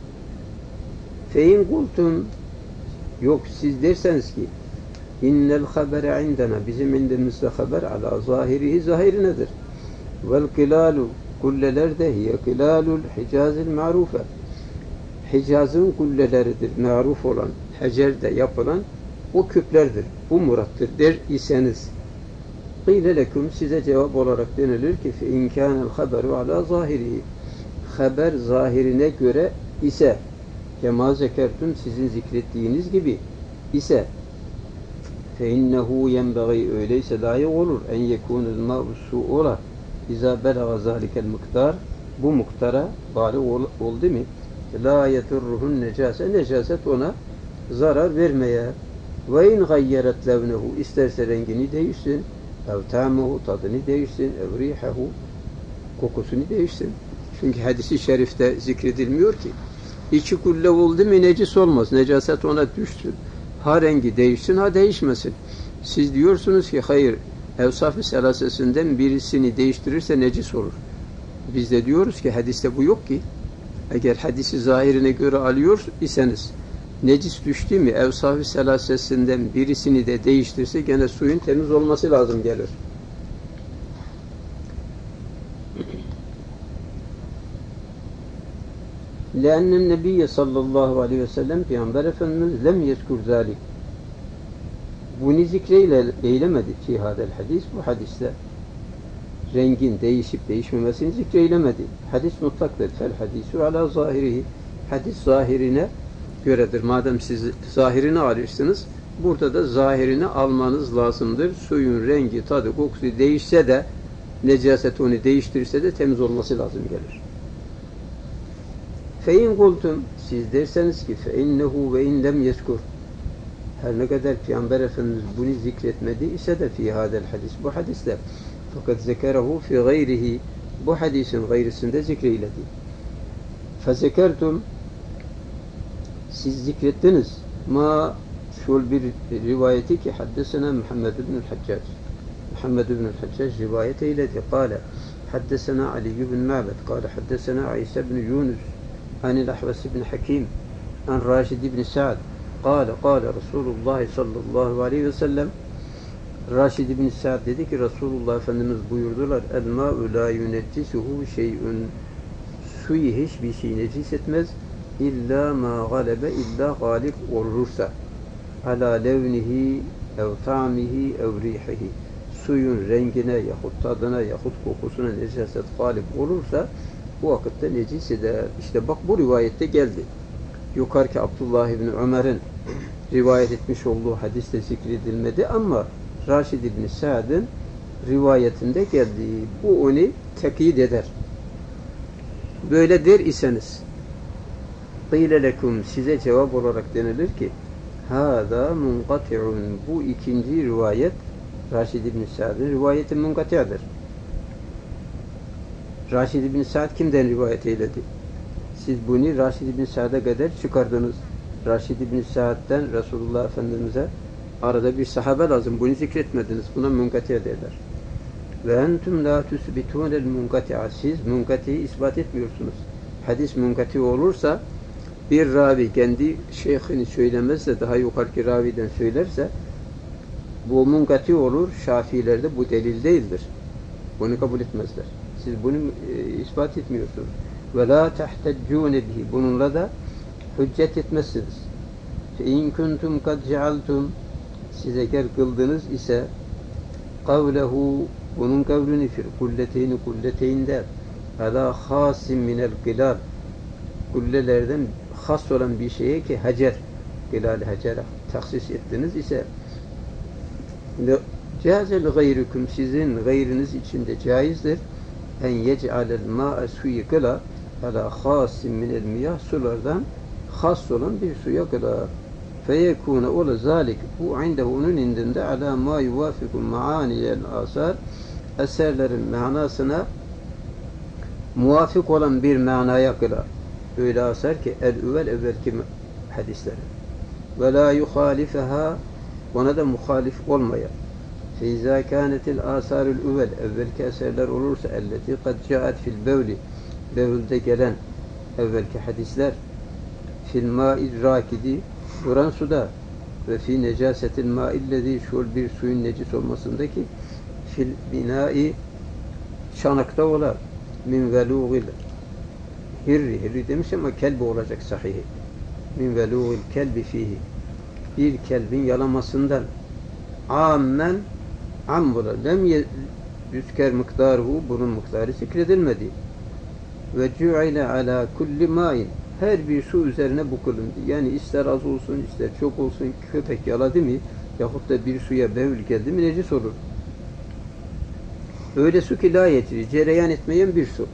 [SPEAKER 1] Fein kultum yok siz derseniz ki innel habere indena bizim indimizde haber ala zahirihi zahirinedir. Vel kilalu kulleler de hiye kilalul hicazil ma'rufe. Hicazın kulleleridir. Ma'ruf olan, hecerde yapılan o küplerdir. Bu murattır der iseniz. Qîle leküm size cevap olarak denilir ki fe in kânel haberu ala zahirihi. Haber zahirine göre ise kema zekertüm sizin zikrettiğiniz gibi ise fe innehu yenbeği öyleyse layık olur en yekûnel mâ'u su ola izâ belaga zâlikel miktar bu miktara bâli oldu mu la yeturruhun necase necaset ona zarar vermeye ve in gayyeret levnehu isterse rengini değişsin ev ta'mehu tadını değişsin ev rihehu kokusunu değişsin. Çünkü hadisi şerifte zikredilmiyor ki 2 kulle oldu mu necis olmaz. Necaset ona düşsün. Ha rengi değişsin ha değişmesin. Siz diyorsunuz ki hayır evsaf-ı selasesinden birisini değiştirirse necis olur. Biz de diyoruz ki hadiste bu yok ki. Eğer hadisi zahirine göre alıyor iseniz necis düştü mü evsaf-ı selasesinden birisini de değiştirse gene suyun temiz olması lazım gelir. Le'ennen nebiyye sallallahu aleyhi ve sellem Peygamber Efendimiz lem yezkur zalik. Bunu zikreyle eylemedi fi hadel hadis. Bu hadiste rengin değişip değişmemesini zikreylemedi. Hadis mutlaktır. Fel hadisu ala zahirihi. Hadis zahirine göredir. Madem siz zahirini alıyorsunuz, burada da zahirini almanız lazımdır. Suyun rengi, tadı, kokusu değişse de necaset onu değiştirirse de temiz olması lazım gelir. Fein kultum siz derseniz ki fe innehu ve in lem yezkur her ne kadar Peygamber Efendimiz bunu zikretmedi ise de fi hadel hadis bu hadiste fakat zekerehu fi gayrihi bu hadisin gayrısında zikreyledi. Fezekertum siz zikrettiniz ma şul bir rivayeti ki haddesena Muhammed ibn Haccac Muhammed ibn Haccac rivayet eyledi. Kâle haddesena Ali ibn Ma'bed kâle haddesena İsa ibn Yunus عن الأحوص بن حكيم عن راشد بن سعد قال رسول الله صلى الله عليه وسلم Raşid ibn Sa'd dedi ki Resulullah Efendimiz buyurdular el ma'u la yuneccisuhu şey'un suyu hiçbir şey necis etmez illa ma galebe illa galip olursa ala levnihi ev ta'mihi ev rihihi suyun rengine yahut tadına yahut kokusuna necaset galip olursa bu vakitte necis eder. İşte bak bu rivayette geldi. Yukarıki Abdullah ibn Ömer'in rivayet etmiş olduğu hadiste zikredilmedi ama Raşid ibn Sa'd'ın rivayetinde geldi. Bu onu tekit eder. Böyle der iseniz qîle lekum size cevap olarak denilir ki hâzâ munkati'un bu ikinci rivayet Raşid ibn Sa'd'ın rivayeti munkati'dir. Raşid ibn Sa'd kimden rivayet eyledi? Siz bunu Raşid ibn Sa'd'a kadar çıkardınız. Raşid ibn Sa'd'den Resulullah Efendimiz'e arada bir sahabe lazım. Bunu zikretmediniz. Buna munkati derler. Ve entüm la tusbitûnel munkati'a. Siz munkati'yi ispat etmiyorsunuz. Hadis munkati olursa bir ravi kendi şeyhini söylemezse daha yukarıki raviden söylerse bu munkati olur. Şafilerde bu delil değildir. Bunu kabul etmezler. Siz bunu ispat etmiyorsunuz. Ve la tehteccûne bihi. Bununla da hüccet etmezsiniz. فَاِنْ كُنْتُمْ قَدْ جَعَلْتُمْ siz eğer kıldınız ise kavlehu bunun kavlini fil kulleteyni kulleteyinde ala hasim minel gilal kullelerden has olan bir şeye ki hacer gilal hacere taksis ettiniz ise cazel gayrikum sizin gayriniz içinde caizdir en yec'alel ma'a suyu kıla ala hasim minel miyah sulardan has olan bir suya kıla feyekûne ola zalik bu indehu onun indinde ala ma yuvafikum ma'aniyel asar eserlerin manasına muvafık olan bir manaya kılar. Öyle asar ki evvelki hadisleri. Ve la yuhalifeha ona da muhalif olmaya. Feyza kânetil asarul evvelki eserler olursa elleti kad caat fil bevli bevlde gelen evvelki hadisler fil ma'id rakidi duran suda ve fi necasetil ma'illezi şul bir suyun necis olmasındaki fil binai çanakta olar min velûgil hirri demiş ama kelbi olacak sahihi min velûgil kelbi fihi bir kelbin yalamasından ammen ambular lem yüzker miktaruhu bunun miktarı zikredilmedi ve cu'ile ala kulli ma'in her bir su üzerine bu kılındı. Yani ister az olsun, ister çok olsun, köpek yaladı mı, yahut da bir suya bevül geldi mi necis olur. Öyle su ki la yetiri, cereyan etmeyen bir su.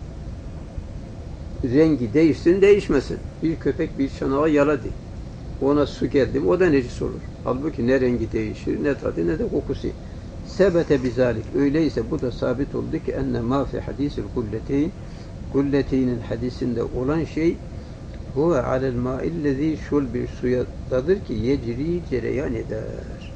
[SPEAKER 1] Rengi değişsin, değişmesin. Bir köpek bir çanağa yaladı. Ona su geldi mi, o da necis olur. Halbuki ne rengi değişir, ne tadı, ne de kokusu. Sebete bizalik. Öyleyse bu da sabit oldu ki enne ma fi hadisil kulleteyn kulleteynin hadisinde olan şey huve alel ma'illezi şul bir suyadadır ki yecri cereyan eder.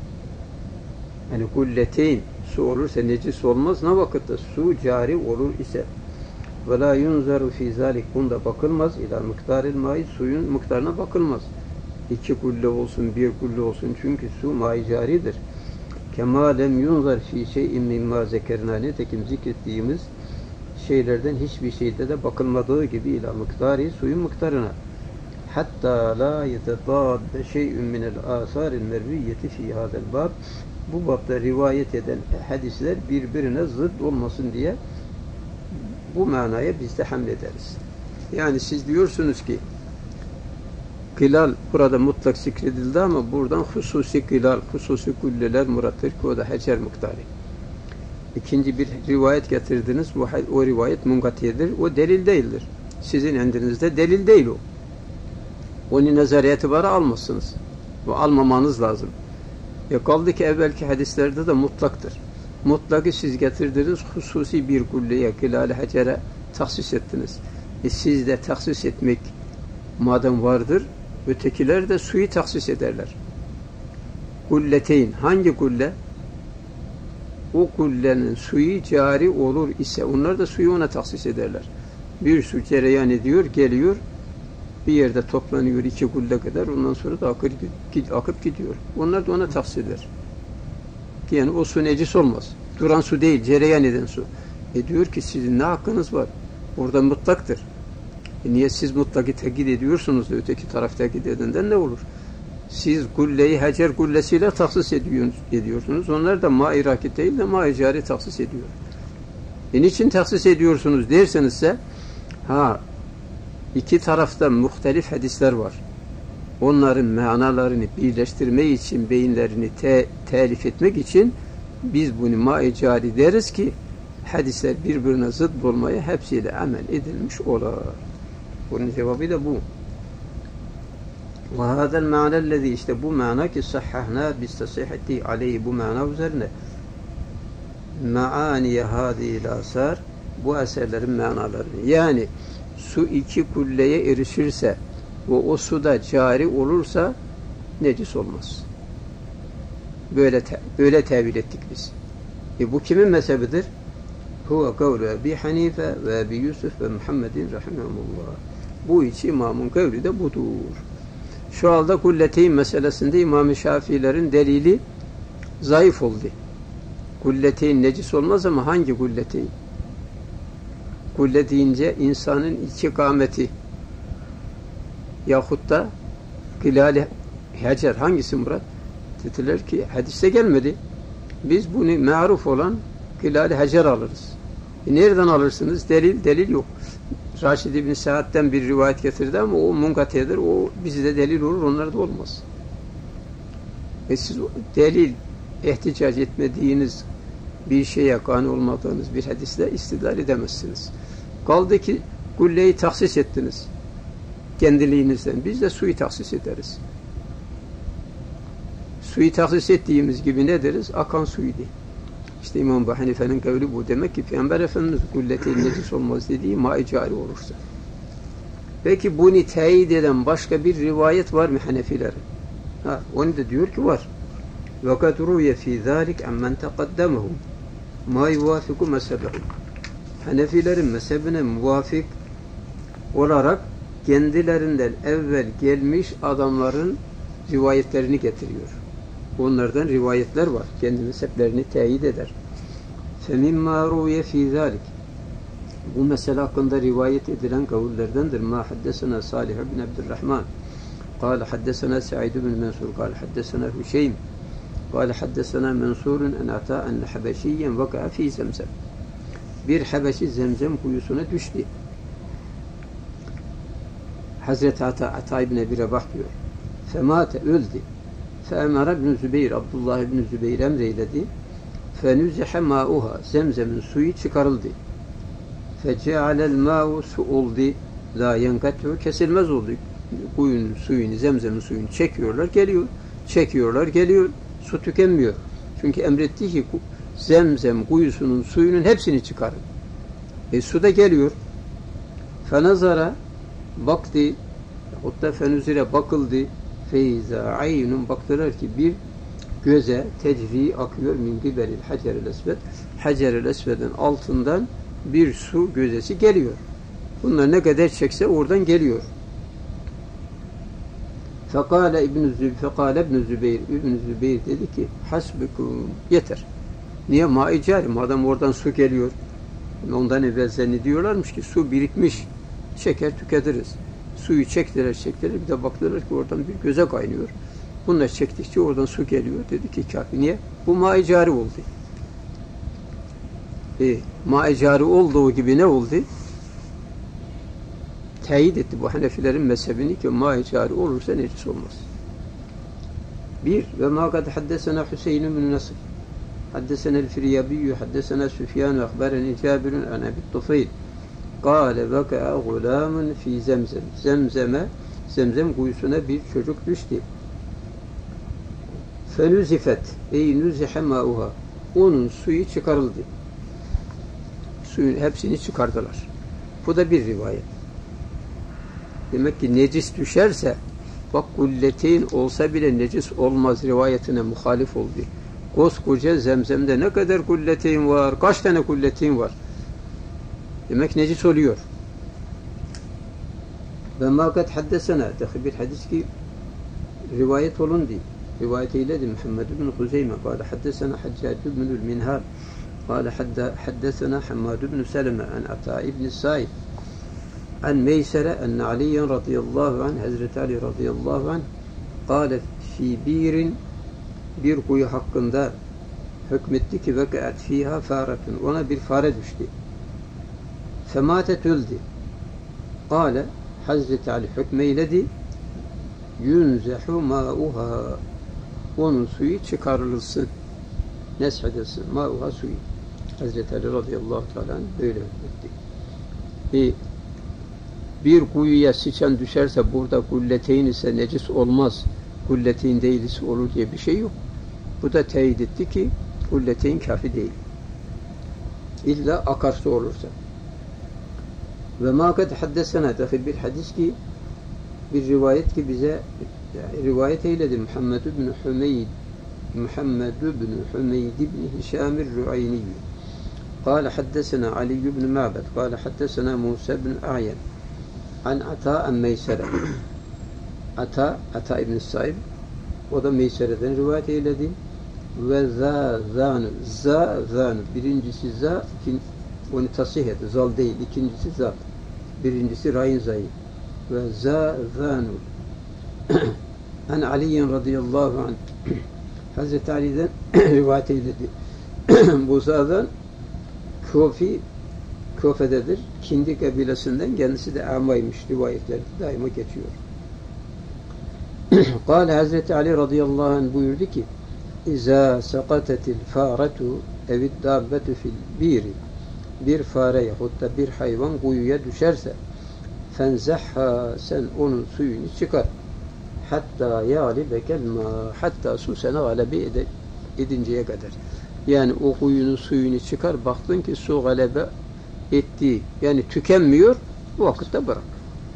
[SPEAKER 1] Yani kulleteyn su olursa necis olmaz. Ne vakitte su cari olur ise ve la yunzaru fi zalik bunda bakılmaz ila miktaril ma'i suyun miktarına bakılmaz. 2 kulle olsun, 1 kulle olsun çünkü su ma'i caridir. Kema lem yunzar fi şey'in mimma zekerna netekim zikrettiğimiz şeylerden hiçbir şeyde de bakılmadığı gibi ila miktarı suyun miktarına. Hatta la yetedadde şey'ün minel asaril merviyyeti fi hadel bab bu babda rivayet eden hadisler birbirine zıt olmasın diye bu manaya biz de hamlederiz. Yani siz diyorsunuz ki kılal burada mutlak zikredildi ama buradan hususi kılal, hususi kulleler murattır ki o da hacer miktarı. İkinci bir rivayet getirdiniz. O rivayet mungatiyedir. O delil değildir. Sizin endinizde delil değil o. Onu nazar itibarı almazsınız. O almamanız lazım. Kaldı ki evvelki hadislerde de mutlaktır. Mutlakı siz getirdiniz. Hususi bir kulleye, kılal-i hacere tahsis ettiniz. Siz de tahsis etmek madem vardır, ötekiler de suyu tahsis ederler. Kulleteyn. Hangi kulle? O kullenin suyu cari olur ise onlar da suyu ona tahsis ederler. Bir su cereyan ediyor, geliyor, bir yerde toplanıyor 2 kulle kadar, ondan sonra da akıp gidiyor. Onlar da ona tahsis eder. Yani o su necis olmaz. Duran su değil, cereyan eden su. Diyor ki sizin ne hakkınız var? Orada mutlaktır. Niye siz mutlakı tekit ediyorsunuz da öteki taraf tekit edenden ne olur? Siz kulleyi hacer kullesiyle tahsis ediyorsunuz. Onlar da ma-i rakit değil de ma-i cari tahsis ediyor. Niçin tahsis ediyorsunuz dersenizse iki tarafta muhtelif hadisler var. Onların manalarını birleştirmek için, beyinlerini telif etmek için biz bunu ma-i cari deriz ki hadisler birbirine zıt olmaya hepsiyle amel edilmiş olar. Bunun cevabı da bu. وهذا المعنى الذي işte bu mana ki sahhahna biz tasih ettik aleyhi bu mana üzerine maaniye hâzîl asar bu eserlerin manalarını yani su 2 kulleye erişirse ve o suda cari olursa necis olmaz. Böyle tevil ettik biz. Bu kimin mezhebidir? Huve kavlu Ebi Hanife ve Ebi Yusuf ve Muhammedin rahimahumullah. Bu iki imamın kavli de budur. Şu anda kulleteyn meselesinde İmam-ı Şafiilerin delili zayıf oldu. Kulleteyn necis olmaz ama hangi kulleteyn? Kulle deyince insanın 2 kâmeti yahut da Hilali Hacer hangisi Murat? Dediler ki hadiste gelmedi. Biz bunu maruf olan Hilali Hacer alırız. Nereden alırsınız? Delil yok. Raşid İbn Sa'd'den bir rivayet getirdi ama o munkatedir. O bizde delil olur, onlarda olmaz. Siz delil ihticac etmediğiniz bir şeye kani olmadığınız bir hadisle istidlal edemezsiniz. Kaldı ki kulleyi tahsis ettiniz. Kendiliğinizden. Biz de suyu tahsis ederiz. Suyu tahsis ettiğimiz gibi ne deriz? Akan suydu. İşte İmam Ebu Hanife'nin kavli bu. Demek ki Peygamber Efendimiz kulletin necis olmaz dediği ma-i cari olursa. Peki bunu teyit eden başka bir rivayet var mı Hanefilerin? Onu da diyor ki var. وَقَدْ رُوْيَ ف۪ي ذَٰلِكَ اَمَّنْ تَقَدَّمَهُ مَا يُوَافِقُ مَسَبَهُ. Hanefilerin mezhebine muvafık olarak kendilerinden evvel gelmiş adamların rivayetlerini getiriyor. Onlardan rivayetler var. Kendi mezheplerini teyit eder. فَمِمَّا رُوْيَ ف۪ي ذَٰلِكَ. Bu mesele hakkında rivayet edilen kavullerdendir. مَا حَدَّسَنَا صالح بن عبد الرحمن قال حدثنا سعيد بن منصور قال حدثنا هشيم قال حدثنا منصور أن أتى أن حبشيا وقع في زمزم. Bir Habeşi Zemzem kuyusuna düştü. Hazreti Ata İbn Ebi Rebah diyor. Femate öldü. Feemara İbn Zübeyir, Abdullah İbn Zübeyir emreyledi. Fenüzihe ma'uha. Zemzemin suyu çıkarıldı. Fecealel ma'u su oldu. La yenkatü kesilmez oldu. Kuyunun suyunu, zemzemin suyunu çekiyorlar, geliyor. Çekiyorlar, geliyor. Su tükenmiyor. Çünkü emretti ki zemzem kuyusunun suyunun hepsini çıkarın. Su da geliyor. Fenazara baktı. Hatta fenuzire bakıldı. Feyza aynun baktılar ki bir göze tecri akıyor min gibelil hacer-el esved. Hacer-el esved'in altından bir su gözesi geliyor. Bunlar ne kadar çekse oradan geliyor. Fekale İbn Zübeyir dedi ki hasbukum yeter. Niye? Ma-i cari. Madem oradan su geliyor. Ondan evvel zannediyorlarmış ki su birikmiş. Çeker tüketiriz. Suyu çektiler. Bir de baktılar ki oradan bir göze kaynıyor. Bunlar çektikçe oradan su geliyor. Dedi ki kafi. Niye? Bu ma-i cari oldu. Ma-i cari olduğu gibi ne oldu? Teyit etti bu Hanefilerin mezhebini ki ma-i cari olursa necis olmaz. Bir ve ma kad haddesena Hüseyin bin Nasr haddesena el-Firyabi haddesena Süfyan ve akbereni Cabirun an Ebi Tufayl kâle veka'a gulâmun fî zemzem. Zemzem kuyusuna bir çocuk düştü. Fenuzifet ey nuzihe ma'uha. Onun suyu çıkarıldı. Suyun hepsini çıkardılar. Bu da bir rivayet. Demek ki necis düşerse bak kulletin olsa bile necis olmaz rivayetine muhalif oldu. Koskoca zemzemde ne kadar kulletin var? Kaç tane kulletin var? Demek necis oluyor. Ve ma kad haddesena bir hadis ki rivayet olundu. Rivayet eyledi Muhammed bin Huzeyme kâle haddesena Haccac bin Minhal kâle haddesena Hammad bin Seleme an Ata İbn Sa'id an Meysere en Aliyen radıyallahu anh Hazreti Ali radıyallahu anh kâle fi birin bir kuyu hakkında hükmetti ki vekaat fiha faretun ona bir fare düştü. Fematet öldü. Kâle Hazreti Ali hükmeyledi yunzehu ma'uha onun suyu çıkarılsın. Neshedilsin. Ma'uha suyu. Hazreti Ali radıyallahu teala böyle hükmetti. Bir kuyuya sıçan düşerse burada kulleteyn ise necis olmaz. Kulleteyn değil ise olur diye bir şey yok. Bu da teyit etti ki kulleteyn kafi değil. İlla akarsu olursa. Ve ma kad haddesena bir hadis ki bir rivayet ki bize rivayet eyledi Muhammed ibn Hümeyd ibn Hişam el-Ru'ayni قال حدثنا علي بن معبد قال حدثنا موسى بن أعين عن عطاء عن ميسرة Ata İbn Saib o da Meysere'den rivayet eyledi ve zanu birincisi za onu tasih etti zal değil ikincisi za birincisi rayin zayı ve zanu An Ali radıyallahu anh Hazreti Ali'den rivayet eyledi. Bu zaten Kofe'dedir. Kindi kabilesinden, kendisi de amaymış, rivayetlerde daima geçiyor. Kâle Hazreti Ali radıyallahu anh buyurdu ki İzâ sakatetil fâretu evid dâbbetu fil bîri, bir fare yahut da bir hayvan kuyuya düşerse fenzehha, sen onun suyunu çıkar. Hatta yâlibekel mâ, hatta su sana galebe edinceye kadar. Yani o kuyunun suyunu çıkar, baktın ki su galebe etti, yani tükenmiyor, bu vakitte bırak.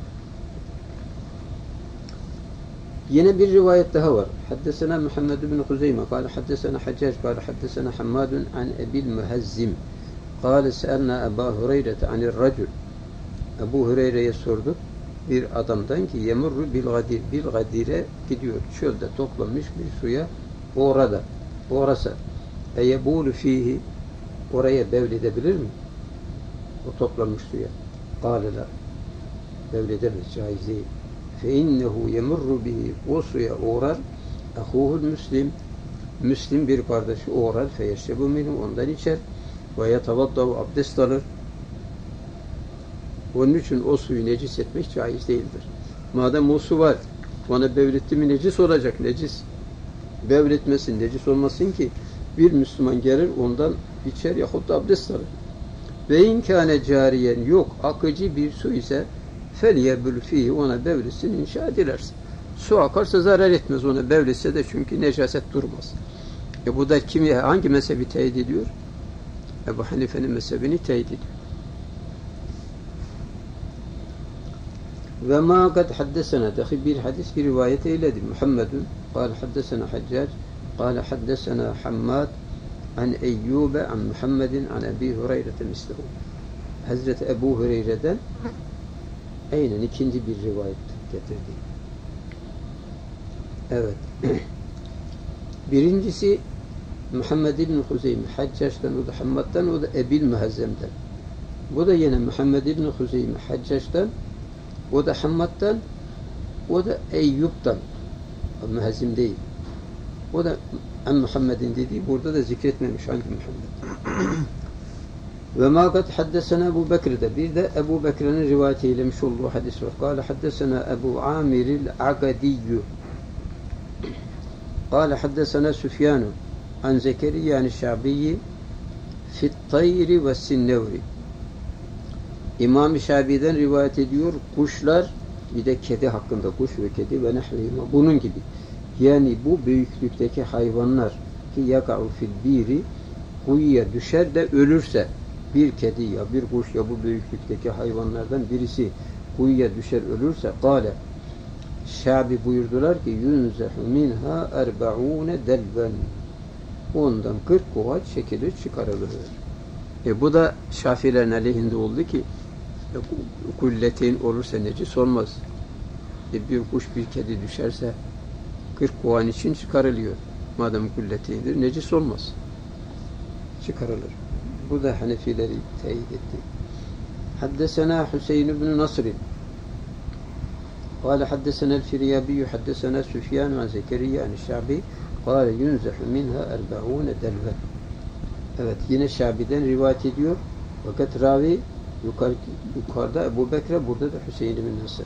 [SPEAKER 1] Yine bir rivayet daha var. Haddesena Muhammed bin Huzeyme kâle haddesena Haccac kâle haddesena Hammadun an Ebil Muhazzim kâle se'elna Ebu Hureyre'te anir racul. Ebu Hureyre'ye sorduk bir adamdan ki yemurru bil gadire gidiyor. Çölde toplamış bir suya uğrasa yebulu fihi, oraya bevledebilir mi? O toplamış suya. Kâle la, bevledemez, caiz değil. فَاِنَّهُ يَمُرُّ bihi, o suya uğrar اَخُوهُ Müslim, Müslim bir kardeşi uğrar فَيَشْرَبُ مِنْهُ, ondan içer ve يَتَوَضَّهُ, abdest alır. Onun için o suyu necis etmek caiz değildir. Madem o su var, ona bevletti mi necis olacak, necis. Bevletmesin, necis olmasın ki bir Müslüman gelir ondan içer yahut da abdest alır. Ve inkâne cariyen, yok akıcı bir su ise فَلْيَبُلْ ف۪يهِ, ona bevletsin inşa edilerse. Su akarsa zarar etmez ona bevletse de, çünkü necaset durmaz. Bu da hangi mezhebi teyit ediyor? Ebu Hanife'nin mezhebini teyit ediyor. Ve ma kad haddesena, dahi bir hadis, bir rivayet eyledi. Muhammedun kâle haddesena Haccac kâle haddesena Hammad an Eyyube an Muhammedin an Ebi Hureyre'te mislehu. Hazreti Ebu Hureyre'den aynen ikinci bir rivayet getirdi. Evet. Birincisi Muhammed İbn Huzeyme, Haccac'tan, o da Hammad'dan, o da Ebil Muhazzem'den. Bu da yine Muhammed İbn Huzeyme, Haccac'tan, o da Hammad'dan, o da Eyyub'dan. Muhazzem değil. O da Muhammed'in dediği, burada da zikretmemiş hangi Muhammed. Ve ma kad haddesena Ebu Bekir'de, bir de Ebu Bekir'in rivayet eylemiş olduğu hadis var. Kâle haddesena Ebu Amiril Agadiyyü kâle haddesena Süfyanu an Zekeriya Şabi'yi fit tayri ve sinnevri. İmam-ı Şabi'den rivayet ediyor, kuşlar, bir de kedi hakkında, kuş ve kedi ve nehvihima, bunun gibi. Yani bu büyüklükteki hayvanlar ki yaka'u fil biri, kuyuya düşer de ölürse, bir kedi ya bir kuş ya bu büyüklükteki hayvanlardan birisi kuyuya düşer ölürse, kâle, Şabi buyurdular ki yunzehu minha erba'une delben, ondan 40 kova çekilir, çıkarılır. Bu da Şafiilerin aleyhinde oldu ki kulletin olursa necis olmaz. Bir kuş bir kedi düşerse 40 kovan için çıkarılıyor. Madem kulletindir, necis olmaz. Çıkarılır. Bu da Hanefileri teyit etti. Haddesena Hüseyin ibn Nasr قال حدثنا الفريابي حدثنا سفيان عن زكريا عن الشعبي قال ينزح منها 40 دلوا. Evet, yine Şabi'den rivayet ediyor. Fakat ravi yukarıda Ebu Bekre, burada da Hüseyin bin Nasr.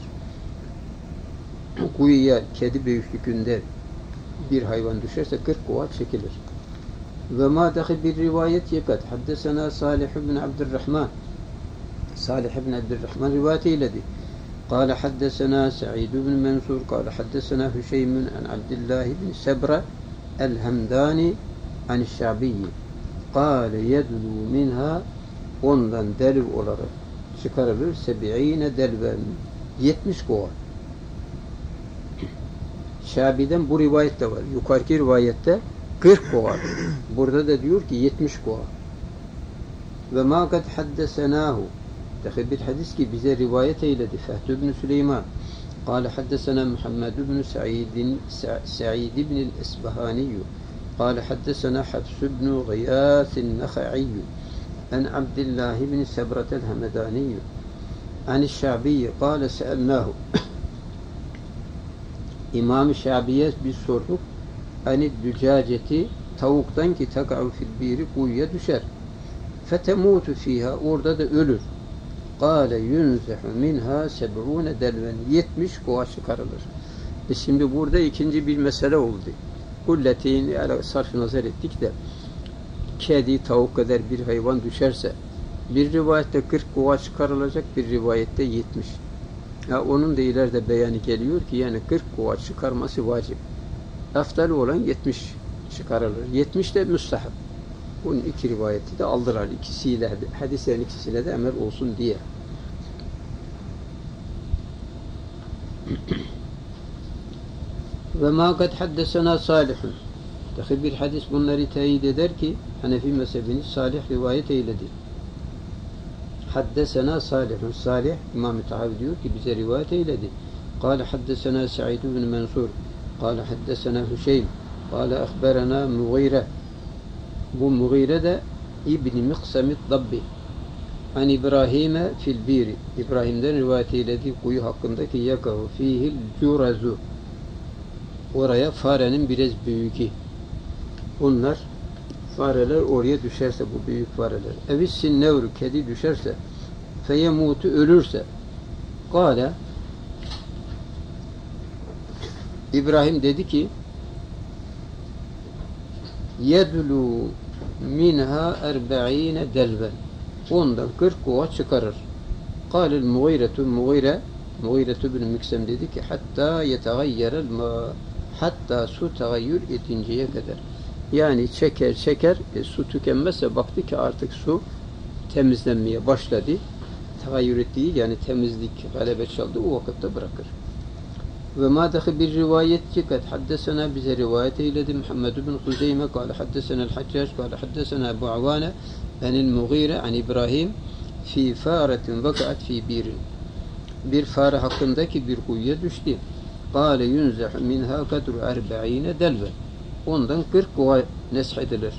[SPEAKER 1] Kuyuya kedi büyüklüğünde bir hayvan düşerse 40 kova çekilir. Ve ma dahi bir rivayet yekat. Haddesena Salih ibn Abdurrahman. Salih ibn Abdurrahman rivayet eyledi. قال حدثنا سعيد بن منصور قال حدثنا هشيم عن عبد الله بن سبرة الهمداني عن الشعبي قال يدلو منها, ondan delv olarak çıkarılır 70 delven, 70 kova. Şabi'den bu rivayet de var. Yukarıki rivayette 40 kova. Burada da diyor ki 70 kova. Ve ma kad haddesenahu, bir hadis ki bize rivayet eyledi Fehtü ibn Süleyman. قال حدثنا محمد بن سعيد بن الإسبهاني قال حدثنا حفص بن غياث النخعي عن عبد الله بن سبرة الهمداني عن الشعبي قال سألناه İmam-ı Şabi'ye biz sorduk. Hani dücaceti tavuktan ki taka'u fil biri kuyuya düşer. Fetemutu fiha orada da ölür. Kâle yunzehu minha seb'ûne delven 70 kova çıkarılır. Şimdi burada ikinci bir mesele oldu. Kulletini sarf nazar ettik de kedi, tavuk kadar bir hayvan düşerse bir rivayette 40 kova çıkarılacak, bir rivayette 70. Ya onun da ileride beyanı geliyor ki yani 40 kova çıkarması vacip. Eftal olan 70 çıkarılır. 70 de müstahap. Bunun iki rivayeti de aldılar. İkisiyle, hadislerin ikisiyle de emir olsun diye. Ve ma kad haddesena salihun. Dahi bir hadis bunları teyit eder ki Hanefi mezhebini Salih rivayet eyledi. Haddesena salihun. Salih İmam-ı Tahavi diyor ki bize rivayet eyledi. Kâle haddesena Sa'id bin Mansur. Kâle haddesena Hüseyin. Kâle ahberena Mughire. Bu Mughire de İbn-i Miqsamit Dabbi. An İbrahim'e fil biri. İbrahim'den rivayet eylediği kuyu hakkındaki yakavu fihil curazu. Oraya farenin biraz büyüğü. Bunlar fareler oraya düşerse bu büyük fareler. Evissin nevru kedi düşerse feyemutu ölürse. Kâle İbrahim dedi ki yedlu minha 40 delven. Ondan 40 kova çıkarır. Kâlel Mughiretu Mughiretu bin Miksem dedi ki hatta yetegayyerel ma hatta su tegayyür edinceye kadar. Yani çeker su tükenmezse baktı ki artık su temizlenmeye başladı. Tegayyür ettiği yani temizlik galebe çaldı o vakitte bırakır. Ve mâdahi bir rivayetçi kad haddesena bize rivayet eyledi Muhammed bin Huzeyme kâle haddesena el-Haccac kâle haddesena Ebu Avâne enil Mughire an İbrahim fi fâretin vaka'at fi birin. Bir fare hakkındaki bir kuyuya düştü. Kâle yunzehu minha kadru 40 delve. Ondan 40 kova neshedilir.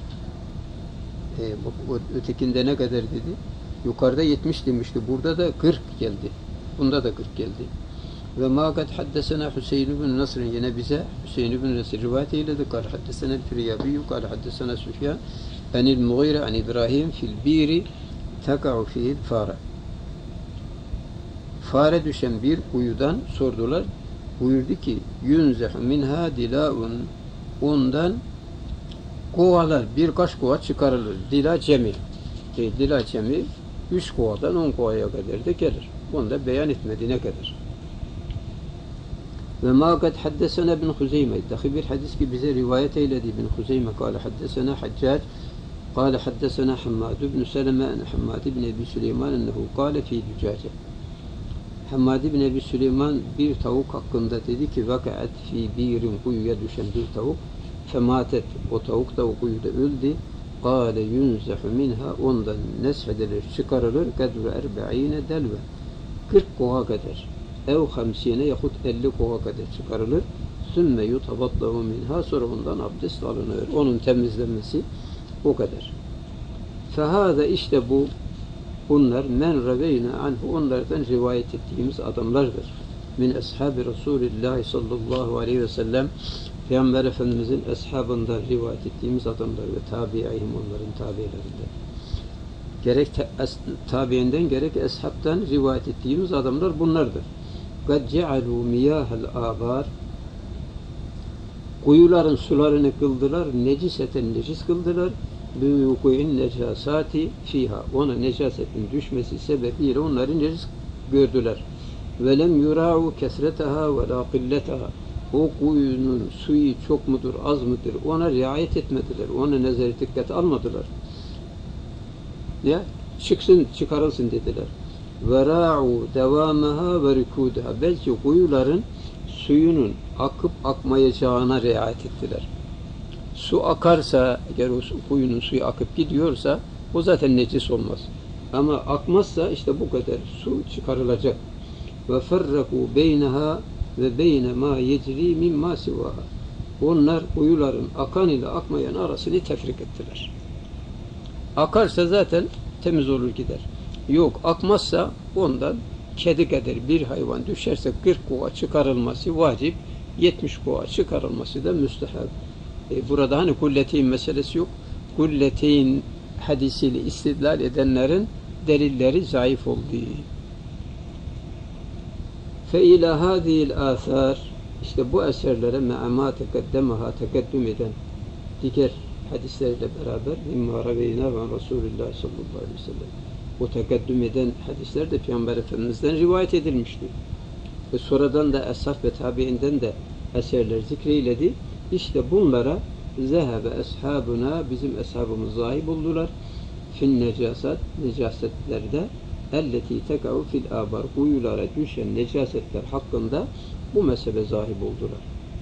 [SPEAKER 1] Ötekinde ne kadar dedi? Yukarıda 70 demişti. Burada da 40 geldi. Bunda da 40 geldi. Ve ma kad haddesena Hüseyin bin Nasr yine bize Hüseyin bin Nasr rivayet eyledi. Kâle haddesena el-Firyabi kâle haddesena Süfyan enil Mughire an İbrahim fil biri teka'u fihil fare. Fare düşen bir kuyudan sordular. Buyurdu ki yunzehu minha dilâun. Ondan kovalar birkaç kova çıkarılır. Dila cemi. Dila cemi 3 kovadan 10 kovaya kadar da gelir. Onu da beyan etmedi ne kadar. Ve ma kad haddesena bin Huzeyme. Dahi bir hadis ki bize rivayet eyledi bin Huzeyme. Kâle haddesena Haccac. Kâle haddesena Hammad ibn Seleme en Hammad ibn Ebi Süleyman ennehu kâle fi dücace. Hammad ibn Ebi Süleyman bir tavuk hakkında dedi ki vakaat fi birin kuyuya düşen bir tavuk fematet o tavuk da o kuyuda öldü. Kâle yunzehu minha ondan neshedilir çıkarılır kadru 40 delve 40 kova kadar ev 50 yahut 50 kova kadar çıkarılır. Sümme yutabaddahu minha sonra ondan abdest alınır. Onun temizlenmesi o kadar. Fehâze işte bu bunlar men reveyne anhu onlardan rivayet ettiğimiz adamlardır. Min ashabi Resulillah sallallahu aleyhi ve sellem Peygamber Efendimizin ashabından rivayet ettiğimiz adamlar ve tabi'ihim onların tabi'lerinden. Gerek tabi'inden gerek ashabtan rivayet ettiğimiz adamlar bunlardır. قَدْ جَعَلُوا مِيَاهَ الْآبَارِ Kuyuların sularını kıldılar, neciseten necis kıldılar. بِوُقُعِنْ نَجَاسَاتِ fiha ona necasetin düşmesi sebebiyle onları necis gördüler. وَلَمْ يُرَاعُوا كَسْرَتَهَا وَلَا قِلَّتَهَا o kuyunun suyu çok mudur, az mıdır ona riayet etmediler. Ona nazar dikkat almadılar. Ya çıksın, çıkarılsın dediler. وَرَاعُوا دَوَامَهَا وَرِكُودَهَا belki kuyuların suyunun akıp akmayacağına riayet ettiler. Su akarsa, eğer o kuyunun suyu akıp gidiyorsa o zaten necis olmaz. Ama akmazsa işte bu kadar su çıkarılacak. وَفَرَّقُوا بَيْنَهَا ve beyne ma yecri mimma sivaha. Onlar kuyuların akan ile akmayan arasını tefrik ettiler. Akarsa zaten temiz olur gider. Yok akmazsa ondan kedi kadar bir hayvan düşerse 40 kova çıkarılması vacip. 70 kova çıkarılması da müstehab. Burada hani kulleteyn meselesi yok. Kulleteyn hadisiyle istidlal edenlerin delilleri zayıf oldu. Fe ila hadihil athar, işte bu eserlere me'ama tekeddemaha, tekeddüm eden diğer hadislerle beraber mimma raveyna ve Resulullah sallallahu aleyhi ve sellem, o tekeddüm eden hadisler de Peygamber Efendimiz'den rivayet edilmişti. Ve sonradan da eshab ve tabiinden de eserler zikreyledi. İşte bunlara zehebe eshabuna, bizim eshabımız zahib oldular. Fin necasat, necasetlerde elleti teka'u fil abar, kuyulara düşen necasetler hakkında bu mezhebe zahib oldular.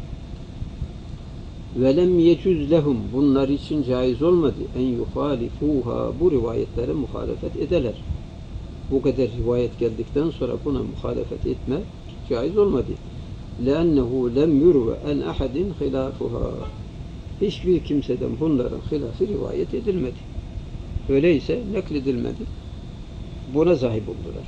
[SPEAKER 1] Ve lem yecüz lehum, bunlar için caiz olmadı en yuhalifuha, bu rivayetlere muhalefet ederler. Bu kadar rivayet geldikten sonra buna muhalefet etme caiz olmadı. لَأَنَّهُ لَمْ يُرْوَ اَنْ اَحَدٍ خِلَافُهَا, hiçbir kimseden bunların hilafı rivayet edilmedi. Öyleyse nakledilmedi. Buna zahip oldular.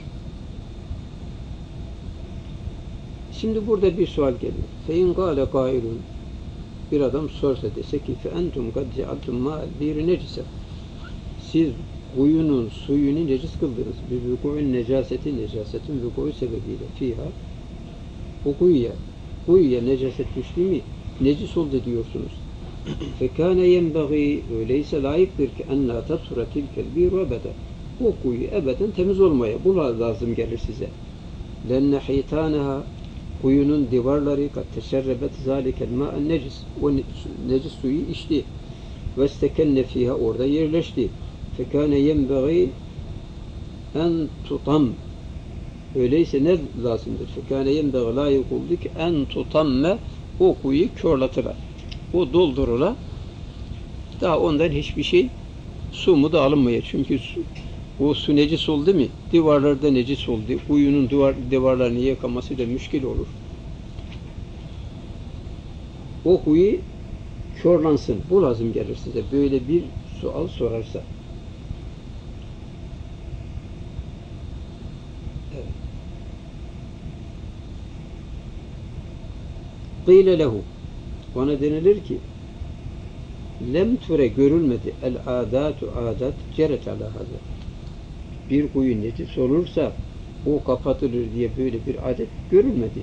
[SPEAKER 1] Şimdi burada bir sual geliyor. فَاِنْ قَالَ قَائِلٌ, bir adam sorsa dese ki فَاَنْتُمْ قَدْ جَعَلْتُمْ مَا الْبِيرِ نَجِسًا, siz kuyunun suyunu necis kıldınız. بِبُكُعُ necaseti, necasetin vuku'u sebebiyle fiha, o kuyuya necaset düştü mi necis oldu diyorsunuz. فَكَانَ يَنْبَغِي, öyleyse layıktır ki اَنَّا تَطْهُرَ تِلْكَ الْبِيرُ ebeden, o kuyu ebeden temiz olmaya bu lazım gelir size. لَنَّ حِيتَانَهَا, kuyunun divarları kad teşerrebet zâlikel mâ'en necis, o necis suyu içti. وَاسْتَكَنَّ فِيهَا, orada yerleşti. فَكَانَ يَنْبَغِي en tutam, öyleyse ne lazımdır? فَكَانَ يَنْبَغِ لَا يَقُلْدُكْ en tutamme, o kuyu körlatılar. O doldurula, daha ondan hiçbir şey, su da alınmıyor. Çünkü o su necis oldu mu? Divarlarda necis oldu. Kuyunun divarlarını yıkaması da müşkil olur. O kuyu körlansın. Bu lazım gelir size. Böyle bir sual sorarsa. Evet. Qîle lehu, ona denilir ki lem ture, görülmedi el adatu, adat ceret ala hâzâ, bir kuyu necis olursa o kapatılır diye böyle bir adet görülmedi.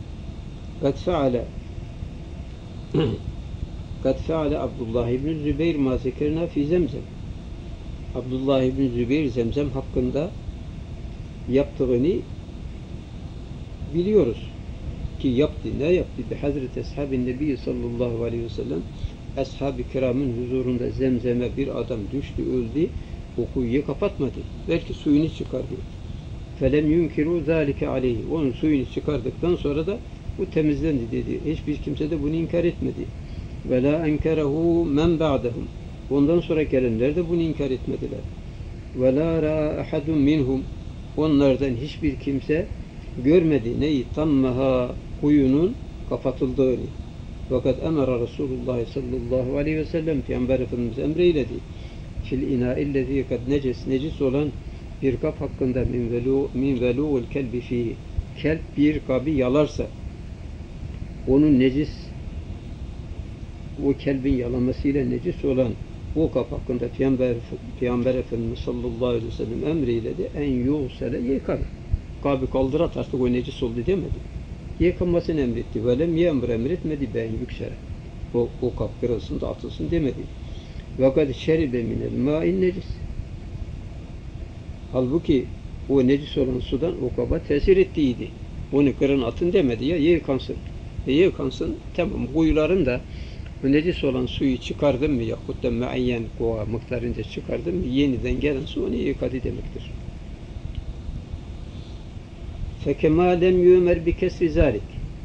[SPEAKER 1] Kad feale Abdullah ibn Zübeyir ma zekerna fi Zemzem, Abdullah ibn Zübeyir Zemzem hakkında yaptığını biliyoruz ki yaptı. Ne yaptı? Bi Hazreti Eshabin Nebi sallallahu aleyhi ve sellem, Ashab-ı kiramın huzurunda Zemzem'e bir adam düştü, öldü. O kuyuyu kapatmadı. Belki suyunu çıkardı. فَلَمْ يُنْكِرُوا ذَٰلِكَ عَلَيْهِ, onun suyunu çıkardıktan sonra da bu temizlendi dedi. Hiçbir kimse de bunu inkar etmedi. وَلَا أَنْكَرَهُ مَنْ بَعْدَهُمْ, ondan sonra gelenler de bunu inkar etmediler. وَلَا رَا أَحَدٌ مِنْهُمْ, onlardan hiçbir kimse görmedi neyi? Tammaha, kuyunun kapatıldığını. Fakat emara Resulullah sallallahu aleyhi ve sellem, Peygamber Efendimiz emreyledi. Fil inâ'illezî kad necis olan bir kap hakkında min velû'ul kelbi fîhî, kelp bir kabı yalarsa, onun necis, o kelbin yalamasıyla necis olan o kap hakkında Peygamber Efendimiz sallallahu aleyhi ve sellem emreyledi. En yuğsele yıkar. Kabı kaldırat, artık o necis oldu demedi. Yıkanmasını emretti. Velem emretmedi ben yüksere. O kap kırılsın da atılsın demedi. Vakat şeribe minel mâin necis. Halbuki o necis olan sudan o kaba tesir ettiydi. Onu kırın atın demedi ya, yıkansın. Yıkansın, tamam, kuyuların da bu necis olan suyu çıkardın mı yahut da müeyyen kova miktarınca çıkardın mı, yeniden gelen su onu yıkadı demektir. فَكَمَا لَمْ يُؤْمَرْ بِكَسْرِ ذَٰلِكِ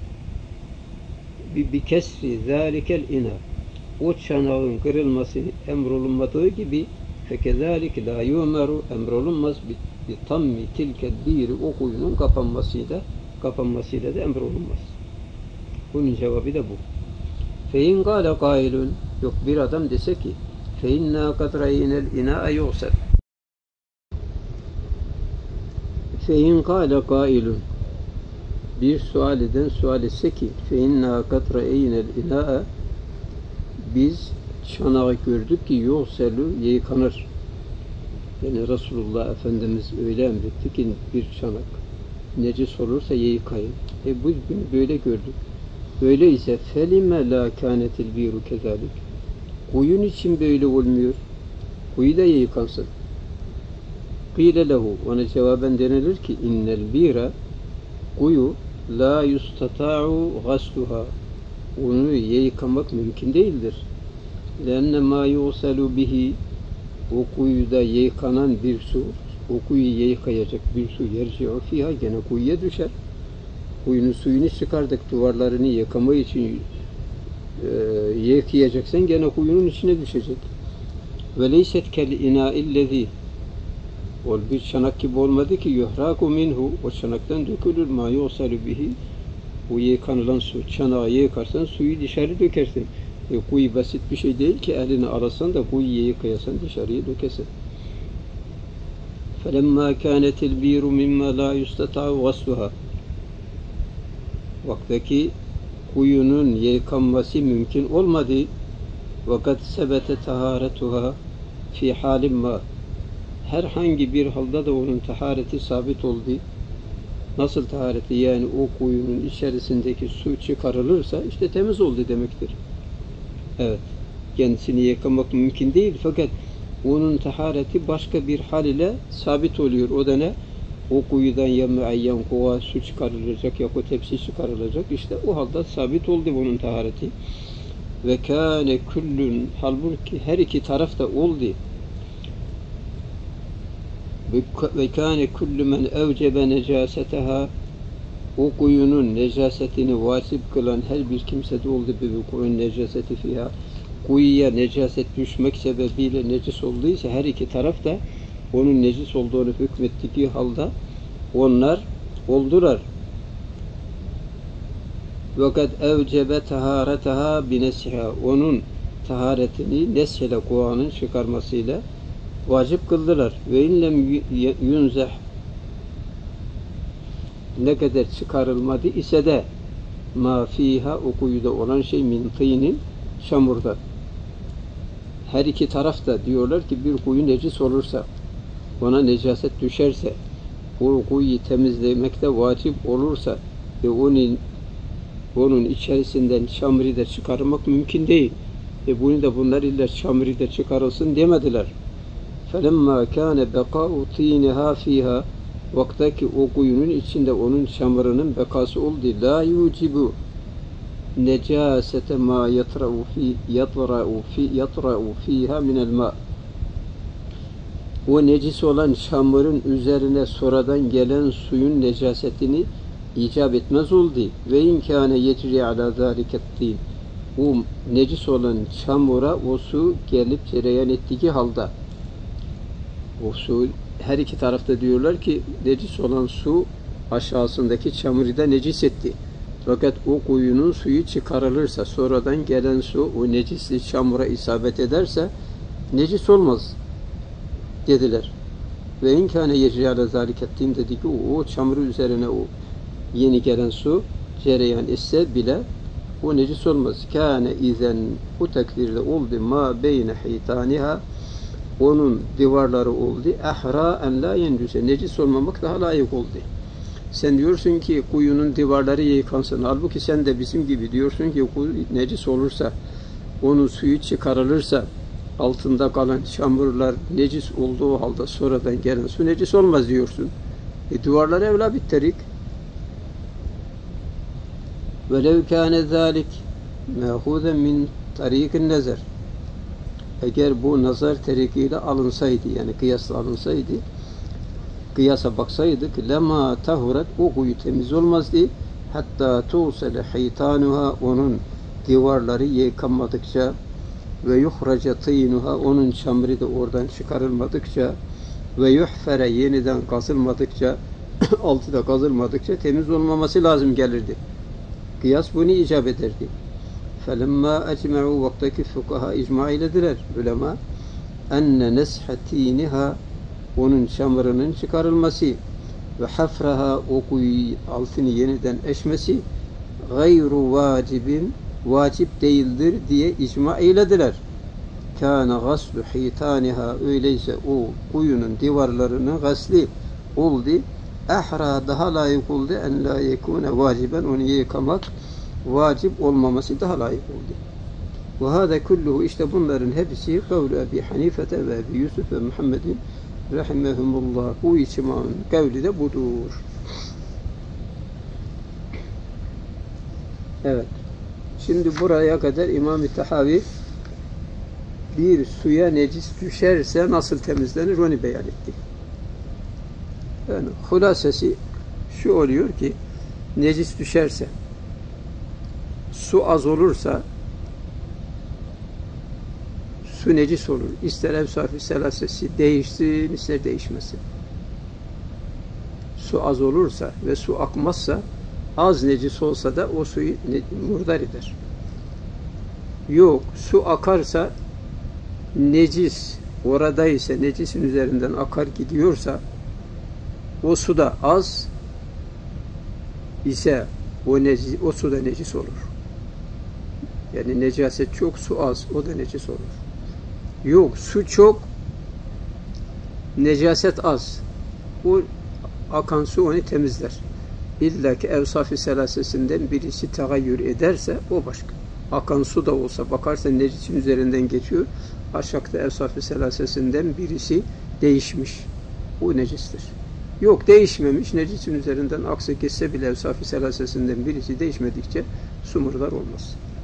[SPEAKER 1] بِكَسْرِ ذَٰلِكَ الْاِنَا, o çanağın kırılmasını emrolunmadığı gibi فَكَذَٰلِكِ لَا يُؤْمَرُ, emrolunmaz بِتَمِّ تِلْكَ الْبِيرِ, o kuyunun kapanmasıyla da emrolunmaz. Bunun cevabı da bu. فَاِنْ قَالَ قَائِلٌ, yok bir adam dese ki فَاِنَّا قَدْ رَيْنَ الْاِنَاءَ يُغْسَلْ. فَاِنْ قَالَ قَائِلٌ, bir sual eden sual etse ki فَاِنَّا قَدْ رَأَيْنَا الْاِنَاءَ biz çanağı gördük ki yuğselu yıkanır. Yani Resulullah Efendimiz öyle emretti ki bir çanak necis olursa yıkayın. Bu gün böyle gördük. Öyleyse felime la kânetil biru kezalik. Kuyun için böyle olmuyor. Kuyu da yıkansın. Kîle lehu. Ona cevaben denilir ki innel bira kuyu la yustata'u gasluha. Onu yıkamak mümkün değildir. Lenne ma yusalu bihi. O kuyuda yıkanan bir su, o kuyuyu yıkayacak bir su yerci'u fiha, gene kuyuya düşer. Kuyunun suyunu çıkardık, duvarlarını yıkama için yıkayacaksan gene kuyunun içine düşecek. Ve leyset kel ina'illezî, o bir çanak gibi olmadı ki yuhraku minhu, o çanaktan dökülür ma yusalu bihi. Bu yıkanılan su, çanağı yıkarsan suyu dışarı dökersin. Kuyu basit bir şey değil ki elini arasan da kuyuyu yıkayasan dışarıya dökesin. فَلَمَّا كَانَتِ الْبِيرُ مِمَّا لَا يُسْتَطَعُ غَسْلُهَا. Vaktaki kuyunun yıkanması mümkün olmadı. وَقَدْ سَبَتَ تَهَارَتُهَا فِي حَالٍ مَا. Herhangi bir halde de onun tahareti sabit oldu. Nasıl tahareti? Yani o kuyunun içerisindeki su çıkarılırsa işte temiz oldu demektir. Evet. Kendisini yıkamak mümkün değil fakat onun tahareti başka bir hal ile sabit oluyor. O da ne? O kuyudan ya müeyyen kova su çıkarılacak ya o tepsi çıkarılacak. İşte o halde sabit oldu onun tahareti. Ve kâne küllün, halbuki her iki taraf da oldu. Ve kâne küllü men evcebe necâseteha. O kuyunun necasetini vacip kılan her bir kimse de oldu. Bir kuyunun necaseti fiha. Kuyuya necaset düşmek sebebiyle necis olduysa her iki taraf da onun necis olduğunu hükmettiği halde onlar oldular. Fakat evcebe taharetaha binesiha. Onun taharetini neshle kovanın çıkarmasıyla vacip kıldılar. Ve inlem yunzeh, ne kadar çıkarılmadı ise de ma fiha, o kuyuda olan şey min tînin, çamurda. Her iki taraf da diyorlar ki bir kuyu necis olursa, ona necaset düşerse, o kuyuyu temizlemekte vacip olursa ve onun içerisinden çamurı da çıkarmak mümkün değil. Bunu da bunlar illa çamurı da çıkarılsın demediler. فَلَمَّا كَانَ بَقَاءُ طِينِهَا فِيهَا. Vaktaki o kuyunun içinde onun çamurunun bekası oldu. La yucibu necasete ma yatra'u fiha minel ma. O necis olan çamurun üzerine sonradan gelen suyun necasetini icap etmez oldu. Ve inkâne yecri ala zâlikettin. O necis olan çamura o su gelip cereyan ettiği halde, o su, her iki tarafta diyorlar ki necis olan su aşağısındaki çamuru da necis etti. Fakat o kuyunun suyu çıkarılırsa, sonradan gelen su o necisli çamura isabet ederse necis olmaz dediler. Ve inkâne yecri ala zâlikettin dedi ki o çamuru üzerine o yeni gelen su cereyan etse bile o necis olmaz. Kâne izen, bu takdirde oldu ma beyne hitâniha, onun divarları oldu. Ahra en la yendüse, necis olmamak daha layık oldu. Sen diyorsun ki kuyunun divarları yıkansın. Halbuki sen de bizim gibi diyorsun ki kuyu necis olursa, onun suyu çıkarılırsa, altında kalan çamurlar necis olduğu halde sonradan gelen su necis olmaz diyorsun. Duvarları evla bitterik. وَلَوْ كَانَ ذَٰلِكَ مَأْخُوذًا مِنْ طَر۪يقِ النَّزَرِ. Eğer bu nazar terikiyle alınsaydı, yani kıyasla alınsaydı, kıyasa baksaydık, lema tahurat, o kuyu temiz olmazdı. Hatta tuğsele hitanuha, onun divarları yıkanmadıkça, ve yuhraca tînuha, onun çamuru da oradan çıkarılmadıkça, ve yuhfere, yeniden kazılmadıkça, altı da kazılmadıkça temiz olmaması lazım gelirdi. Kıyas bunu icap ederdi. فَلَمَّا اَجْمَعُوا, vaktaki fukaha icma eylediler, ulema, enne neshetîniha, onun çamurunun çıkarılması, ve hafraha o kuyu altını yeniden eşmesi gayru vacibin vacip değildir diye icma eylediler. Kâne gaslu hitaniha öyleyse o kuyunun divarlarının gasli oldu. Ahra daha layık oldu en la yekune vaciben onu yıkamak vacip olmaması daha layık oldu. Ve hâde kulluhu işte bunların hepsi kavlu Ebi Hanifete ve Ebi Yusuf ve Muhammedin rahimehumullah. Bu icmanın kavli de budur. Evet. Şimdi buraya kadar İmam-ı Tahavi bir suya necis düşerse nasıl temizlenir onu beyan etti. Yani hulasesi şu oluyor ki necis düşerse su az olursa su necis olur. İster evsaf-ı selasesi değişsin, ister değişmesin. Su az olursa ve su akmazsa az necis olsa da o suyu murdar eder. Yok, su akarsa necis oradaysa, necisin üzerinden akar gidiyorsa o suda az ise o suda necis olur. Yani necaset çok, su az, o da necis olur. Yok, su çok, necaset az. O akan su onu temizler. İlla ki evsaf-ı selasesinden birisi tegayyür ederse o başka. Akan su da olsa bakarsa necisin üzerinden geçiyor. Aşağıda evsaf-ı selasesinden birisi değişmiş. Bu necistir. Yok değişmemiş, necisin üzerinden aksa geçse bile evsaf-ı selasesinden birisi değişmedikçe su murdar olmaz.